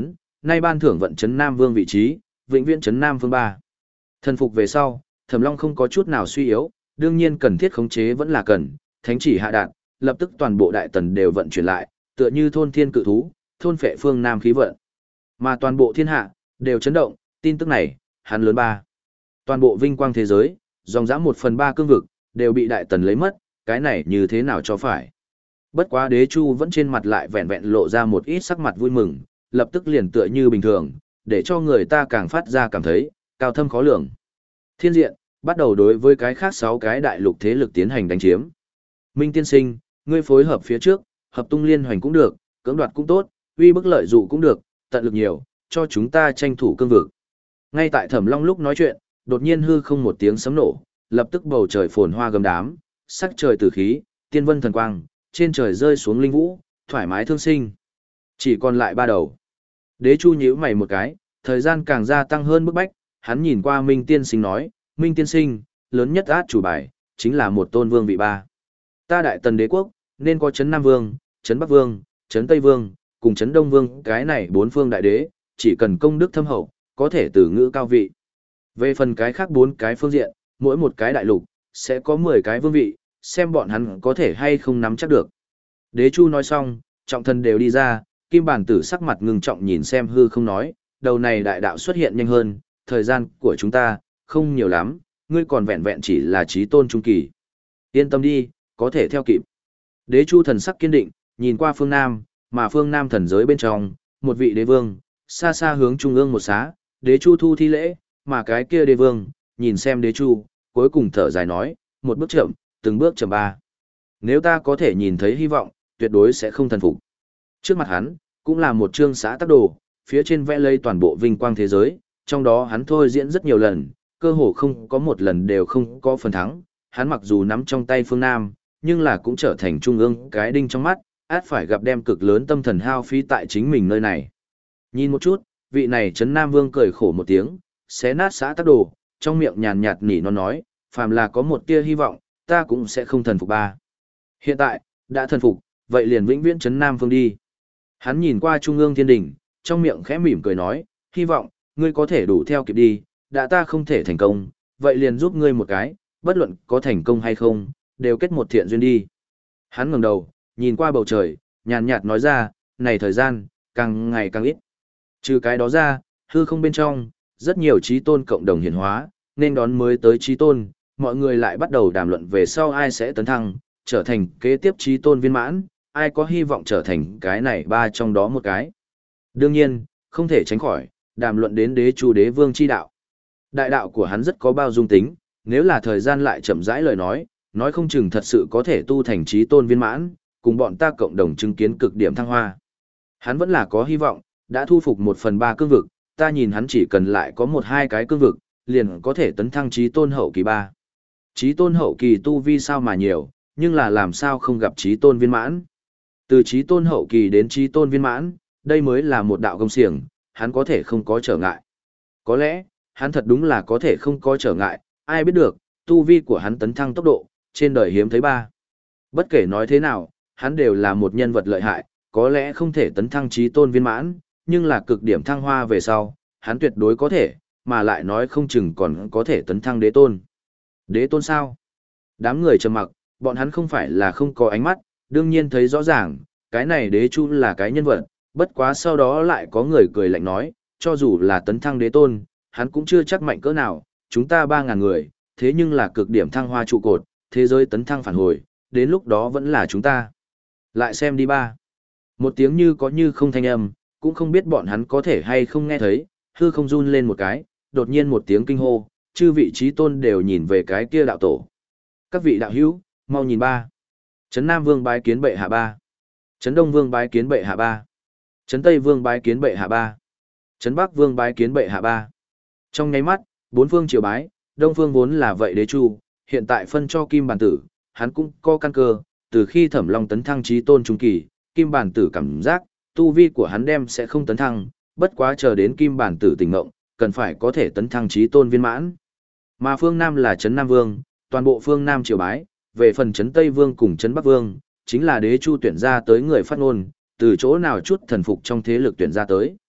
[SPEAKER 1] nay ban thưởng vận chấn Nam Vương vị trí, vĩnh viễn chấn Nam Vương ba. Thần phục về sau, Thẩm Long không có chút nào suy yếu, đương nhiên cần thiết khống chế vẫn là cần, thánh chỉ hạ đạt, lập tức toàn bộ đại tần đều vận chuyển lại, tựa như thôn thiên cự thú, thôn phệ phương Nam khí vận. Mà toàn bộ thiên hạ đều chấn động, tin tức này, hắn lớn ba. Toàn bộ vinh quang thế giới, dòng dã một phần ba cương vực, đều bị đại tần lấy mất, cái này như thế nào cho phải. Bất quá Đế Chu vẫn trên mặt lại vẹn vẹn lộ ra một ít sắc mặt vui mừng, lập tức liền tựa như bình thường, để cho người ta càng phát ra cảm thấy, cao thâm khó lường. Thiên diện, bắt đầu đối với cái khác sáu cái đại lục thế lực tiến hành đánh chiếm. Minh tiên sinh, ngươi phối hợp phía trước, hợp tung liên hoành cũng được, cưỡng đoạt cũng tốt, uy bức lợi dụ cũng được, tận lực nhiều, cho chúng ta tranh thủ cương vực. Ngay tại Thẩm Long lúc nói chuyện, đột nhiên hư không một tiếng sấm nổ, lập tức bầu trời phồn hoa gầm đám, sắc trời tử khí, tiên vân thần quang, trên trời rơi xuống linh vũ, thoải mái thương sinh. Chỉ còn lại ba đầu. Đế Chu nhíu mày một cái, thời gian càng gia tăng hơn bức bách, hắn nhìn qua Minh tiên sinh nói, Minh tiên sinh, lớn nhất át chủ bài, chính là một tôn vương vị ba. Ta đại tần đế quốc, nên có chấn Nam Vương, chấn Bắc Vương, chấn Tây Vương, cùng chấn Đông Vương, cái này bốn phương đại đế, chỉ cần công đức thâm hậu, có thể từ ngữ cao vị. Về phần cái khác bốn cái phương diện, mỗi một cái đại lục, sẽ có mười cái vương vị, xem bọn hắn có thể hay không nắm chắc được. Đế Chu nói xong, trọng thần đều đi ra, Kim Bản Tử sắc mặt ngưng trọng nhìn xem hư không nói, đầu này đại đạo xuất hiện nhanh hơn, thời gian của chúng ta, không nhiều lắm, ngươi còn vẹn vẹn chỉ là trí tôn trung kỳ. Yên tâm đi, có thể theo kịp. Đế Chu thần sắc kiên định, nhìn qua phương Nam, mà phương Nam thần giới bên trong, một vị đế vương, xa xa hướng trung ương một xá, Đế Chu thu thi lễ, mà cái kia đế vương, nhìn xem Đế Chu, cuối cùng thở dài nói, một bước chậm, từng bước chậm ba. Nếu ta có thể nhìn thấy hy vọng, tuyệt đối sẽ không thần phục. Trước mặt hắn, cũng là một chương xã tác đồ, phía trên vẽ lấy toàn bộ vinh quang thế giới, trong đó hắn thôi diễn rất nhiều lần, cơ hồ không có một lần đều không có phần thắng. Hắn mặc dù nắm trong tay phương Nam, nhưng là cũng trở thành trung ương cái đinh trong mắt, át phải gặp đem cực lớn tâm thần hao phí tại chính mình nơi này. Nhìn một chút, vị này Trấn Nam Vương cười khổ một tiếng, xé nát xã tác đồ, trong miệng nhàn nhạt nỉ nó nói, phàm là có một tia hy vọng, ta cũng sẽ không thần phục ba. Hiện tại, đã thần phục, vậy liền vĩnh viễn Trấn Nam Vương đi. Hắn nhìn qua trung ương thiên đỉnh, trong miệng khẽ mỉm cười nói, hy vọng, ngươi có thể đủ theo kịp đi, đã ta không thể thành công, vậy liền giúp ngươi một cái, bất luận có thành công hay không, đều kết một thiện duyên đi. Hắn ngẩng đầu, nhìn qua bầu trời, nhàn nhạt nói ra, này thời gian, càng ngày càng ít. Trừ cái đó ra, hư không bên trong, rất nhiều trí tôn cộng đồng hiển hóa, nên đón mới tới trí tôn, mọi người lại bắt đầu đàm luận về sau ai sẽ tấn thăng, trở thành kế tiếp trí tôn viên mãn, ai có hy vọng trở thành cái này ba trong đó một cái. Đương nhiên, không thể tránh khỏi, đàm luận đến Đế Chu đế vương chi đạo. Đại đạo của hắn rất có bao dung tính, nếu là thời gian lại chậm rãi lời nói, nói không chừng thật sự có thể tu thành trí tôn viên mãn, cùng bọn ta cộng đồng chứng kiến cực điểm thăng hoa. Hắn vẫn là có hy vọng, đã thu phục một phần ba cương vực, ta nhìn hắn chỉ cần lại có một hai cái cương vực, liền có thể tấn thăng trí tôn hậu kỳ ba. Trí tôn hậu kỳ tu vi sao mà nhiều, nhưng là làm sao không gặp trí tôn viên mãn. Từ trí tôn hậu kỳ đến trí tôn viên mãn, đây mới là một đạo công xiềng, hắn có thể không có trở ngại. Có lẽ, hắn thật đúng là có thể không có trở ngại, ai biết được, tu vi của hắn tấn thăng tốc độ, trên đời hiếm thấy ba. Bất kể nói thế nào, hắn đều là một nhân vật lợi hại, có lẽ không thể tấn thăng trí tôn viên mãn, nhưng là cực điểm thăng hoa về sau, hắn tuyệt đối có thể, mà lại nói không chừng còn có thể tấn thăng đế tôn. Đế tôn sao? Đám người trầm mặc, bọn hắn không phải là không có ánh mắt, đương nhiên thấy rõ ràng, cái này Đế Chu là cái nhân vật, bất quá sau đó lại có người cười lạnh nói, cho dù là tấn thăng đế tôn, hắn cũng chưa chắc mạnh cỡ nào, chúng ta ba ngàn người, thế nhưng là cực điểm thăng hoa trụ cột, thế giới tấn thăng phản hồi, đến lúc đó vẫn là chúng ta. Lại xem đi ba. Một tiếng như có như không thanh âm, cũng không biết bọn hắn có thể hay không nghe thấy, hư không run lên một cái, đột nhiên một tiếng kinh hô, chư vị trí tôn đều nhìn về cái kia đạo tổ. Các vị đạo hữu, mau nhìn ba. Trấn Nam Vương bái kiến bệ hạ ba. Trấn Đông Vương bái kiến bệ hạ ba. Trấn Tây Vương bái kiến bệ hạ ba. Trấn Bắc Vương bái kiến bệ hạ ba. Trong nháy mắt, bốn phương triều bái, Đông Phương vốn là vậy Đế Chu, hiện tại phân cho Kim Bản Tử, hắn cũng có căn cơ, từ khi Thẩm Long tấn thăng chí tôn trung kỳ, Kim Bản Tử cảm giác, tu vi của hắn đem sẽ không tấn thăng, bất quá chờ đến Kim Bản Tử tỉnh ngộ, cần phải có thể tấn thăng chí tôn viên mãn. Mà phương Nam là Trấn Nam Vương, toàn bộ phương Nam triều bái, về phần Trấn Tây Vương cùng Trấn Bắc Vương, chính là Đế Chu tuyển ra tới người phát ngôn, từ chỗ nào chút thần phục trong thế lực tuyển ra tới.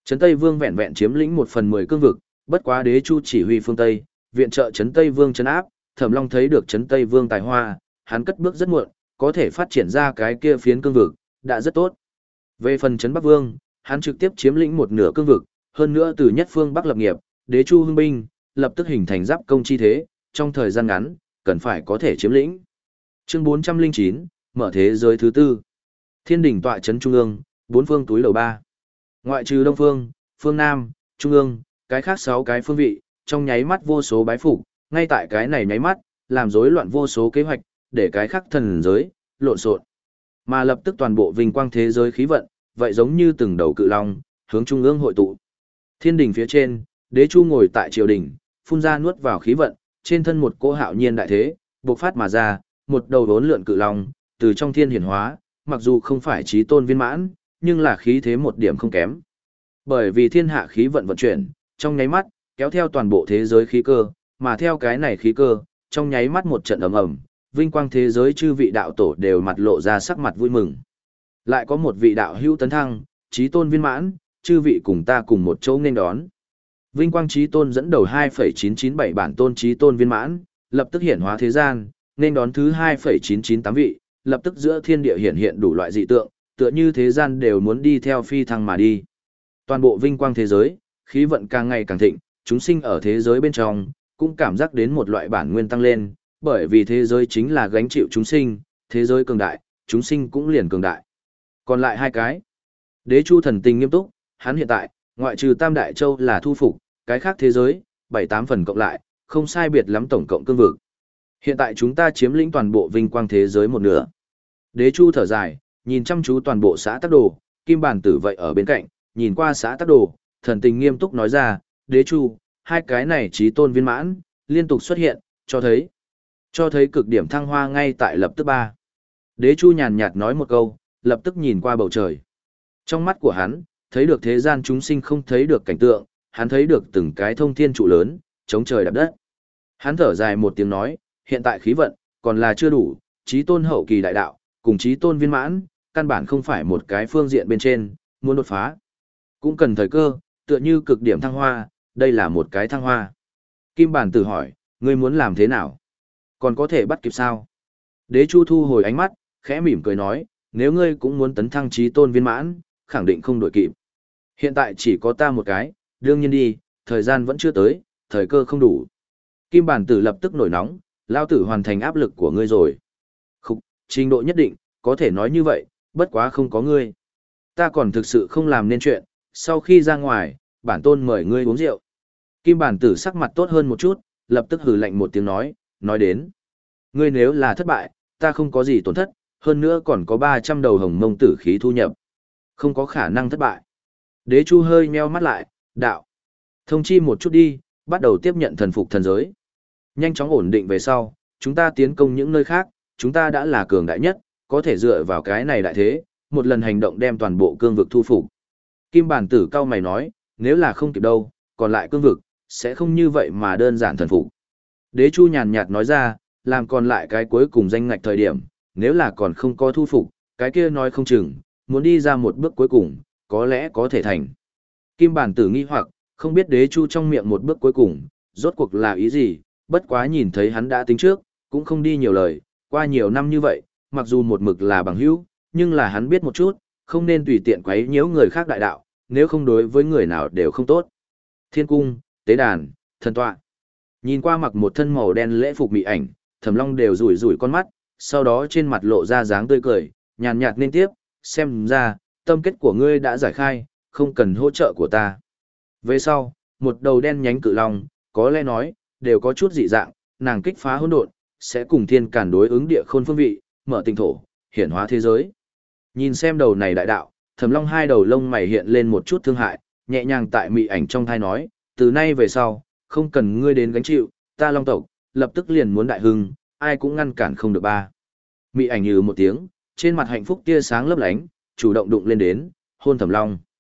[SPEAKER 1] Trấn Tây Vương vẹn vẹn chiếm lĩnh một phần mười cương vực, bất quá Đế Chu chỉ huy phương Tây, viện trợ Trấn Tây Vương trấn áp, Thẩm Long thấy được Trấn Tây Vương tài hoa, hắn cất bước rất muộn, có thể phát triển ra cái kia phiến cương vực, đã rất tốt. Về phần Trấn Bắc Vương, hắn trực tiếp chiếm lĩnh một nửa cương vực, hơn nữa từ nhất phương Bắc lập nghiệp, Đế Chu hưng binh, lập tức hình thành giáp công chi thế, trong thời gian ngắn, cần phải có thể chiếm lĩnh. Chương bốn trăm lẻ chín, mở thế giới thứ tư. Thiên đỉnh tọa trấn trung ương, bốn phương túi lầu ba. Ngoại trừ Đông phương, phương Nam, trung ương, cái khác sáu cái phương vị, trong nháy mắt vô số bái phục, ngay tại cái này nháy mắt, làm rối loạn vô số kế hoạch, để cái khác thần giới lộn xộn. Mà lập tức toàn bộ vinh quang thế giới khí vận, vậy giống như từng đầu cự long, hướng trung ương hội tụ. Thiên đỉnh phía trên, Đế Chu ngồi tại triều đình, phun ra nuốt vào khí vận, trên thân một cỗ hạo nhiên đại thế, bộc phát mà ra, một đầu đốn lượn cự long, từ trong thiên hiển hóa, mặc dù không phải chí tôn viên mãn, nhưng là khí thế một điểm không kém. Bởi vì thiên hạ khí vận vận chuyển, trong nháy mắt, kéo theo toàn bộ thế giới khí cơ, mà theo cái này khí cơ, trong nháy mắt một trận ầm ầm, vinh quang thế giới chư vị đạo tổ đều mặt lộ ra sắc mặt vui mừng. Lại có một vị đạo hữu tấn thăng, chí tôn viên mãn, chư vị cùng ta cùng một chỗ nên đón. Vinh quang chí tôn dẫn đầu hai phẩy chín chín bảy bản tôn chí tôn viên mãn, lập tức hiển hóa thế gian, nên đón thứ hai phẩy chín chín tám vị, lập tức giữa thiên địa hiển hiện đủ loại dị tượng, tựa như thế gian đều muốn đi theo phi thăng mà đi. Toàn bộ vinh quang thế giới, khí vận càng ngày càng thịnh, chúng sinh ở thế giới bên trong, cũng cảm giác đến một loại bản nguyên tăng lên, bởi vì thế giới chính là gánh chịu chúng sinh, thế giới cường đại, chúng sinh cũng liền cường đại. Còn lại hai cái. Đế Chu thần tình nghiêm túc, hắn hiện tại, ngoại trừ Tam Đại Châu là thu phục, cái khác thế giới, bảy tám phần cộng lại, không sai biệt lắm tổng cộng cương vực. Hiện tại chúng ta chiếm lĩnh toàn bộ vinh quang thế giới một nửa. Đế Chu thở dài, nhìn chăm chú toàn bộ xã Tắc Đồ, Kim Bản Tử vậy ở bên cạnh, nhìn qua xã Tắc Đồ, thần tình nghiêm túc nói ra, Đế Chu, hai cái này chí tôn viên mãn, liên tục xuất hiện, cho thấy, cho thấy cực điểm thăng hoa ngay tại lập tức ba. Đế Chu nhàn nhạt nói một câu, lập tức nhìn qua bầu trời. Trong mắt của hắn, thấy được thế gian chúng sinh không thấy được cảnh tượng, hắn thấy được từng cái thông thiên trụ lớn, chống trời đạp đất. Hắn thở dài một tiếng nói, hiện tại khí vận, còn là chưa đủ, chí tôn hậu kỳ đại đạo, cùng chí tôn viên mãn, căn bản không phải một cái phương diện bên trên, muốn đột phá. Cũng cần thời cơ, tựa như cực điểm thăng hoa, đây là một cái thăng hoa. Kim Bản Tử hỏi, ngươi muốn làm thế nào? Còn có thể bắt kịp sao? Đế Chu thu hồi ánh mắt, khẽ mỉm cười nói, nếu ngươi cũng muốn tấn thăng chí tôn viên mãn, khẳng định không đổi kịp. Hiện tại chỉ có ta một cái, đương nhiên đi, thời gian vẫn chưa tới, thời cơ không đủ. Kim Bản Tử lập tức nổi nóng, lao tử hoàn thành áp lực của ngươi rồi. Khúc, trình độ nhất định, có thể nói như vậy, bất quá không có ngươi. Ta còn thực sự không làm nên chuyện, sau khi ra ngoài, bản tôn mời ngươi uống rượu. Kim Bản Tử sắc mặt tốt hơn một chút, lập tức hừ lạnh một tiếng nói, nói đến. Ngươi nếu là thất bại, ta không có gì tổn thất, hơn nữa còn có ba trăm đầu hồng mông tử khí thu nhập. Không có khả năng thất bại. Đế Chu hơi nheo mắt lại, đạo. Thông chi một chút đi, bắt đầu tiếp nhận thần phục thần giới. Nhanh chóng ổn định về sau, chúng ta tiến công những nơi khác, chúng ta đã là cường đại nhất, có thể dựa vào cái này đại thế, một lần hành động đem toàn bộ cương vực thu phục. Kim Bản Tử cao mày nói, nếu là không kịp đâu, còn lại cương vực, sẽ không như vậy mà đơn giản thần phục. Đế Chu nhàn nhạt nói ra, làm còn lại cái cuối cùng danh ngạch thời điểm, nếu là còn không có thu phục, cái kia nói không chừng, muốn đi ra một bước cuối cùng, có lẽ có thể thành. Kim Bản Tử nghi hoặc, không biết Đế Chu trong miệng một bước cuối cùng, rốt cuộc là ý gì, bất quá nhìn thấy hắn đã tính trước, cũng không đi nhiều lời, qua nhiều năm như vậy, mặc dù một mực là bằng hữu, nhưng là hắn biết một chút, không nên tùy tiện quấy nhiễu người khác đại đạo, nếu không đối với người nào đều không tốt. Thiên cung, tế đàn, thần tọa. Nhìn qua mặc một thân màu đen lễ phục mỹ ảnh, Thẩm Long đều rủi rủi con mắt, sau đó trên mặt lộ ra dáng tươi cười, nhàn nhạt nên tiếp, xem ra, tâm kết của ngươi đã giải khai, không cần hỗ trợ của ta. Về sau, một đầu đen nhánh cự long, có lẽ nói, đều có chút dị dạng, nàng kích phá hỗn độn, sẽ cùng thiên cản đối ứng địa khôn phương vị, mở tinh thổ, hiển hóa thế giới. Nhìn xem đầu này đại đạo, Thẩm Long hai đầu lông mày hiện lên một chút thương hại, nhẹ nhàng tại mị ảnh trong thai nói, từ nay về sau, không cần ngươi đến gánh chịu, ta Long tộc, lập tức liền muốn đại hưng, ai cũng ngăn cản không được ba. Mị ảnh như một tiếng, trên mặt hạnh phúc tia sáng lấp lánh, chủ động đụng lên đến, hôn Thẩm Long.